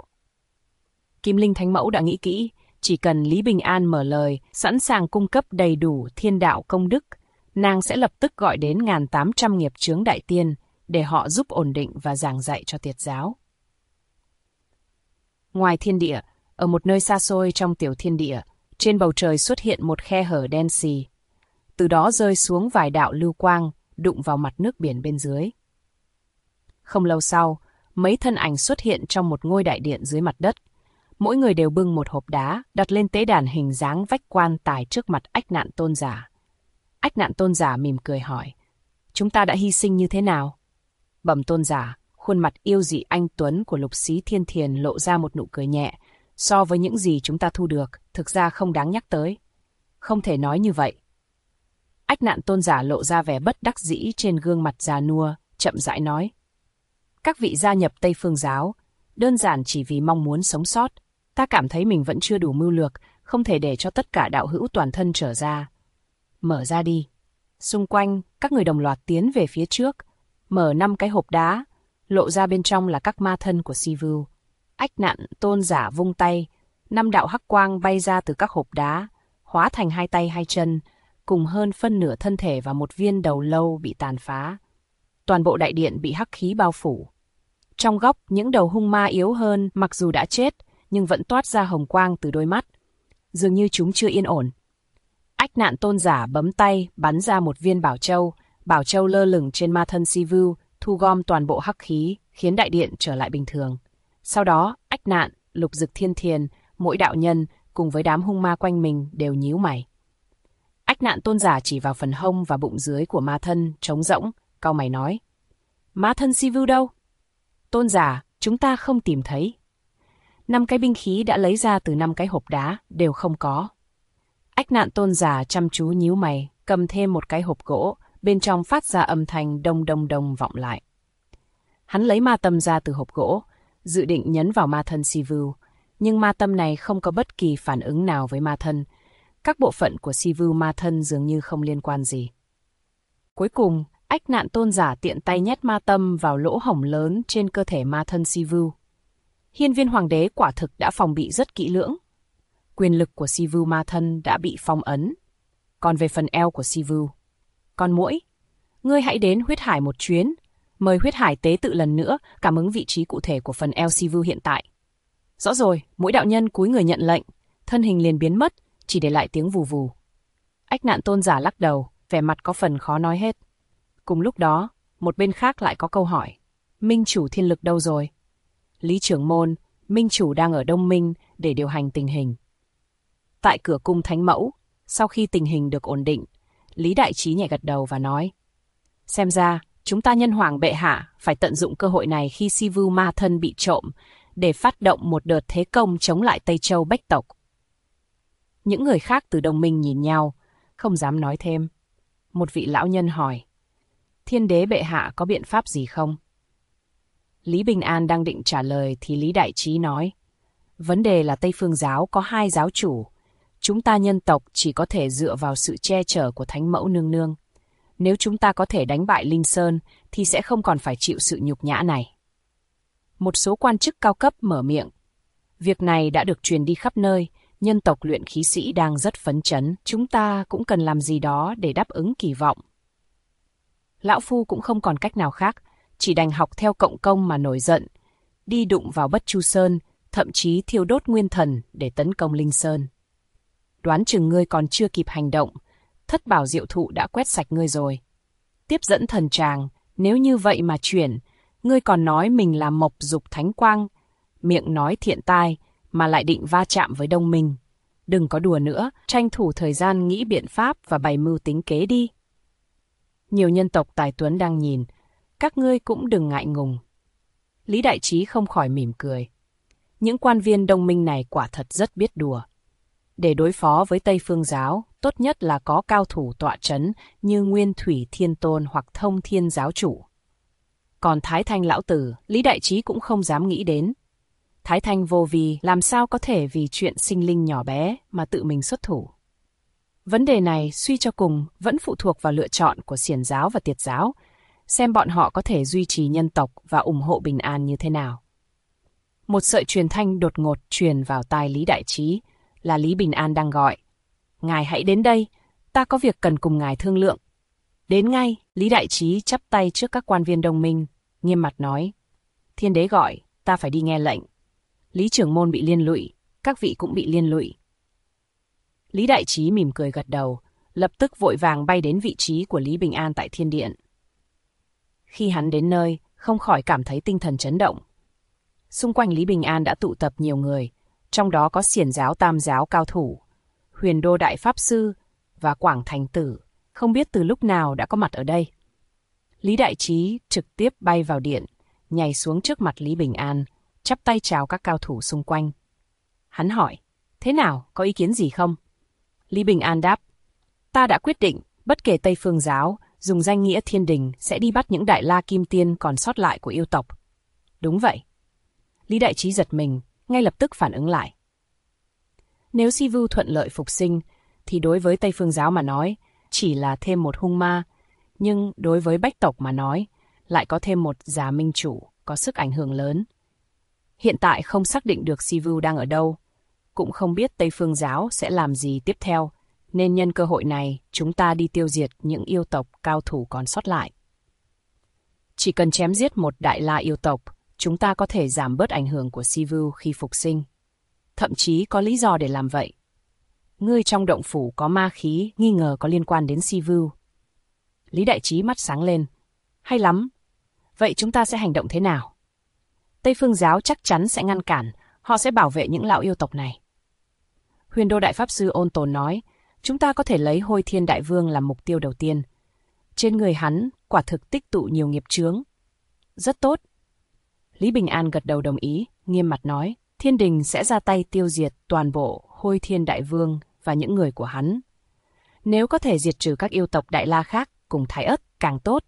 Kim Linh Thánh Mẫu đã nghĩ kỹ, chỉ cần Lý Bình An mở lời, sẵn sàng cung cấp đầy đủ thiên đạo công đức, nàng sẽ lập tức gọi đến 1800 nghiệp chướng đại tiên để họ giúp ổn định và giảng dạy cho Tiệt giáo. Ngoài thiên địa, ở một nơi xa xôi trong tiểu thiên địa, trên bầu trời xuất hiện một khe hở đen xì. Từ đó rơi xuống vài đạo lưu quang, đụng vào mặt nước biển bên dưới. Không lâu sau, mấy thân ảnh xuất hiện trong một ngôi đại điện dưới mặt đất. Mỗi người đều bưng một hộp đá, đặt lên tế đàn hình dáng vách quan tài trước mặt Ách Nạn Tôn giả. Ách Nạn Tôn giả mỉm cười hỏi, chúng ta đã hy sinh như thế nào? Bẩm tôn giả, khuôn mặt yêu dị anh tuấn của Lục Xí Thiên Thiền lộ ra một nụ cười nhẹ. So với những gì chúng ta thu được, thực ra không đáng nhắc tới. Không thể nói như vậy. Ách Nạn Tôn giả lộ ra vẻ bất đắc dĩ trên gương mặt già nua, chậm rãi nói. Các vị gia nhập Tây Phương giáo, đơn giản chỉ vì mong muốn sống sót. Ta cảm thấy mình vẫn chưa đủ mưu lược, không thể để cho tất cả đạo hữu toàn thân trở ra. Mở ra đi. Xung quanh, các người đồng loạt tiến về phía trước, mở 5 cái hộp đá, lộ ra bên trong là các ma thân của Si Vu. Ách Nạn Tôn giả vung tay, 5 đạo hắc quang bay ra từ các hộp đá, hóa thành 2 tay 2 chân, cùng hơn phân nửa thân thể và một viên đầu lâu bị tàn phá. Toàn bộ đại điện bị hắc khí bao phủ. Trong góc, những đầu hung ma yếu hơn mặc dù đã chết, nhưng vẫn toát ra hồng quang từ đôi mắt. Dường như chúng chưa yên ổn. Ách Nạn Tôn giả bấm tay, bắn ra một viên bảo châu lơ lửng trên ma thân Si Vu, thu gom toàn bộ hắc khí, khiến đại điện trở lại bình thường. Sau đó, Ách Nạn, Lục Dực Thiên Thiền, mỗi đạo nhân cùng với đám hung ma quanh mình đều nhíu mày. Ách Nạn Tôn giả chỉ vào phần hông và bụng dưới của ma thân, trống rỗng, cau mày nói. Ma thân Sivu đâu? Tôn giả, chúng ta không tìm thấy. 5 cái binh khí đã lấy ra từ 5 cái hộp đá đều không có. Ách Nạn tôn giả chăm chú nhíu mày, cầm thêm một cái hộp gỗ, bên trong phát ra âm thanh đông đông đông vọng lại. Hắn lấy ma tâm ra từ hộp gỗ, dự định nhấn vào ma thân Sivu, nhưng ma tâm này không có bất kỳ phản ứng nào với ma thân. Các bộ phận của Sivu ma thân dường như không liên quan gì. Cuối cùng, Ách Nạn tôn giả tiện tay nhét ma tâm vào lỗ hổng lớn trên cơ thể ma thân Sivu. Hiên viên hoàng đế quả thực đã phòng bị rất kỹ lưỡng. Quyền lực của Sivu ma thân đã bị phong ấn. Còn về phần eo của Sivu, con muỗi, ngươi hãy đến huyết hải một chuyến, mời huyết hải tế tự lần nữa cảm ứng vị trí cụ thể của phần eo Sivu hiện tại. Rõ rồi, muỗi đạo nhân cúi người nhận lệnh, thân hình liền biến mất, chỉ để lại tiếng vù vù. Ách Nạn tôn giả lắc đầu, vẻ mặt có phần khó nói hết. Cùng lúc đó, một bên khác lại có câu hỏi. Minh chủ thiên lực đâu rồi? Lý trưởng môn, Minh chủ đang ở Đông Minh để điều hành tình hình. Tại cửa cung Thánh Mẫu, sau khi tình hình được ổn định, Lý Đại Trí nhẹ gật đầu và nói. Xem ra, chúng ta nhân hoàng bệ hạ phải tận dụng cơ hội này khi Sivu ma thân bị trộm, để phát động một đợt thế công chống lại Tây Châu Bách tộc. Những người khác từ Đông Minh nhìn nhau, không dám nói thêm. Một vị lão nhân hỏi. Thiên đế bệ hạ có biện pháp gì không? Lý Bình An đang định trả lời thì Lý Đại Trí nói. Vấn đề là Tây Phương giáo có 2 giáo chủ. Chúng ta nhân tộc chỉ có thể dựa vào sự che chở của Thánh Mẫu nương nương. Nếu chúng ta có thể đánh bại Linh Sơn thì sẽ không còn phải chịu sự nhục nhã này. Một số quan chức cao cấp mở miệng. Việc này đã được truyền đi khắp nơi, nhân tộc luyện khí sĩ đang rất phấn chấn. Chúng ta cũng cần làm gì đó để đáp ứng kỳ vọng. Lão Phu cũng không còn cách nào khác, chỉ đành học theo Cộng Công mà nổi giận, đi đụng vào Bất Chu Sơn, thậm chí thiêu đốt nguyên thần để tấn công Linh Sơn. Đoán chừng ngươi còn chưa kịp hành động, Thất Bảo Diệu Thụ đã quét sạch ngươi rồi. Tiếp dẫn thần tràng, nếu như vậy mà chuyển, ngươi còn nói mình là Mộc Dục Thánh Quang, miệng nói thiện tai mà lại định va chạm với Đông Minh. Đừng có đùa nữa, tranh thủ thời gian nghĩ biện pháp và bày mưu tính kế đi. Nhiều nhân tộc tài tuấn đang nhìn, các ngươi cũng đừng ngại ngùng. Lý Đại Trí không khỏi mỉm cười. Những quan viên Đông Minh này quả thật rất biết đùa. Để đối phó với Tây Phương giáo, tốt nhất là có cao thủ tọa chấn như Nguyên Thủy Thiên Tôn hoặc Thông Thiên giáo chủ. Còn Thái Thanh lão tử, Lý Đại Trí cũng không dám nghĩ đến. Thái Thanh vô vi làm sao có thể vì chuyện sinh linh nhỏ bé mà tự mình xuất thủ. Vấn đề này suy cho cùng vẫn phụ thuộc vào lựa chọn của Xiển giáo và Tiệt giáo, xem bọn họ có thể duy trì nhân tộc và ủng hộ bình an như thế nào. Một sợi truyền thanh đột ngột truyền vào tai Lý Đại Trí, là Lý Bình An đang gọi. Ngài hãy đến đây, ta có việc cần cùng ngài thương lượng. Đến ngay, Lý Đại Trí chắp tay trước các quan viên Đông Minh, nghiêm mặt nói. Thiên đế gọi, ta phải đi nghe lệnh. Lý trưởng môn bị liên lụy, các vị cũng bị liên lụy. Lý Đại Trí mỉm cười gật đầu, lập tức vội vàng bay đến vị trí của Lý Bình An tại thiên điện. Khi hắn đến nơi, không khỏi cảm thấy tinh thần chấn động. Xung quanh Lý Bình An đã tụ tập nhiều người, trong đó có Xiển giáo Tam giáo cao thủ, Huyền Đô Đại Pháp Sư và Quảng Thành Tử, không biết từ lúc nào đã có mặt ở đây. Lý Đại Trí trực tiếp bay vào điện, nhảy xuống trước mặt Lý Bình An, chắp tay chào các cao thủ xung quanh. Hắn hỏi, thế nào, có ý kiến gì không? Lý Bình An đáp, ta đã quyết định, bất kể Tây Phương giáo, dùng danh nghĩa thiên đình sẽ đi bắt những đại la kim tiên còn sót lại của yêu tộc. Đúng vậy. Lý Đại Trí giật mình, ngay lập tức phản ứng lại. Nếu Sivu thuận lợi phục sinh, thì đối với Tây Phương giáo mà nói, chỉ là thêm một hung ma, nhưng đối với Bách tộc mà nói, lại có thêm một già minh chủ, có sức ảnh hưởng lớn. Hiện tại không xác định được Sivu đang ở đâu, cũng không biết Tây Phương giáo sẽ làm gì tiếp theo, nên nhân cơ hội này chúng ta đi tiêu diệt những yêu tộc cao thủ còn sót lại. Chỉ cần chém giết một đại la yêu tộc, chúng ta có thể giảm bớt ảnh hưởng của Sivu khi phục sinh. Thậm chí có lý do để làm vậy. Ngươi trong động phủ có ma khí nghi ngờ có liên quan đến Sivu. Lý Đại Trí mắt sáng lên. Hay lắm. Vậy chúng ta sẽ hành động thế nào? Tây Phương giáo chắc chắn sẽ ngăn cản, họ sẽ bảo vệ những lão yêu tộc này. Huyền Đô Đại Pháp Sư Ôn Tồn nói, chúng ta có thể lấy Hôi Thiên Đại Vương làm mục tiêu đầu tiên. Trên người hắn quả thực tích tụ nhiều nghiệp chướng. Rất tốt. Lý Bình An gật đầu đồng ý, nghiêm mặt nói, Thiên Đình sẽ ra tay tiêu diệt toàn bộ Hôi Thiên Đại Vương và những người của hắn. Nếu có thể diệt trừ các yêu tộc Đại La khác cùng Thái Ất càng tốt.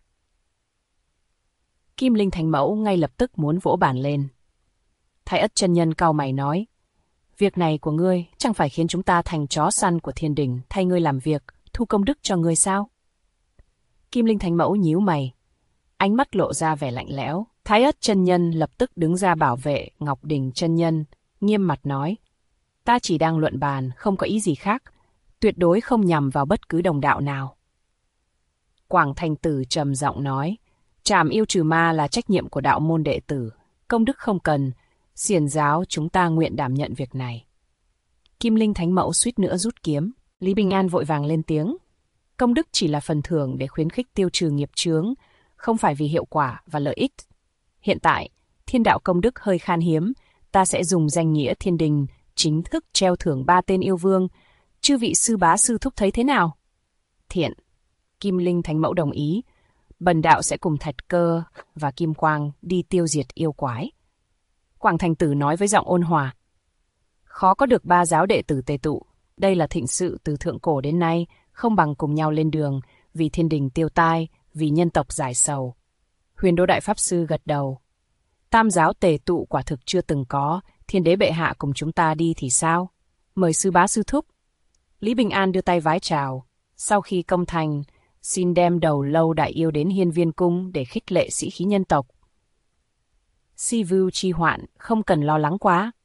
Kim Linh Thánh Mẫu ngay lập tức muốn vỗ bàn lên. Thái Ất chân nhân cau mày nói, việc này của ngươi chẳng phải khiến chúng ta thành chó săn của Thiên Đình thay ngươi làm việc, thu công đức cho ngươi sao? Kim Linh Thánh Mẫu nhíu mày, ánh mắt lộ ra vẻ lạnh lẽo. Thái Ất chân nhân lập tức đứng ra bảo vệ Ngọc Đình chân nhân, nghiêm mặt nói, ta chỉ đang luận bàn, không có ý gì khác, tuyệt đối không nhằm vào bất cứ đồng đạo nào. Quảng Thành Tử trầm giọng nói, trảm yêu trừ ma là trách nhiệm của đạo môn đệ tử, công đức không cần, xiển giáo chúng ta nguyện đảm nhận việc này. Kim Linh Thánh Mẫu suýt nữa rút kiếm. Lý Bình An vội vàng lên tiếng, công đức chỉ là phần thưởng để khuyến khích tiêu trừ nghiệp chướng, không phải vì hiệu quả và lợi ích. Hiện tại, thiên đạo công đức hơi khan hiếm, ta sẽ dùng danh nghĩa Thiên Đình chính thức treo thưởng 3 tên yêu vương. Chư vị sư bá sư thúc thấy thế nào? Thiện. Kim Linh Thánh Mẫu đồng ý. Bần đạo sẽ cùng Thạch Cơ và Kim Quang đi tiêu diệt yêu quái. Quảng Thành Tử nói với giọng ôn hòa. Khó có được 3 giáo đệ tử tề tụ. Đây là thịnh sự từ thượng cổ đến nay, không bằng cùng nhau lên đường, vì Thiên Đình tiêu tai, vì nhân tộc giải sầu. Huyền Đô Đại Pháp Sư gật đầu. Tam giáo tề tụ quả thực chưa từng có, Thiên Đế bệ hạ cùng chúng ta đi thì sao? Mời sư bá sư thúc. Lý Bình An đưa tay vái chào. Sau khi công thành, xin đem đầu lâu đại yêu đến Hiên Viên Cung để khích lệ sĩ khí nhân tộc. Si Vu chi hoạn, không cần lo lắng quá.